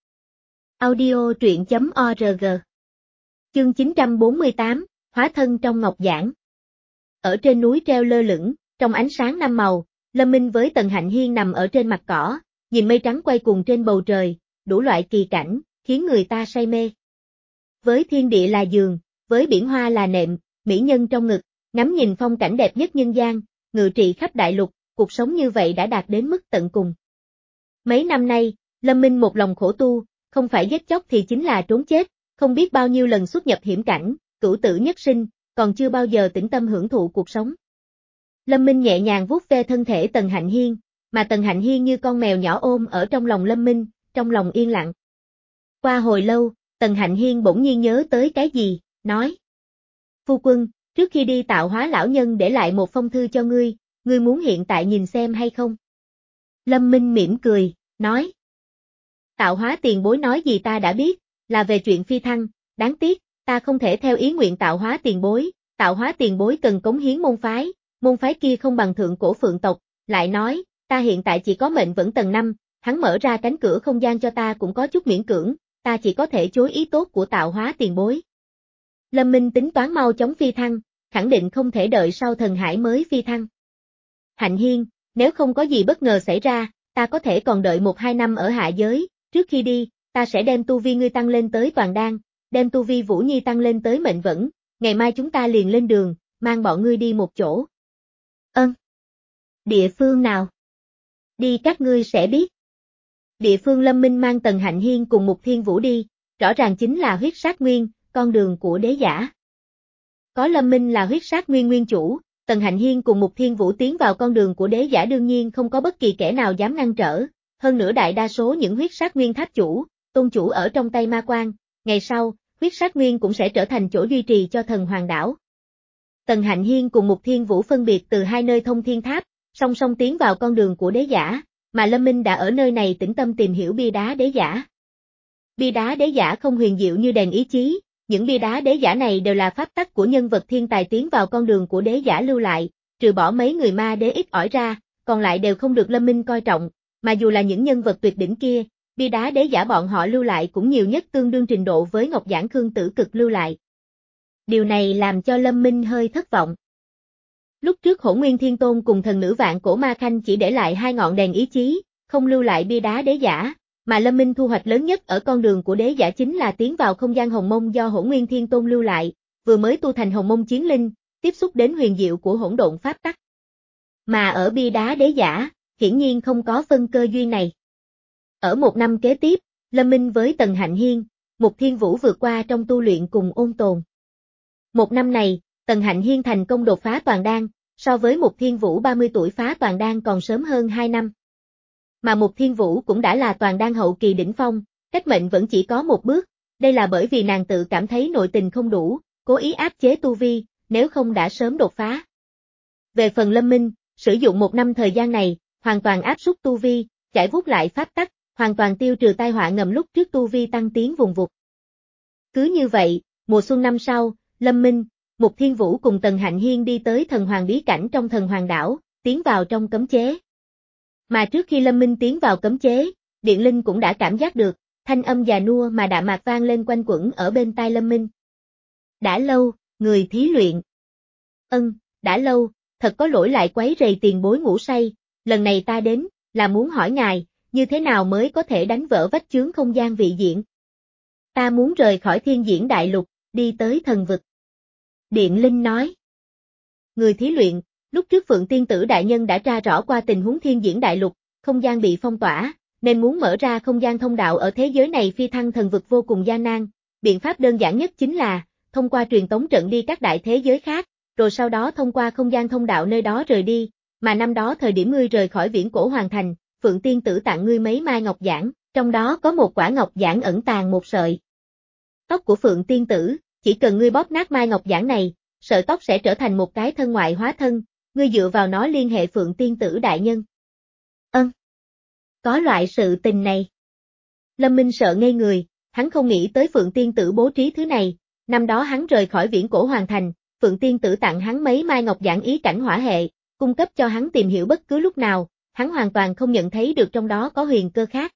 [SPEAKER 1] Audio truyện chấm org. Chương chín trăm bốn mươi tám, hóa thân trong ngọc giản. Ở trên núi treo lơ lửng, trong ánh sáng năm màu, Lâm Minh với Tần Hạnh Hiên nằm ở trên mặt cỏ, nhìn mây trắng quay cuồng trên bầu trời, đủ loại kỳ cảnh, khiến người ta say mê. Với thiên địa là giường, với biển hoa là nệm, mỹ nhân trong ngực, ngắm nhìn phong cảnh đẹp nhất nhân gian, ngự trị khắp đại lục, cuộc sống như vậy đã đạt đến mức tận cùng. Mấy năm nay, Lâm Minh một lòng khổ tu, không phải giết chóc thì chính là trốn chết, không biết bao nhiêu lần xuất nhập hiểm cảnh, cửu tử nhất sinh, còn chưa bao giờ tĩnh tâm hưởng thụ cuộc sống. Lâm Minh nhẹ nhàng vuốt ve thân thể Tần Hạnh Hiên, mà Tần Hạnh Hiên như con mèo nhỏ ôm ở trong lòng Lâm Minh, trong lòng yên lặng. Qua hồi lâu, Tần Hạnh Hiên bỗng nhiên nhớ tới cái gì, nói. Phu quân, trước khi đi Tạo Hóa lão nhân để lại một phong thư cho ngươi, ngươi muốn hiện tại nhìn xem hay không? Lâm Minh mỉm cười, nói. Tạo Hóa tiền bối nói gì ta đã biết, là về chuyện phi thăng, đáng tiếc, ta không thể theo ý nguyện Tạo Hóa tiền bối, Tạo Hóa tiền bối cần cống hiến môn phái, môn phái kia không bằng thượng cổ phượng tộc, lại nói, ta hiện tại chỉ có mệnh vẫn tầng năm, hắn mở ra cánh cửa không gian cho ta cũng có chút miễn cưỡng, ta chỉ có thể chối ý tốt của Tạo Hóa tiền bối. Lâm Minh tính toán mau chóng phi thăng, khẳng định không thể đợi sau thần hải mới phi thăng. Hạnh Hiên, nếu không có gì bất ngờ xảy ra, ta có thể còn đợi một hai năm ở hạ giới, trước khi đi, ta sẽ đem tu vi ngươi tăng lên tới toàn đan, đem tu vi Vũ Nhi tăng lên tới mệnh vẫn, ngày mai chúng ta liền lên đường, mang bọn ngươi đi một chỗ. Ơn. Địa phương nào? Đi các ngươi sẽ biết. Địa phương Lâm Minh mang Tần Hạnh Hiên cùng Mục Thiên Vũ đi, rõ ràng chính là huyết sát nguyên, con đường của đế giả. Có Lâm Minh là huyết sát nguyên nguyên chủ, Tần Hạnh Hiên cùng Mục Thiên Vũ tiến vào con đường của đế giả đương nhiên không có bất kỳ kẻ nào dám ngăn trở, hơn nữa đại đa số những huyết sát nguyên tháp chủ, tôn chủ ở trong tay ma quan, ngày sau, huyết sát nguyên cũng sẽ trở thành chỗ duy trì cho thần hoàng đảo. Tần Hạnh Hiên cùng Mục Thiên Vũ phân biệt từ hai nơi thông thiên tháp, song song tiến vào con đường của đế giả, mà Lâm Minh đã ở nơi này tĩnh tâm tìm hiểu bia đá đế giả. Bia đá đế giả không huyền diệu như đèn ý chí, những bia đá đế giả này đều là pháp tắc của nhân vật thiên tài tiến vào con đường của đế giả lưu lại, trừ bỏ mấy người ma đế ít ỏi ra, còn lại đều không được Lâm Minh coi trọng, mà dù là những nhân vật tuyệt đỉnh kia, bia đá đế giả bọn họ lưu lại cũng nhiều nhất tương đương trình độ với Ngọc Giản Khương Tử Cực lưu lại. Điều này làm cho Lâm Minh hơi thất vọng. Lúc trước Hỗn Nguyên Thiên Tôn cùng thần nữ Vạn Cổ Ma Khanh chỉ để lại hai ngọn đèn ý chí, không lưu lại bia đá đế giả, mà Lâm Minh thu hoạch lớn nhất ở con đường của đế giả chính là tiến vào không gian hồng mông do Hỗn Nguyên Thiên Tôn lưu lại, vừa mới tu thành hồng mông chiến linh, tiếp xúc đến huyền diệu của hỗn độn pháp tắc. Mà ở bia đá đế giả, hiển nhiên không có phân cơ duyên này. Ở một năm kế tiếp, Lâm Minh với Tần Hạnh Hiên, Mục Thiên Vũ vượt qua trong tu luyện cùng ôn tồn. Một năm này, Tần Hạnh Hiên thành công đột phá toàn đan, so với Mục Thiên Vũ ba mươi tuổi phá toàn đan còn sớm hơn hai năm. Mà Mục Thiên Vũ cũng đã là toàn đan hậu kỳ đỉnh phong, cách mệnh vẫn chỉ có một bước, đây là bởi vì nàng tự cảm thấy nội tình không đủ, cố ý áp chế tu vi, nếu không đã sớm đột phá. Về phần Lâm Minh, sử dụng một năm thời gian này, hoàn toàn áp suất tu vi, chải vuốt lại pháp tắc, hoàn toàn tiêu trừ tai họa ngầm lúc trước tu vi tăng tiến vùng vụt. Cứ như vậy, mùa xuân năm sau, Lâm Minh, Mục Thiên Vũ cùng Tần Hạnh Hiên đi tới thần hoàng bí cảnh trong thần hoàng đảo, tiến vào trong cấm chế. Mà trước khi Lâm Minh tiến vào cấm chế, Điện Linh cũng đã cảm giác được, thanh âm già nua mà đạm mạc vang lên quanh quẩn ở bên tai Lâm Minh. Đã lâu, người thí luyện. Ân, đã lâu, thật có lỗi lại quấy rầy tiền bối ngủ say, lần này ta đến, là muốn hỏi ngài, như thế nào mới có thể đánh vỡ vách chướng không gian vị diện. Ta muốn rời khỏi thiên diễn đại lục, đi tới thần vực. Điện Linh nói. Người thí luyện, lúc trước Phượng Tiên Tử Đại Nhân đã tra rõ qua tình huống thiên diễn đại lục, không gian bị phong tỏa, nên muốn mở ra không gian thông đạo ở thế giới này phi thăng thần vực vô cùng gian nan. Biện pháp đơn giản nhất chính là, thông qua truyền tống trận đi các đại thế giới khác, rồi sau đó thông qua không gian thông đạo nơi đó rời đi, mà năm đó thời điểm ngươi rời khỏi viễn cổ hoàng thành, Phượng Tiên Tử tặng ngươi mấy mai ngọc giản, trong đó có một quả ngọc giản ẩn tàng một sợi tóc của Phượng Tiên Tử, chỉ cần ngươi bóp nát mai ngọc giản này, sợi tóc sẽ trở thành một cái thân ngoại hóa thân, ngươi dựa vào nó liên hệ Phượng Tiên Tử Đại Nhân. Ân. Có loại sự tình này. Lâm Minh sợ ngây người, hắn không nghĩ tới Phượng Tiên Tử bố trí thứ này, năm đó hắn rời khỏi viễn cổ hoàng thành, Phượng Tiên Tử tặng hắn mấy mai ngọc giản ý cảnh hỏa hệ, cung cấp cho hắn tìm hiểu bất cứ lúc nào, hắn hoàn toàn không nhận thấy được trong đó có huyền cơ khác.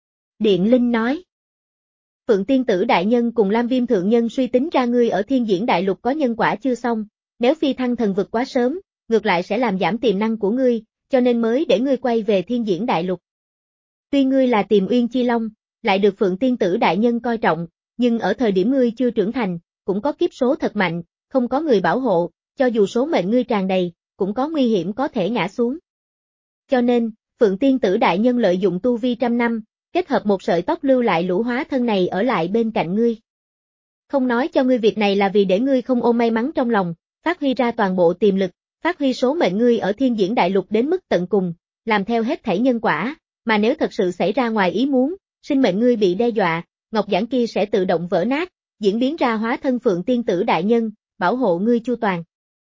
[SPEAKER 1] Điện Linh nói. Phượng Tiên Tử Đại Nhân cùng Lam Viêm Thượng Nhân suy tính ra ngươi ở thiên diễn đại lục có nhân quả chưa xong, nếu phi thăng thần vực quá sớm, ngược lại sẽ làm giảm tiềm năng của ngươi, cho nên mới để ngươi quay về thiên diễn đại lục. Tuy ngươi là Tiềm Uyên Chi Long, lại được Phượng Tiên Tử Đại Nhân coi trọng, nhưng ở thời điểm ngươi chưa trưởng thành, cũng có kiếp số thật mạnh, không có người bảo hộ, cho dù số mệnh ngươi tràn đầy, cũng có nguy hiểm có thể ngã xuống. Cho nên, Phượng Tiên Tử Đại Nhân lợi dụng tu vi trăm năm, kết hợp một sợi tóc lưu lại lũ hóa thân này ở lại bên cạnh ngươi. Không nói cho ngươi việc này là vì để ngươi không ôm may mắn trong lòng, phát huy ra toàn bộ tiềm lực, phát huy số mệnh ngươi ở thiên diễn đại lục đến mức tận cùng, làm theo hết thảy nhân quả, mà nếu thật sự xảy ra ngoài ý muốn, sinh mệnh ngươi bị đe dọa, ngọc giản kia sẽ tự động vỡ nát, diễn biến ra hóa thân Phượng Tiên Tử Đại Nhân, bảo hộ ngươi chu toàn.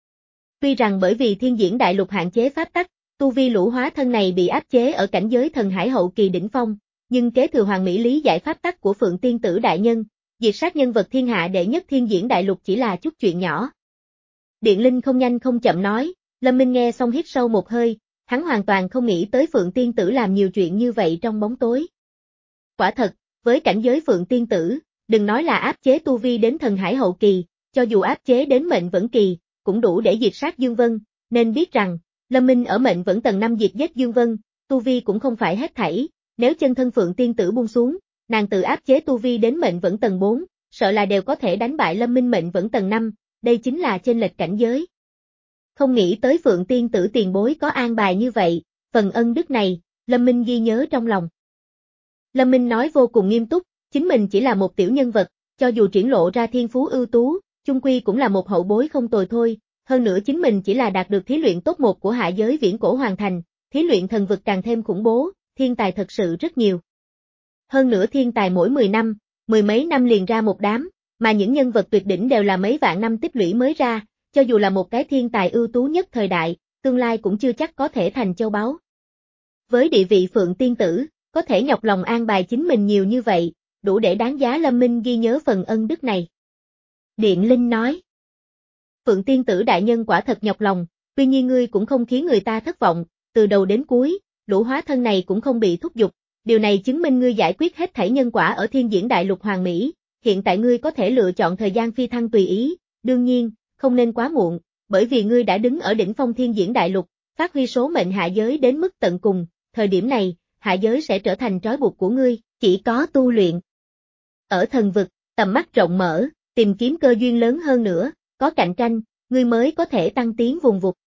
[SPEAKER 1] Tuy rằng bởi vì thiên diễn đại lục hạn chế pháp tắc, tu vi lũ hóa thân này bị áp chế ở cảnh giới thần hải hậu kỳ đỉnh phong, nhưng kế thừa hoàng mỹ lý giải pháp tắc của Phượng Tiên Tử Đại Nhân, diệt sát nhân vật thiên hạ đệ nhất thiên diễn đại lục chỉ là chút chuyện nhỏ. Điện Linh không nhanh không chậm nói, Lâm Minh nghe xong hít sâu một hơi, hắn hoàn toàn không nghĩ tới Phượng Tiên Tử làm nhiều chuyện như vậy trong bóng tối. Quả thật, với cảnh giới Phượng Tiên Tử, đừng nói là áp chế tu vi đến thần hải hậu kỳ, cho dù áp chế đến mệnh vẫn kỳ, cũng đủ để diệt sát Dương Vân, nên biết rằng, Lâm Minh ở mệnh vẫn tầng năm diệt giết Dương Vân, tu vi cũng không phải hết thảy, nếu chân thân Phượng Tiên Tử buông xuống, nàng tự áp chế tu vi đến mệnh vẫn tầng bốn, sợ là đều có thể đánh bại Lâm Minh mệnh vẫn tầng năm, đây chính là chênh lệch cảnh giới. Không nghĩ tới Phượng Tiên Tử tiền bối có an bài như vậy, phần ân đức này, Lâm Minh ghi nhớ trong lòng. Lâm Minh nói vô cùng nghiêm túc, chính mình chỉ là một tiểu nhân vật, cho dù triển lộ ra thiên phú ưu tú, chung quy cũng là một hậu bối không tồi thôi, hơn nữa chính mình chỉ là đạt được thí luyện top một của hạ giới viễn cổ hoàn thành, thí luyện thần vực càng thêm khủng bố, thiên tài thật sự rất nhiều. Hơn nữa thiên tài mỗi mười năm, mười mấy năm liền ra một đám, mà những nhân vật tuyệt đỉnh đều là mấy vạn năm tích lũy mới ra, cho dù là một cái thiên tài ưu tú nhất thời đại, tương lai cũng chưa chắc có thể thành châu báu. Với địa vị Phượng Tiên Tử, có thể nhọc lòng an bài chính mình nhiều như vậy, đủ để đáng giá Lâm Minh ghi nhớ phần ân đức này. Điện Linh nói. Phượng Tiên Tử đại nhân quả thật nhọc lòng, tuy nhiên ngươi cũng không khiến người ta thất vọng, từ đầu đến cuối, lũ hóa thân này cũng không bị thúc giục, điều này chứng minh ngươi giải quyết hết thảy nhân quả ở Thiên Diễn Đại Lục Hoàng Mỹ, hiện tại ngươi có thể lựa chọn thời gian phi thăng tùy ý, đương nhiên, không nên quá muộn, bởi vì ngươi đã đứng ở đỉnh phong Thiên Diễn Đại Lục, phát huy số mệnh hạ giới đến mức tận cùng, thời điểm này, hạ giới sẽ trở thành trói buộc của ngươi, chỉ có tu luyện. Ở thần vực, tầm mắt rộng mở, tìm kiếm cơ duyên lớn hơn nữa, có cạnh tranh, ngươi mới có thể tăng tiến vùng vụt.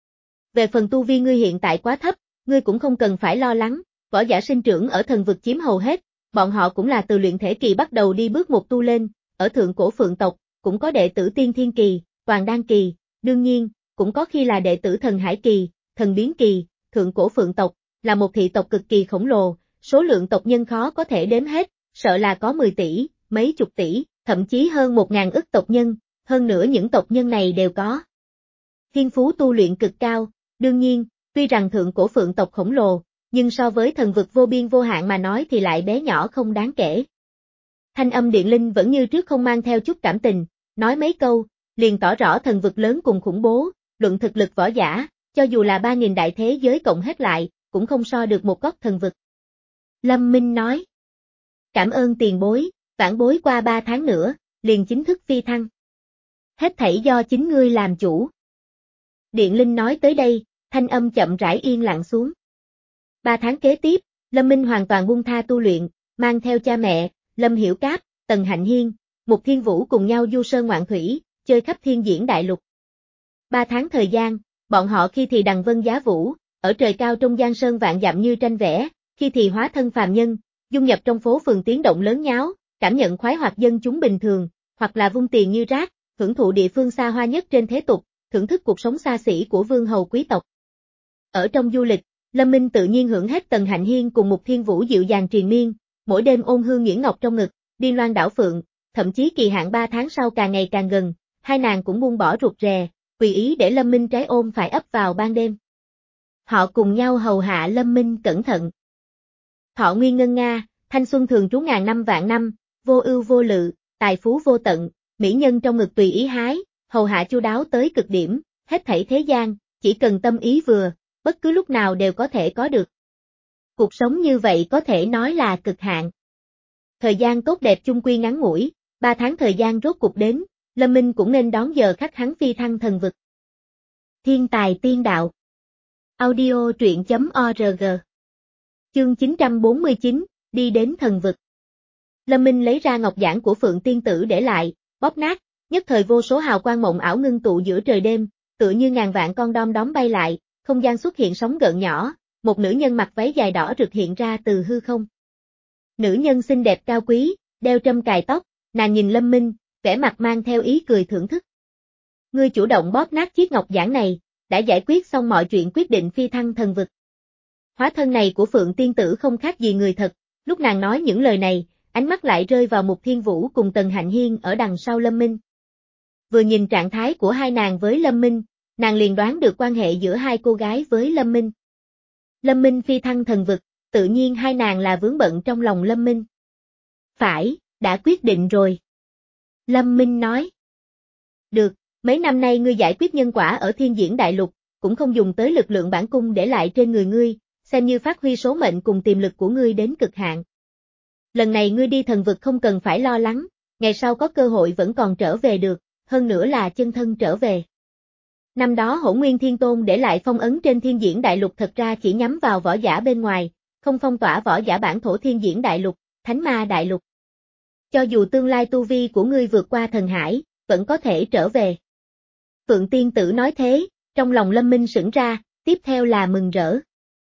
[SPEAKER 1] Về phần tu vi ngươi hiện tại quá thấp, ngươi cũng không cần phải lo lắng, võ giả sinh trưởng ở thần vực chiếm hầu hết, bọn họ cũng là từ luyện thể kỳ bắt đầu đi bước một tu lên, ở thượng cổ phượng tộc, cũng có đệ tử tiên thiên kỳ, toàn đan kỳ, đương nhiên, cũng có khi là đệ tử thần hải kỳ, thần biến kỳ, thượng cổ phượng tộc, là một thị tộc cực kỳ khổng lồ, số lượng tộc nhân khó có thể đếm hết, sợ là có mười tỷ, mấy chục tỷ, thậm chí hơn một ngàn ức tộc nhân, hơn nữa những tộc nhân này đều có thiên phú tu luyện cực cao, đương nhiên, tuy rằng thượng cổ phượng tộc khổng lồ, nhưng so với thần vực vô biên vô hạn mà nói thì lại bé nhỏ không đáng kể. Thanh âm Điện Linh vẫn như trước không mang theo chút cảm tình, nói mấy câu, liền tỏ rõ thần vực lớn cùng khủng bố, luận thực lực võ giả, cho dù là ba nghìn đại thế giới cộng hết lại, cũng không so được một góc thần vực. Lâm Minh nói, cảm ơn tiền bối, vãn bối qua ba tháng nữa, liền chính thức phi thăng. Hết thảy do chính ngươi làm chủ. Điện Linh nói tới đây, thanh âm chậm rãi yên lặng xuống. Ba tháng kế tiếp, Lâm Minh hoàn toàn buông tha tu luyện, mang theo cha mẹ, Lâm Hiểu Cáp, Tần Hạnh Hiên, Mục Thiên Vũ cùng nhau du sơn ngoạn thủy, chơi khắp Thiên Diễn Đại Lục. Ba tháng thời gian, bọn họ khi thì đằng vân giá vũ, ở trời cao trong giang sơn vạn dặm như tranh vẽ, khi thì hóa thân phàm nhân, dung nhập trong phố phường tiếng động lớn nháo, cảm nhận khoái hoạt dân chúng bình thường, hoặc là vung tiền như rác, hưởng thụ địa phương xa hoa nhất trên thế tục, thưởng thức cuộc sống xa xỉ của vương hầu quý tộc. Ở trong du lịch, Lâm Minh tự nhiên hưởng hết Tần Hạnh Hiên cùng Mục Thiên Vũ dịu dàng triền miên, mỗi đêm ôn hương nhuyễn ngọc trong ngực, điên loan đảo phượng, thậm chí kỳ hạn ba tháng sau càng ngày càng gần, hai nàng cũng buông bỏ ruột rè, tùy ý để Lâm Minh trái ôm phải ấp vào ban đêm. Họ cùng nhau hầu hạ Lâm Minh cẩn thận. Thọ nguyên ngân nga, thanh xuân thường trú ngàn năm vạn năm, vô ưu vô lự, tài phú vô tận, mỹ nhân trong ngực tùy ý hái, hầu hạ chu đáo tới cực điểm, hết thảy thế gian, chỉ cần tâm ý vừa, bất cứ lúc nào đều có thể có được. Cuộc sống như vậy có thể nói là cực hạn. Thời gian tốt đẹp chung quy ngắn ngủi, ba tháng thời gian rốt cuộc đến, Lâm Minh cũng nên đón giờ khắc hắn phi thăng thần vực. Thiên tài tiên đạo. Audio truyện chấm org. Chương chín trăm bốn mươi chín, đi đến thần vực. Lâm Minh lấy ra ngọc giản của Phượng Tiên Tử để lại, bóp nát, nhất thời vô số hào quang mộng ảo ngưng tụ giữa trời đêm, tựa như ngàn vạn con đom đóm bay lại, không gian xuất hiện sóng gợn nhỏ, một nữ nhân mặc váy dài đỏ rực hiện ra từ hư không. Nữ nhân xinh đẹp cao quý, đeo trâm cài tóc, nàng nhìn Lâm Minh, vẻ mặt mang theo ý cười thưởng thức. Ngươi chủ động bóp nát chiếc ngọc giản này, đã giải quyết xong mọi chuyện quyết định phi thăng thần vực. Hóa thân này của Phượng Tiên Tử không khác gì người thật, lúc nàng nói những lời này, ánh mắt lại rơi vào Mục Thiên Vũ cùng Tần Hạnh Hiên ở đằng sau Lâm Minh. Vừa nhìn trạng thái của hai nàng với Lâm Minh, nàng liền đoán được quan hệ giữa hai cô gái với Lâm Minh. Lâm Minh phi thăng thần vực, tự nhiên hai nàng là vướng bận trong lòng Lâm Minh. Phải, đã quyết định rồi. Lâm Minh nói. Được, mấy năm nay ngươi giải quyết nhân quả ở Thiên Diễn Đại Lục, cũng không dùng tới lực lượng bản cung để lại trên người ngươi, xem như phát huy số mệnh cùng tiềm lực của ngươi đến cực hạn. Lần này ngươi đi thần vực không cần phải lo lắng, ngày sau có cơ hội vẫn còn trở về được, hơn nữa là chân thân trở về. Năm đó Hỗn Nguyên Thiên Tôn để lại phong ấn trên Thiên Diễn Đại Lục thật ra chỉ nhắm vào võ giả bên ngoài, không phong tỏa võ giả bản thổ Thiên Diễn Đại Lục, Thánh Ma Đại Lục. Cho dù tương lai tu vi của ngươi vượt qua thần hải, vẫn có thể trở về. Phượng Tiên Tử nói thế, trong lòng Lâm Minh sững ra, tiếp theo là mừng rỡ.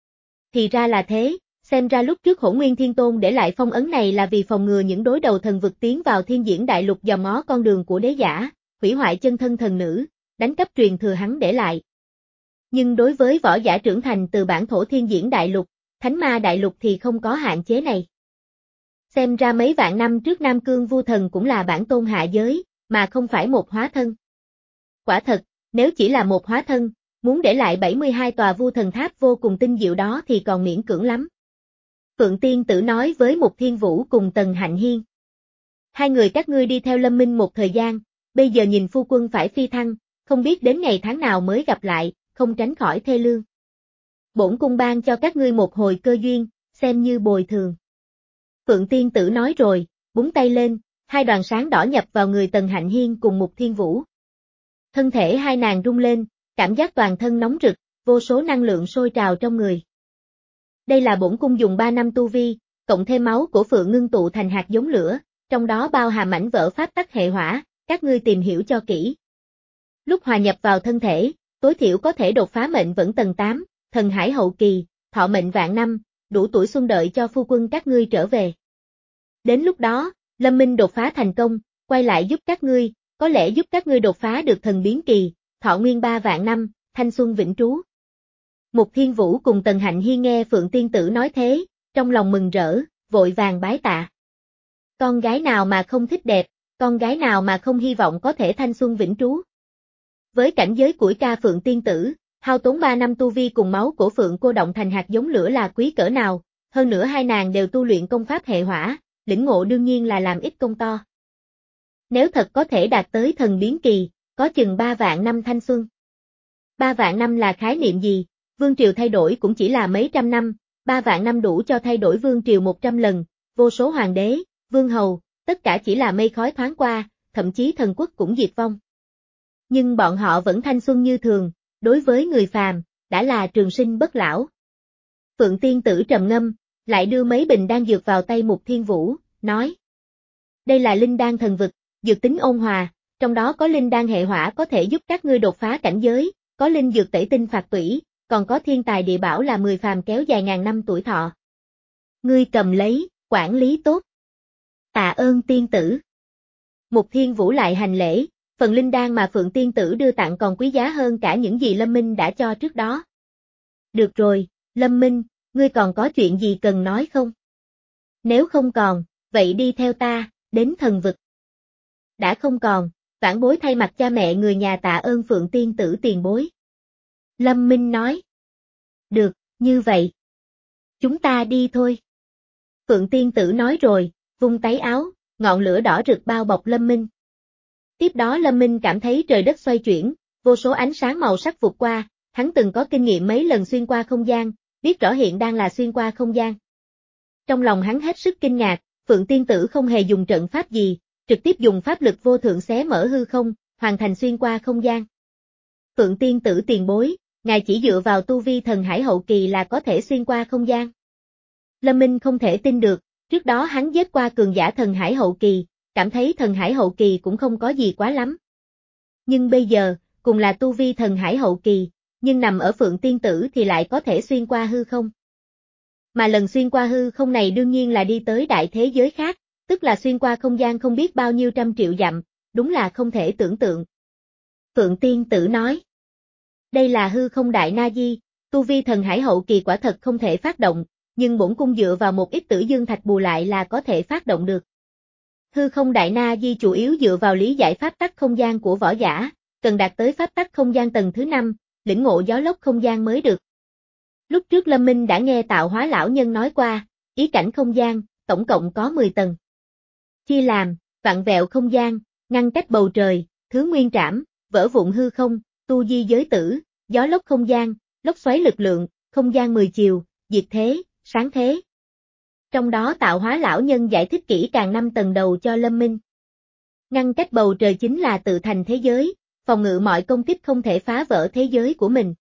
[SPEAKER 1] Thì ra là thế, xem ra lúc trước Hỗn Nguyên Thiên Tôn để lại phong ấn này là vì phòng ngừa những đối đầu thần vực tiến vào Thiên Diễn Đại Lục dòm ngó con đường của đế giả, hủy hoại chân thân thần nữ, đánh cắp truyền thừa hắn để lại. Nhưng đối với võ giả trưởng thành từ bản thổ thiên diễn đại lục, thánh ma đại lục thì không có hạn chế này. Xem ra mấy vạn năm trước Nam Cương Vu Thần cũng là bản tôn hạ giới, mà không phải một hóa thân. Quả thật, nếu chỉ là một hóa thân, muốn để lại bảy mươi hai tòa Vu Thần Tháp vô cùng tinh diệu đó thì còn miễn cưỡng lắm. Phượng Tiên Tử nói với Mục Thiên Vũ cùng Tần Hạnh Hiên. Hai người các ngươi đi theo Lâm Minh một thời gian, bây giờ nhìn phu quân phải phi thăng, không biết đến ngày tháng nào mới gặp lại, không tránh khỏi thê lương. Bổn cung ban cho các ngươi một hồi cơ duyên, xem như bồi thường. Phượng Tiên Tử nói rồi, búng tay lên, hai đoàn sáng đỏ nhập vào người Tần Hạnh Hiên cùng Mục Thiên Vũ. Thân thể hai nàng rung lên, cảm giác toàn thân nóng rực, vô số năng lượng sôi trào trong người. Đây là bổn cung dùng ba năm tu vi, cộng thêm máu của Phượng ngưng tụ thành hạt giống lửa, trong đó bao hàm mảnh vỡ pháp tắc hệ hỏa, các ngươi tìm hiểu cho kỹ. Lúc hòa nhập vào thân thể, tối thiểu có thể đột phá mệnh vẫn tầng tám, thần hải hậu kỳ, thọ mệnh vạn năm, đủ tuổi xuân đợi cho phu quân các ngươi trở về. Đến lúc đó, Lâm Minh đột phá thành công, quay lại giúp các ngươi, có lẽ giúp các ngươi đột phá được thần biến kỳ, thọ nguyên ba vạn năm, thanh xuân vĩnh trú. Mục Thiên Vũ cùng Tần Hạnh Hiên nghe Phượng Tiên Tử nói thế, trong lòng mừng rỡ, vội vàng bái tạ. Con gái nào mà không thích đẹp, con gái nào mà không hy vọng có thể thanh xuân vĩnh trú. Với cảnh giới của ca Phượng Tiên Tử, hao tốn ba năm tu vi cùng máu của Phượng cô động thành hạt giống lửa là quý cỡ nào, hơn nữa hai nàng đều tu luyện công pháp hệ hỏa, lĩnh ngộ đương nhiên là làm ít công to. Nếu thật có thể đạt tới thần biến kỳ, có chừng ba vạn năm thanh xuân. Ba vạn năm là khái niệm gì? Vương triều thay đổi cũng chỉ là mấy trăm năm, ba vạn năm đủ cho thay đổi vương triều một trăm lần, vô số hoàng đế, vương hầu, tất cả chỉ là mây khói thoáng qua, thậm chí thần quốc cũng diệt vong. Nhưng bọn họ vẫn thanh xuân như thường, đối với người phàm, đã là trường sinh bất lão. Phượng Tiên Tử trầm ngâm, lại đưa mấy bình đan dược vào tay Mục Thiên Vũ, nói. Đây là linh đan thần vực, dược tính ôn hòa, trong đó có linh đan hệ hỏa có thể giúp các ngươi đột phá cảnh giới, có linh dược tẩy tinh phạt tủy, còn có thiên tài địa bảo là mười phàm kéo dài ngàn năm tuổi thọ. Ngươi cầm lấy, quản lý tốt. Tạ ơn tiên tử. Mục Thiên Vũ lại hành lễ, phần linh đan mà Phượng Tiên Tử đưa tặng còn quý giá hơn cả những gì Lâm Minh đã cho trước đó. Được rồi, Lâm Minh, ngươi còn có chuyện gì cần nói không? Nếu không còn, vậy đi theo ta, đến thần vực. Đã không còn, vãn bối thay mặt cha mẹ người nhà tạ ơn Phượng Tiên Tử tiền bối. Lâm Minh nói. Được, như vậy. Chúng ta đi thôi. Phượng Tiên Tử nói rồi, vung tay áo, ngọn lửa đỏ rực bao bọc Lâm Minh. Tiếp đó Lâm Minh cảm thấy trời đất xoay chuyển, vô số ánh sáng màu sắc vụt qua, hắn từng có kinh nghiệm mấy lần xuyên qua không gian, biết rõ hiện đang là xuyên qua không gian. Trong lòng hắn hết sức kinh ngạc, Phượng Tiên Tử không hề dùng trận pháp gì, trực tiếp dùng pháp lực vô thượng xé mở hư không, hoàn thành xuyên qua không gian. Phượng Tiên Tử tiền bối, ngài chỉ dựa vào tu vi thần hải hậu kỳ là có thể xuyên qua không gian. Lâm Minh không thể tin được, trước đó hắn giết qua cường giả thần hải hậu kỳ, cảm thấy thần hải hậu kỳ cũng không có gì quá lắm. Nhưng bây giờ, cùng là tu vi thần hải hậu kỳ, nhưng nằm ở Phượng Tiên Tử thì lại có thể xuyên qua hư không. Mà lần xuyên qua hư không này đương nhiên là đi tới đại thế giới khác, tức là xuyên qua không gian không biết bao nhiêu trăm triệu dặm, đúng là không thể tưởng tượng. Phượng Tiên Tử nói, đây là hư không đại na di, tu vi thần hải hậu kỳ quả thật không thể phát động, nhưng bổn cung dựa vào một ít tử dương thạch bù lại là có thể phát động được. Hư không đại na di chủ yếu dựa vào lý giải pháp tắc không gian của võ giả, cần đạt tới pháp tắc không gian tầng thứ năm, lĩnh ngộ gió lốc không gian mới được. Lúc trước Lâm Minh đã nghe Tạo Hóa lão nhân nói qua, ý cảnh không gian, tổng cộng có mười tầng. Chia làm, vặn vẹo không gian, ngăn cách bầu trời, thứ nguyên trảm, vỡ vụn hư không, tu di giới tử, gió lốc không gian, lốc xoáy lực lượng, không gian mười chiều, diệt thế, sáng thế. Trong đó Tạo Hóa lão nhân giải thích kỹ càng năm tầng đầu cho Lâm Minh. Ngăn cách bầu trời chính là tự thành thế giới, phòng ngự mọi công kích không thể phá vỡ thế giới của mình.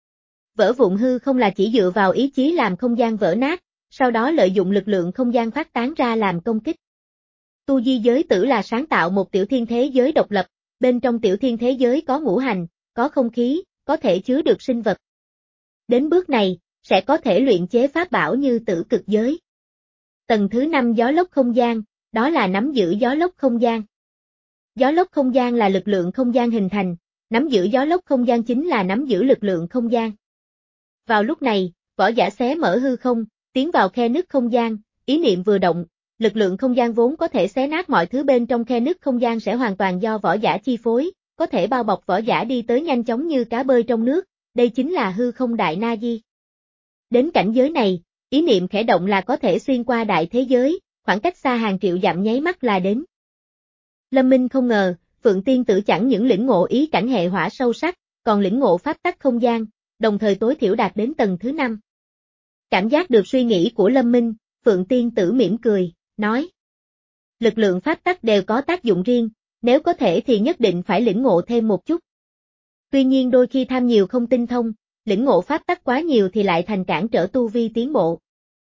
[SPEAKER 1] Vỡ vụn hư không là chỉ dựa vào ý chí làm không gian vỡ nát, sau đó lợi dụng lực lượng không gian phát tán ra làm công kích. Tu di giới tử là sáng tạo một tiểu thiên thế giới độc lập, bên trong tiểu thiên thế giới có ngũ hành, có không khí, có thể chứa được sinh vật. Đến bước này, sẽ có thể luyện chế pháp bảo như tử cực giới. Tầng thứ năm gió lốc không gian, đó là nắm giữ gió lốc không gian. Gió lốc không gian là lực lượng không gian hình thành, Nắm giữ gió lốc không gian chính là nắm giữ lực lượng không gian. Vào lúc này, võ giả xé mở hư không, tiến vào khe nứt không gian, ý niệm vừa động, lực lượng không gian vốn có thể xé nát mọi thứ bên trong khe nứt không gian sẽ hoàn toàn do võ giả chi phối, có thể bao bọc võ giả đi tới nhanh chóng như cá bơi trong nước, đây chính là hư không đại na di. Đến cảnh giới này, ý niệm khẽ động là có thể xuyên qua đại thế giới, khoảng cách xa hàng triệu dặm nháy mắt là đến. Lâm Minh không ngờ, Phượng Tiên Tử chẳng những lĩnh ngộ ý cảnh hệ hỏa sâu sắc, còn lĩnh ngộ pháp tắc không gian, đồng thời tối thiểu đạt đến tầng thứ năm. Cảm giác được suy nghĩ của Lâm Minh, Phượng Tiên Tử mỉm cười, nói. Lực lượng pháp tắc đều có tác dụng riêng, nếu có thể thì nhất định phải lĩnh ngộ thêm một chút. Tuy nhiên đôi khi tham nhiều không tinh thông, lĩnh ngộ pháp tắc quá nhiều thì lại thành cản trở tu vi tiến bộ.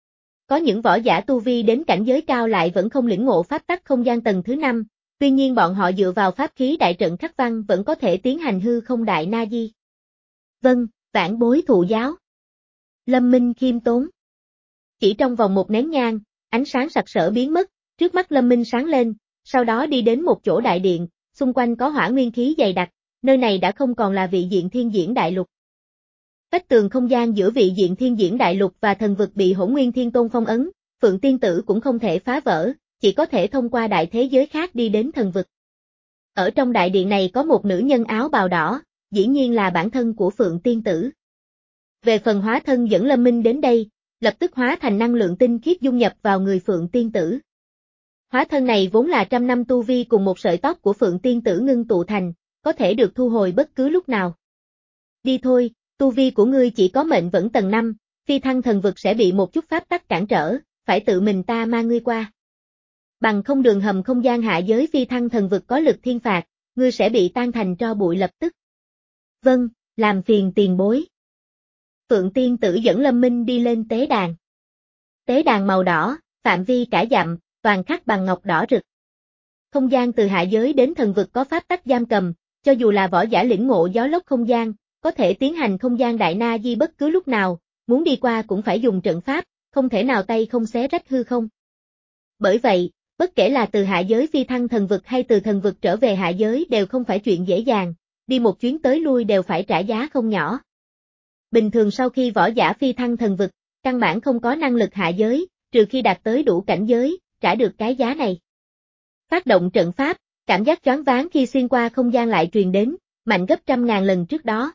[SPEAKER 1] Có những võ giả tu vi đến cảnh giới cao lại vẫn không lĩnh ngộ pháp tắc không gian tầng thứ năm, tuy nhiên bọn họ dựa vào pháp khí đại trận khắc văn vẫn có thể tiến hành hư không đại na di. Vâng, vãn bối thụ giáo. Lâm Minh khiêm tốn. Chỉ trong vòng một nén nhang, ánh sáng sặc sỡ biến mất, trước mắt Lâm Minh sáng lên, sau đó đi đến một chỗ đại điện, xung quanh có hỏa nguyên khí dày đặc, nơi này đã không còn là vị diện thiên diễn đại lục. Vách tường không gian giữa vị diện thiên diễn đại lục và thần vực bị Hỗn Nguyên Thiên Tôn phong ấn, Phượng Tiên Tử cũng không thể phá vỡ, chỉ có thể thông qua đại thế giới khác đi đến thần vực. Ở trong đại điện này có một nữ nhân áo bào đỏ, dĩ nhiên là bản thân của Phượng Tiên Tử. Về phần hóa thân dẫn Lâm Minh đến đây, lập tức hóa thành năng lượng tinh khiết dung nhập vào người Phượng Tiên Tử. Hóa thân này vốn là trăm năm tu vi cùng một sợi tóc của Phượng Tiên Tử ngưng tụ thành, có thể được thu hồi bất cứ lúc nào. Đi thôi, tu vi của ngươi chỉ có mệnh vẫn tầng năm, phi thăng thần vực sẽ bị một chút pháp tắc cản trở, phải tự mình ta mang ngươi qua. Bằng không đường hầm không gian hạ giới phi thăng thần vực có lực thiên phạt, ngươi sẽ bị tan thành tro bụi lập tức. Vâng, làm phiền tiền bối. Phượng Tiên Tử dẫn Lâm Minh đi lên tế đàn. Tế đàn màu đỏ, phạm vi cả dặm, toàn khắc bằng ngọc đỏ rực. Không gian từ hạ giới đến thần vực có pháp tắc giam cầm, cho dù là võ giả lĩnh ngộ gió lốc không gian, có thể tiến hành không gian đại na di bất cứ lúc nào, muốn đi qua cũng phải dùng trận pháp, không thể nào tay không xé rách hư không. Bởi vậy, bất kể là từ hạ giới phi thăng thần vực hay từ thần vực trở về hạ giới đều không phải chuyện dễ dàng, đi một chuyến tới lui đều phải trả giá không nhỏ. Bình thường sau khi võ giả phi thăng thần vực, căn bản không có năng lực hạ giới, trừ khi đạt tới đủ cảnh giới, trả được cái giá này. Phát động trận pháp, cảm giác choáng váng khi xuyên qua không gian lại truyền đến, mạnh gấp trăm ngàn lần trước đó.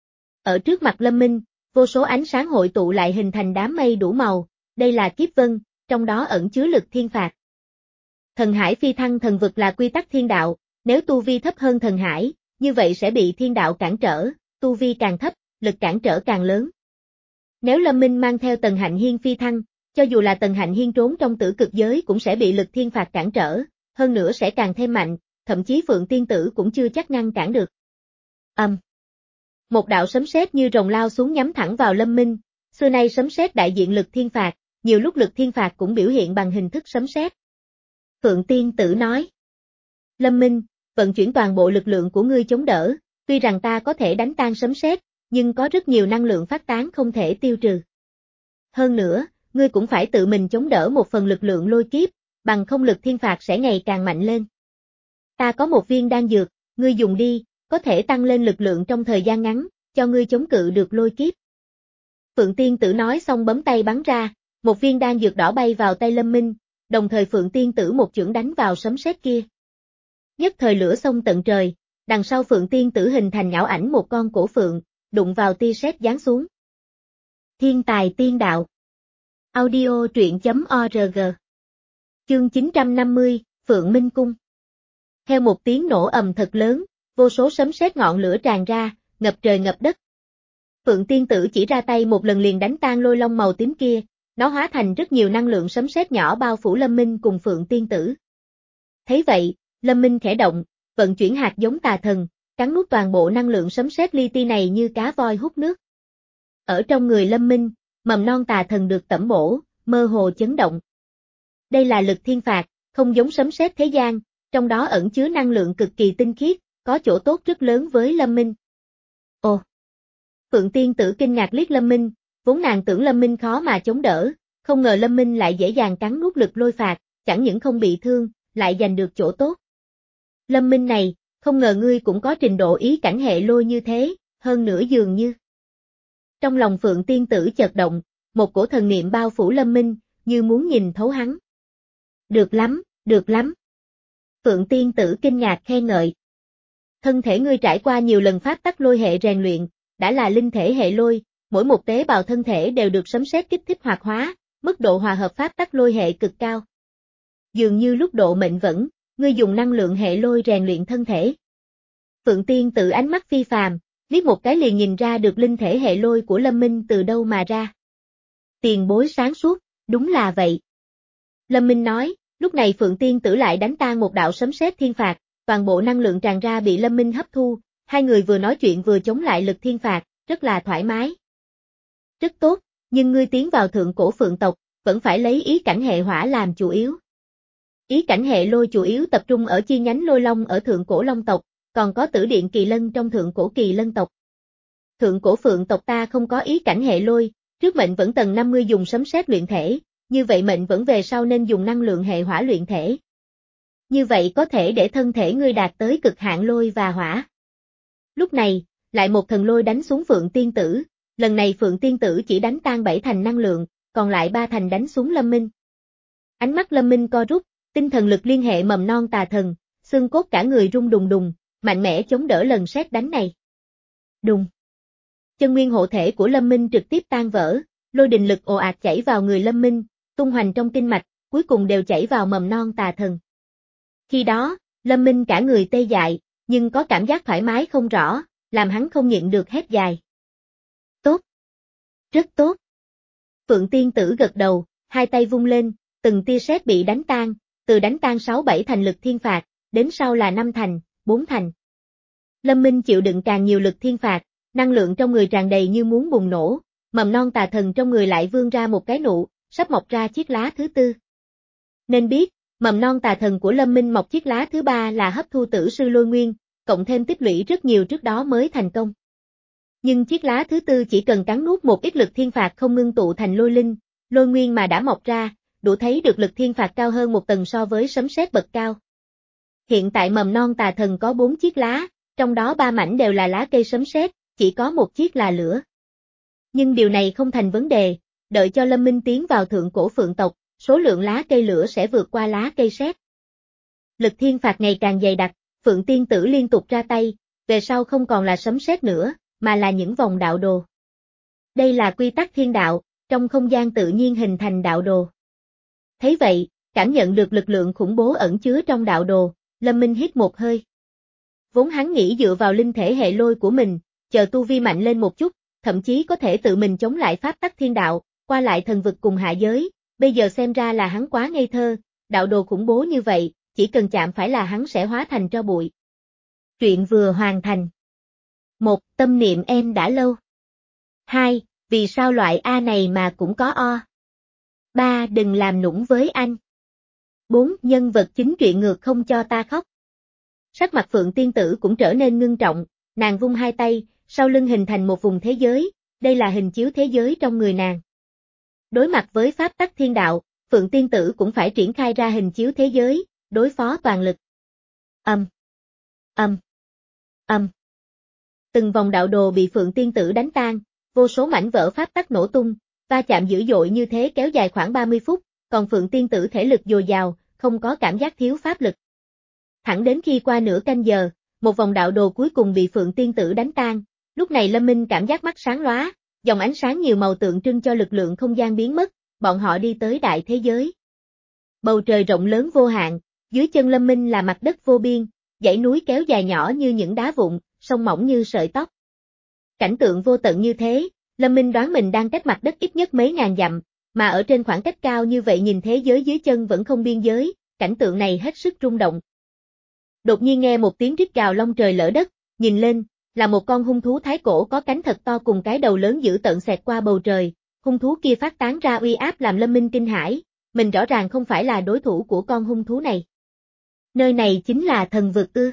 [SPEAKER 1] Ở trước mặt Lâm Minh, vô số ánh sáng hội tụ lại hình thành đám mây đủ màu, đây là kiếp vân, trong đó ẩn chứa lực thiên phạt. Thần hải phi thăng thần vực là quy tắc thiên đạo, nếu tu vi thấp hơn thần hải, như vậy sẽ bị thiên đạo cản trở, tu vi càng thấp, lực cản trở càng lớn. Nếu Lâm Minh mang theo Tần Hạnh Hiên phi thăng, cho dù là Tần Hạnh Hiên trốn trong tử cực giới cũng sẽ bị lực thiên phạt cản trở, hơn nữa sẽ càng thêm mạnh, thậm chí Phượng Tiên Tử cũng chưa chắc ngăn cản được. Âm. Um. Một đạo sấm sét như rồng lao xuống nhắm thẳng vào Lâm Minh, xưa nay sấm sét đại diện lực thiên phạt, nhiều lúc lực thiên phạt cũng biểu hiện bằng hình thức sấm sét. Phượng Tiên Tử nói. Lâm Minh, vận chuyển toàn bộ lực lượng của ngươi chống đỡ, tuy rằng ta có thể đánh tan sấm sét, nhưng có rất nhiều năng lượng phát tán không thể tiêu trừ. Hơn nữa, ngươi cũng phải tự mình chống đỡ một phần lực lượng lôi kiếp, bằng không lực thiên phạt sẽ ngày càng mạnh lên. Ta có một viên đan dược, ngươi dùng đi, có thể tăng lên lực lượng trong thời gian ngắn, cho ngươi chống cự được lôi kiếp. Phượng Tiên Tử nói xong bấm tay bắn ra, một viên đan dược đỏ bay vào tay Lâm Minh, đồng thời Phượng Tiên Tử một chưởng đánh vào sấm sét kia. Nhất thời lửa xông tận trời, đằng sau Phượng Tiên Tử hình thành ảo ảnh một con cổ phượng, đụng vào tia sét giáng xuống. Thiên tài tiên đạo. Audio truyện chấm org. Chương chín trăm năm mươi, Phượng Minh Cung. Theo một tiếng nổ ầm thật lớn, vô số sấm sét ngọn lửa tràn ra, ngập trời ngập đất. Phượng Tiên Tử chỉ ra tay một lần liền đánh tan lôi long màu tím kia, nó hóa thành rất nhiều năng lượng sấm sét nhỏ bao phủ Lâm Minh cùng Phượng Tiên Tử. Thấy vậy, Lâm Minh khẽ động, vận chuyển hạt giống tà thần, cắn nuốt toàn bộ năng lượng sấm sét li ti này như cá voi hút nước. Ở trong người Lâm Minh, mầm non tà thần được tẩm bổ, mơ hồ chấn động. Đây là lực thiên phạt, không giống sấm sét thế gian, trong đó ẩn chứa năng lượng cực kỳ tinh khiết, có chỗ tốt rất lớn với Lâm Minh. Ồ! Phượng Tiên Tử kinh ngạc liếc Lâm Minh, vốn nàng tưởng Lâm Minh khó mà chống đỡ, không ngờ Lâm Minh lại dễ dàng cắn nuốt lực lôi phạt, chẳng những không bị thương, lại giành được chỗ tốt. Lâm Minh này, không ngờ ngươi cũng có trình độ ý cảnh hệ lôi như thế, hơn nữa dường như. Trong lòng Phượng Tiên Tử chợt động, một cổ thần niệm bao phủ Lâm Minh, như muốn nhìn thấu hắn. Được lắm, được lắm. Phượng Tiên Tử kinh ngạc khen ngợi. Thân thể ngươi trải qua nhiều lần pháp tắc lôi hệ rèn luyện, đã là linh thể hệ lôi, mỗi một tế bào thân thể đều được sấm sét kích thích hoạt hóa, mức độ hòa hợp pháp tắc lôi hệ cực cao. Dường như lúc độ mệnh vẫn, ngươi dùng năng lượng hệ lôi rèn luyện thân thể. Phượng Tiên Tử ánh mắt phi phàm, liếc một cái liền nhìn ra được linh thể hệ lôi của Lâm Minh từ đâu mà ra. Tiền bối sáng suốt, đúng là vậy. Lâm Minh nói, lúc này Phượng Tiên Tử lại đánh tan một đạo sấm sét thiên phạt, toàn bộ năng lượng tràn ra bị Lâm Minh hấp thu, hai người vừa nói chuyện vừa chống lại lực thiên phạt, rất là thoải mái. Rất tốt, nhưng ngươi tiến vào thượng cổ Phượng tộc, vẫn phải lấy ý cảnh hệ hỏa làm chủ yếu. Ý cảnh hệ lôi chủ yếu tập trung ở chi nhánh lôi long ở thượng cổ long tộc, còn có tử điện kỳ lân trong thượng cổ kỳ lân tộc. Thượng cổ Phượng tộc ta không có ý cảnh hệ lôi, trước mệnh vẫn tầng năm mươi dùng sấm sét luyện thể, như vậy mệnh vẫn về sau nên dùng năng lượng hệ hỏa luyện thể. Như vậy có thể để thân thể ngươi đạt tới cực hạn lôi và hỏa. Lúc này, lại một thần lôi đánh xuống Phượng Tiên Tử, lần này Phượng Tiên Tử chỉ đánh tan bảy thành năng lượng, còn lại ba thành đánh xuống Lâm Minh. Ánh mắt Lâm Minh co rút, tinh thần lực liên hệ mầm non tà thần, xương cốt cả người rung đùng đùng, mạnh mẽ chống đỡ lần sét đánh này. Đùng. Chân nguyên hộ thể của Lâm Minh trực tiếp tan vỡ, lôi đình lực ồ ạt chảy vào người Lâm Minh, tung hoành trong kinh mạch, cuối cùng đều chảy vào mầm non tà thần. Khi đó, Lâm Minh cả người tê dại, nhưng có cảm giác thoải mái không rõ, làm hắn không nhịn được hét dài. Tốt. Rất tốt. Phượng Tiên Tử gật đầu, hai tay vung lên, từng tia sét bị đánh tan, từ đánh tan sáu bảy thành lực thiên phạt, đến sau là năm thành, bốn thành. Lâm Minh chịu đựng càng nhiều lực thiên phạt, năng lượng trong người tràn đầy như muốn bùng nổ, mầm non tà thần trong người lại vươn ra một cái nụ, sắp mọc ra chiếc lá thứ tư. Nên biết, mầm non tà thần của Lâm Minh mọc chiếc lá thứ ba là hấp thu tử sư lôi nguyên, cộng thêm tích lũy rất nhiều trước đó mới thành công. Nhưng chiếc lá thứ tư chỉ cần cắn nuốt một ít lực thiên phạt không ngưng tụ thành lôi linh, lôi nguyên mà đã mọc ra, đủ thấy được lực thiên phạt cao hơn một tầng so với sấm sét bậc cao. Hiện tại mầm non tà thần có bốn chiếc lá, trong đó ba mảnh đều là lá cây sấm sét, chỉ có một chiếc là lửa. Nhưng điều này không thành vấn đề, đợi cho Lâm Minh tiến vào thượng cổ Phượng tộc, số lượng lá cây lửa sẽ vượt qua lá cây sét. Lực thiên phạt ngày càng dày đặc, Phượng Tiên Tử liên tục ra tay, về sau không còn là sấm sét nữa, mà là những vòng đạo đồ. Đây là quy tắc thiên đạo, trong không gian tự nhiên hình thành đạo đồ. Thấy vậy, cảm nhận được lực lượng khủng bố ẩn chứa trong đạo đồ, Lâm Minh hít một hơi. Vốn hắn nghĩ dựa vào linh thể hệ lôi của mình, chờ tu vi mạnh lên một chút, thậm chí có thể tự mình chống lại pháp tắc thiên đạo, qua lại thần vực cùng hạ giới, bây giờ xem ra là hắn quá ngây thơ, đạo đồ khủng bố như vậy, chỉ cần chạm phải là hắn sẽ hóa thành tro bụi. Truyện vừa hoàn thành. một. Tâm niệm em đã lâu. hai. Vì sao loại A này mà cũng có O. ba. Đừng làm nũng với anh. bốn. Nhân vật chính truyện ngược không cho ta khóc. Sắc mặt Phượng Tiên Tử cũng trở nên ngưng trọng, nàng vung hai tay, sau lưng hình thành một vùng thế giới, đây là hình chiếu thế giới trong người nàng. Đối mặt với pháp tắc thiên đạo, Phượng Tiên Tử cũng phải triển khai ra hình chiếu thế giới, đối phó toàn lực. Âm. Âm. Âm. Từng vòng đạo đồ bị Phượng Tiên Tử đánh tan, vô số mảnh vỡ pháp tắc nổ tung, va chạm dữ dội như thế kéo dài khoảng ba mươi phút, còn Phượng Tiên Tử thể lực dồi dào, không có cảm giác thiếu pháp lực. Thẳng đến khi qua nửa canh giờ, một vòng đạo đồ cuối cùng bị Phượng Tiên Tử đánh tan, lúc này Lâm Minh cảm giác mắt sáng lóa, dòng ánh sáng nhiều màu tượng trưng cho lực lượng không gian biến mất, bọn họ đi tới đại thế giới. Bầu trời rộng lớn vô hạn, dưới chân Lâm Minh là mặt đất vô biên, dãy núi kéo dài nhỏ như những đá vụn, sông mỏng như sợi tóc. Cảnh tượng vô tận như thế, Lâm Minh đoán mình đang cách mặt đất ít nhất mấy ngàn dặm, mà ở trên khoảng cách cao như vậy nhìn thế giới dưới chân vẫn không biên giới, cảnh tượng này hết sức rung động. Đột nhiên nghe một tiếng rít gào long trời lở đất, nhìn lên, là một con hung thú thái cổ có cánh thật to cùng cái đầu lớn dữ tợn xẹt qua bầu trời, hung thú kia phát tán ra uy áp làm Lâm Minh kinh hãi, mình rõ ràng không phải là đối thủ của con hung thú này. Nơi này chính là thần vực ư?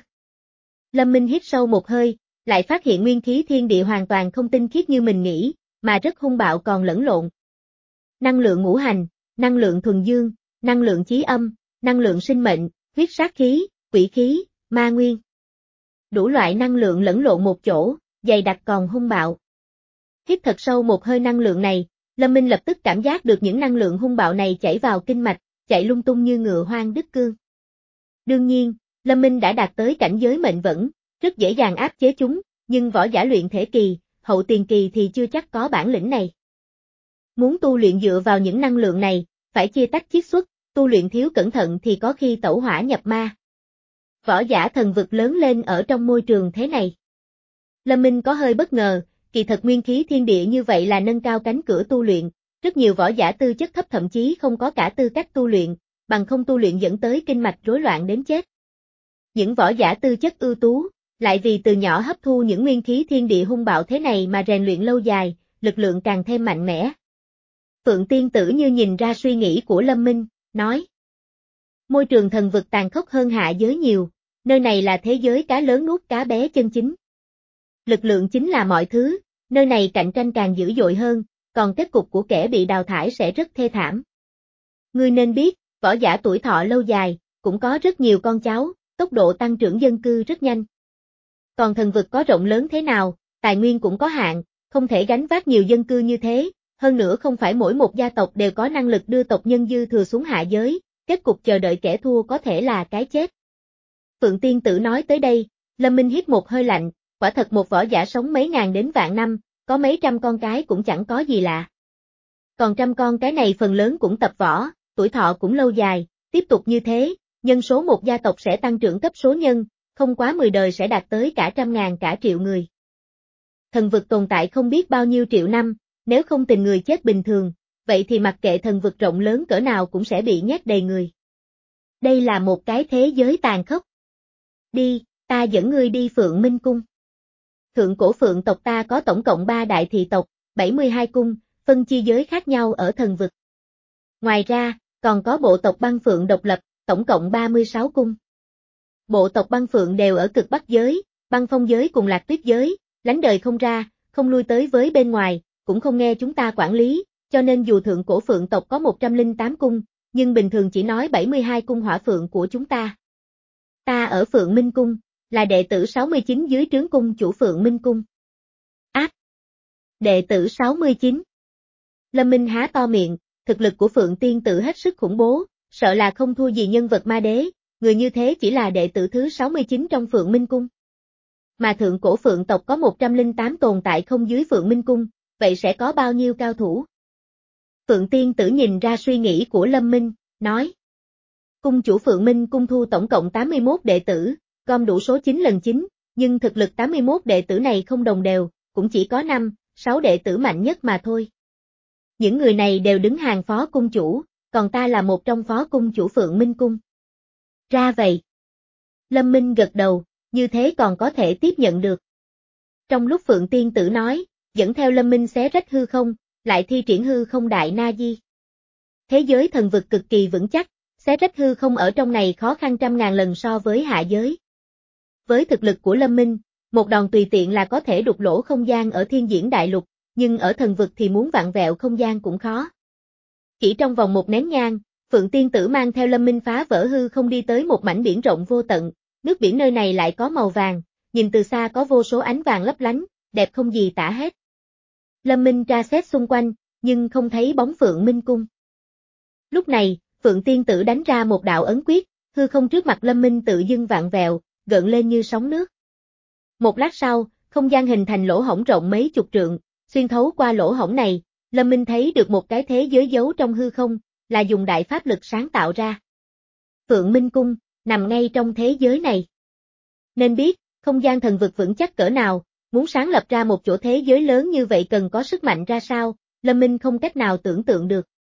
[SPEAKER 1] Lâm Minh hít sâu một hơi, lại phát hiện nguyên khí thiên địa hoàn toàn không tinh khiết như mình nghĩ, mà rất hung bạo còn lẫn lộn. Năng lượng ngũ hành, năng lượng thuần dương, năng lượng chí âm, năng lượng sinh mệnh, huyết sát khí, quỷ khí, ma nguyên. đủ loại năng lượng lẫn lộn một chỗ, dày đặc còn hung bạo. Hít thật sâu một hơi năng lượng này, Lâm Minh lập tức cảm giác được những năng lượng hung bạo này chảy vào kinh mạch, chạy lung tung như ngựa hoang đứt cương. Đương nhiên, Lâm Minh đã đạt tới cảnh giới mệnh vẫn, rất dễ dàng áp chế chúng, nhưng võ giả luyện thể kỳ, hậu tiền kỳ thì chưa chắc có bản lĩnh này. Muốn tu luyện dựa vào những năng lượng này, phải chia tách chiết xuất, tu luyện thiếu cẩn thận thì có khi tẩu hỏa nhập ma. Võ giả thần vực lớn lên ở trong môi trường thế này. Lâm Minh có hơi bất ngờ, kỳ thật nguyên khí thiên địa như vậy là nâng cao cánh cửa tu luyện, rất nhiều võ giả tư chất thấp thậm chí không có cả tư cách tu luyện, bằng không tu luyện dẫn tới kinh mạch rối loạn đến chết. Những võ giả tư chất ưu tú, lại vì từ nhỏ hấp thu những nguyên khí thiên địa hung bạo thế này mà rèn luyện lâu dài, lực lượng càng thêm mạnh mẽ. Phượng Tiên Tử như nhìn ra suy nghĩ của Lâm Minh, nói. Môi trường thần vực tàn khốc hơn hạ giới nhiều, nơi này là thế giới cá lớn nuốt cá bé chân chính. Lực lượng chính là mọi thứ, nơi này cạnh tranh càng dữ dội hơn, còn kết cục của kẻ bị đào thải sẽ rất thê thảm. Ngươi nên biết, võ giả tuổi thọ lâu dài, cũng có rất nhiều con cháu, tốc độ tăng trưởng dân cư rất nhanh. Còn thần vực có rộng lớn thế nào, tài nguyên cũng có hạn, không thể gánh vác nhiều dân cư như thế, hơn nữa không phải mỗi một gia tộc đều có năng lực đưa tộc nhân dư thừa xuống hạ giới, kết cục chờ đợi kẻ thua có thể là cái chết. Phượng Tiên Tử nói tới đây, Lâm Minh hít một hơi lạnh, quả thật một võ giả sống mấy ngàn đến vạn năm, có mấy trăm con cái cũng chẳng có gì lạ. Còn trăm con cái này phần lớn cũng tập võ, tuổi thọ cũng lâu dài, tiếp tục như thế, nhân số một gia tộc sẽ tăng trưởng cấp số nhân, không quá mười đời sẽ đạt tới cả trăm ngàn cả triệu người. Thần vực tồn tại không biết bao nhiêu triệu năm, nếu không tình người chết bình thường, vậy thì mặc kệ thần vực rộng lớn cỡ nào cũng sẽ bị nhét đầy người. Đây là một cái thế giới tàn khốc. Đi, ta dẫn ngươi đi Phượng Minh Cung. Thượng cổ Phượng tộc ta có tổng cộng ba đại thị tộc, bảy mươi hai cung, phân chia giới khác nhau ở thần vực. Ngoài ra, còn có bộ tộc Băng Phượng độc lập, tổng cộng ba mươi sáu cung. Bộ tộc Băng Phượng đều ở cực Bắc giới, Băng Phong giới cùng Lạc Tuyết giới, lánh đời không ra, không lui tới với bên ngoài, cũng không nghe chúng ta quản lý, cho nên dù thượng cổ Phượng tộc có một trăm lẻ tám cung, nhưng bình thường chỉ nói bảy mươi hai cung hỏa phượng của chúng ta. Ta ở Phượng Minh Cung, là đệ tử sáu mươi chín dưới trướng cung chủ Phượng Minh Cung. Ác! Đệ tử sáu mươi chín. Lâm Minh há to miệng, thực lực của Phượng Tiên Tử hết sức khủng bố, sợ là không thua gì nhân vật ma đế, người như thế chỉ là đệ tử thứ sáu mươi chín trong Phượng Minh Cung. Mà thượng cổ Phượng tộc có một trăm lẻ tám tồn tại không dưới Phượng Minh Cung, vậy sẽ có bao nhiêu cao thủ? Phượng Tiên Tử nhìn ra suy nghĩ của Lâm Minh, nói. Cung chủ Phượng Minh Cung thu tổng cộng tám mươi mốt đệ tử, gom đủ số chín lần chín, nhưng thực lực tám mươi mốt đệ tử này không đồng đều, cũng chỉ có năm, sáu đệ tử mạnh nhất mà thôi. Những người này đều đứng hàng phó cung chủ, còn ta là một trong phó cung chủ Phượng Minh Cung. Ra vậy. Lâm Minh gật đầu, như thế còn có thể tiếp nhận được. Trong lúc Phượng Tiên Tử nói, dẫn theo Lâm Minh xé rách hư không, lại thi triển hư không đại na di. Thế giới thần vực cực kỳ vững chắc, xé rách hư không ở trong này khó khăn trăm ngàn lần so với hạ giới. Với thực lực của Lâm Minh, một đòn tùy tiện là có thể đục lỗ không gian ở thiên diễn đại lục, nhưng ở thần vực thì muốn vặn vẹo không gian cũng khó. Chỉ trong vòng một nén nhang, Phượng Tiên Tử mang theo Lâm Minh phá vỡ hư không đi tới một mảnh biển rộng vô tận, nước biển nơi này lại có màu vàng, nhìn từ xa có vô số ánh vàng lấp lánh, đẹp không gì tả hết. Lâm Minh tra xét xung quanh, nhưng không thấy bóng Phượng Minh Cung. Lúc này, Phượng Tiên Tử đánh ra một đạo ấn quyết, hư không trước mặt Lâm Minh tự dưng vặn vẹo, gợn lên như sóng nước. Một lát sau, không gian hình thành lỗ hổng rộng mấy chục trượng, xuyên thấu qua lỗ hổng này, Lâm Minh thấy được một cái thế giới giấu trong hư không, là dùng đại pháp lực sáng tạo ra. Phượng Minh Cung, nằm ngay trong thế giới này. Nên biết, không gian thần vực vững chắc cỡ nào, muốn sáng lập ra một chỗ thế giới lớn như vậy cần có sức mạnh ra sao, Lâm Minh không cách nào tưởng tượng được.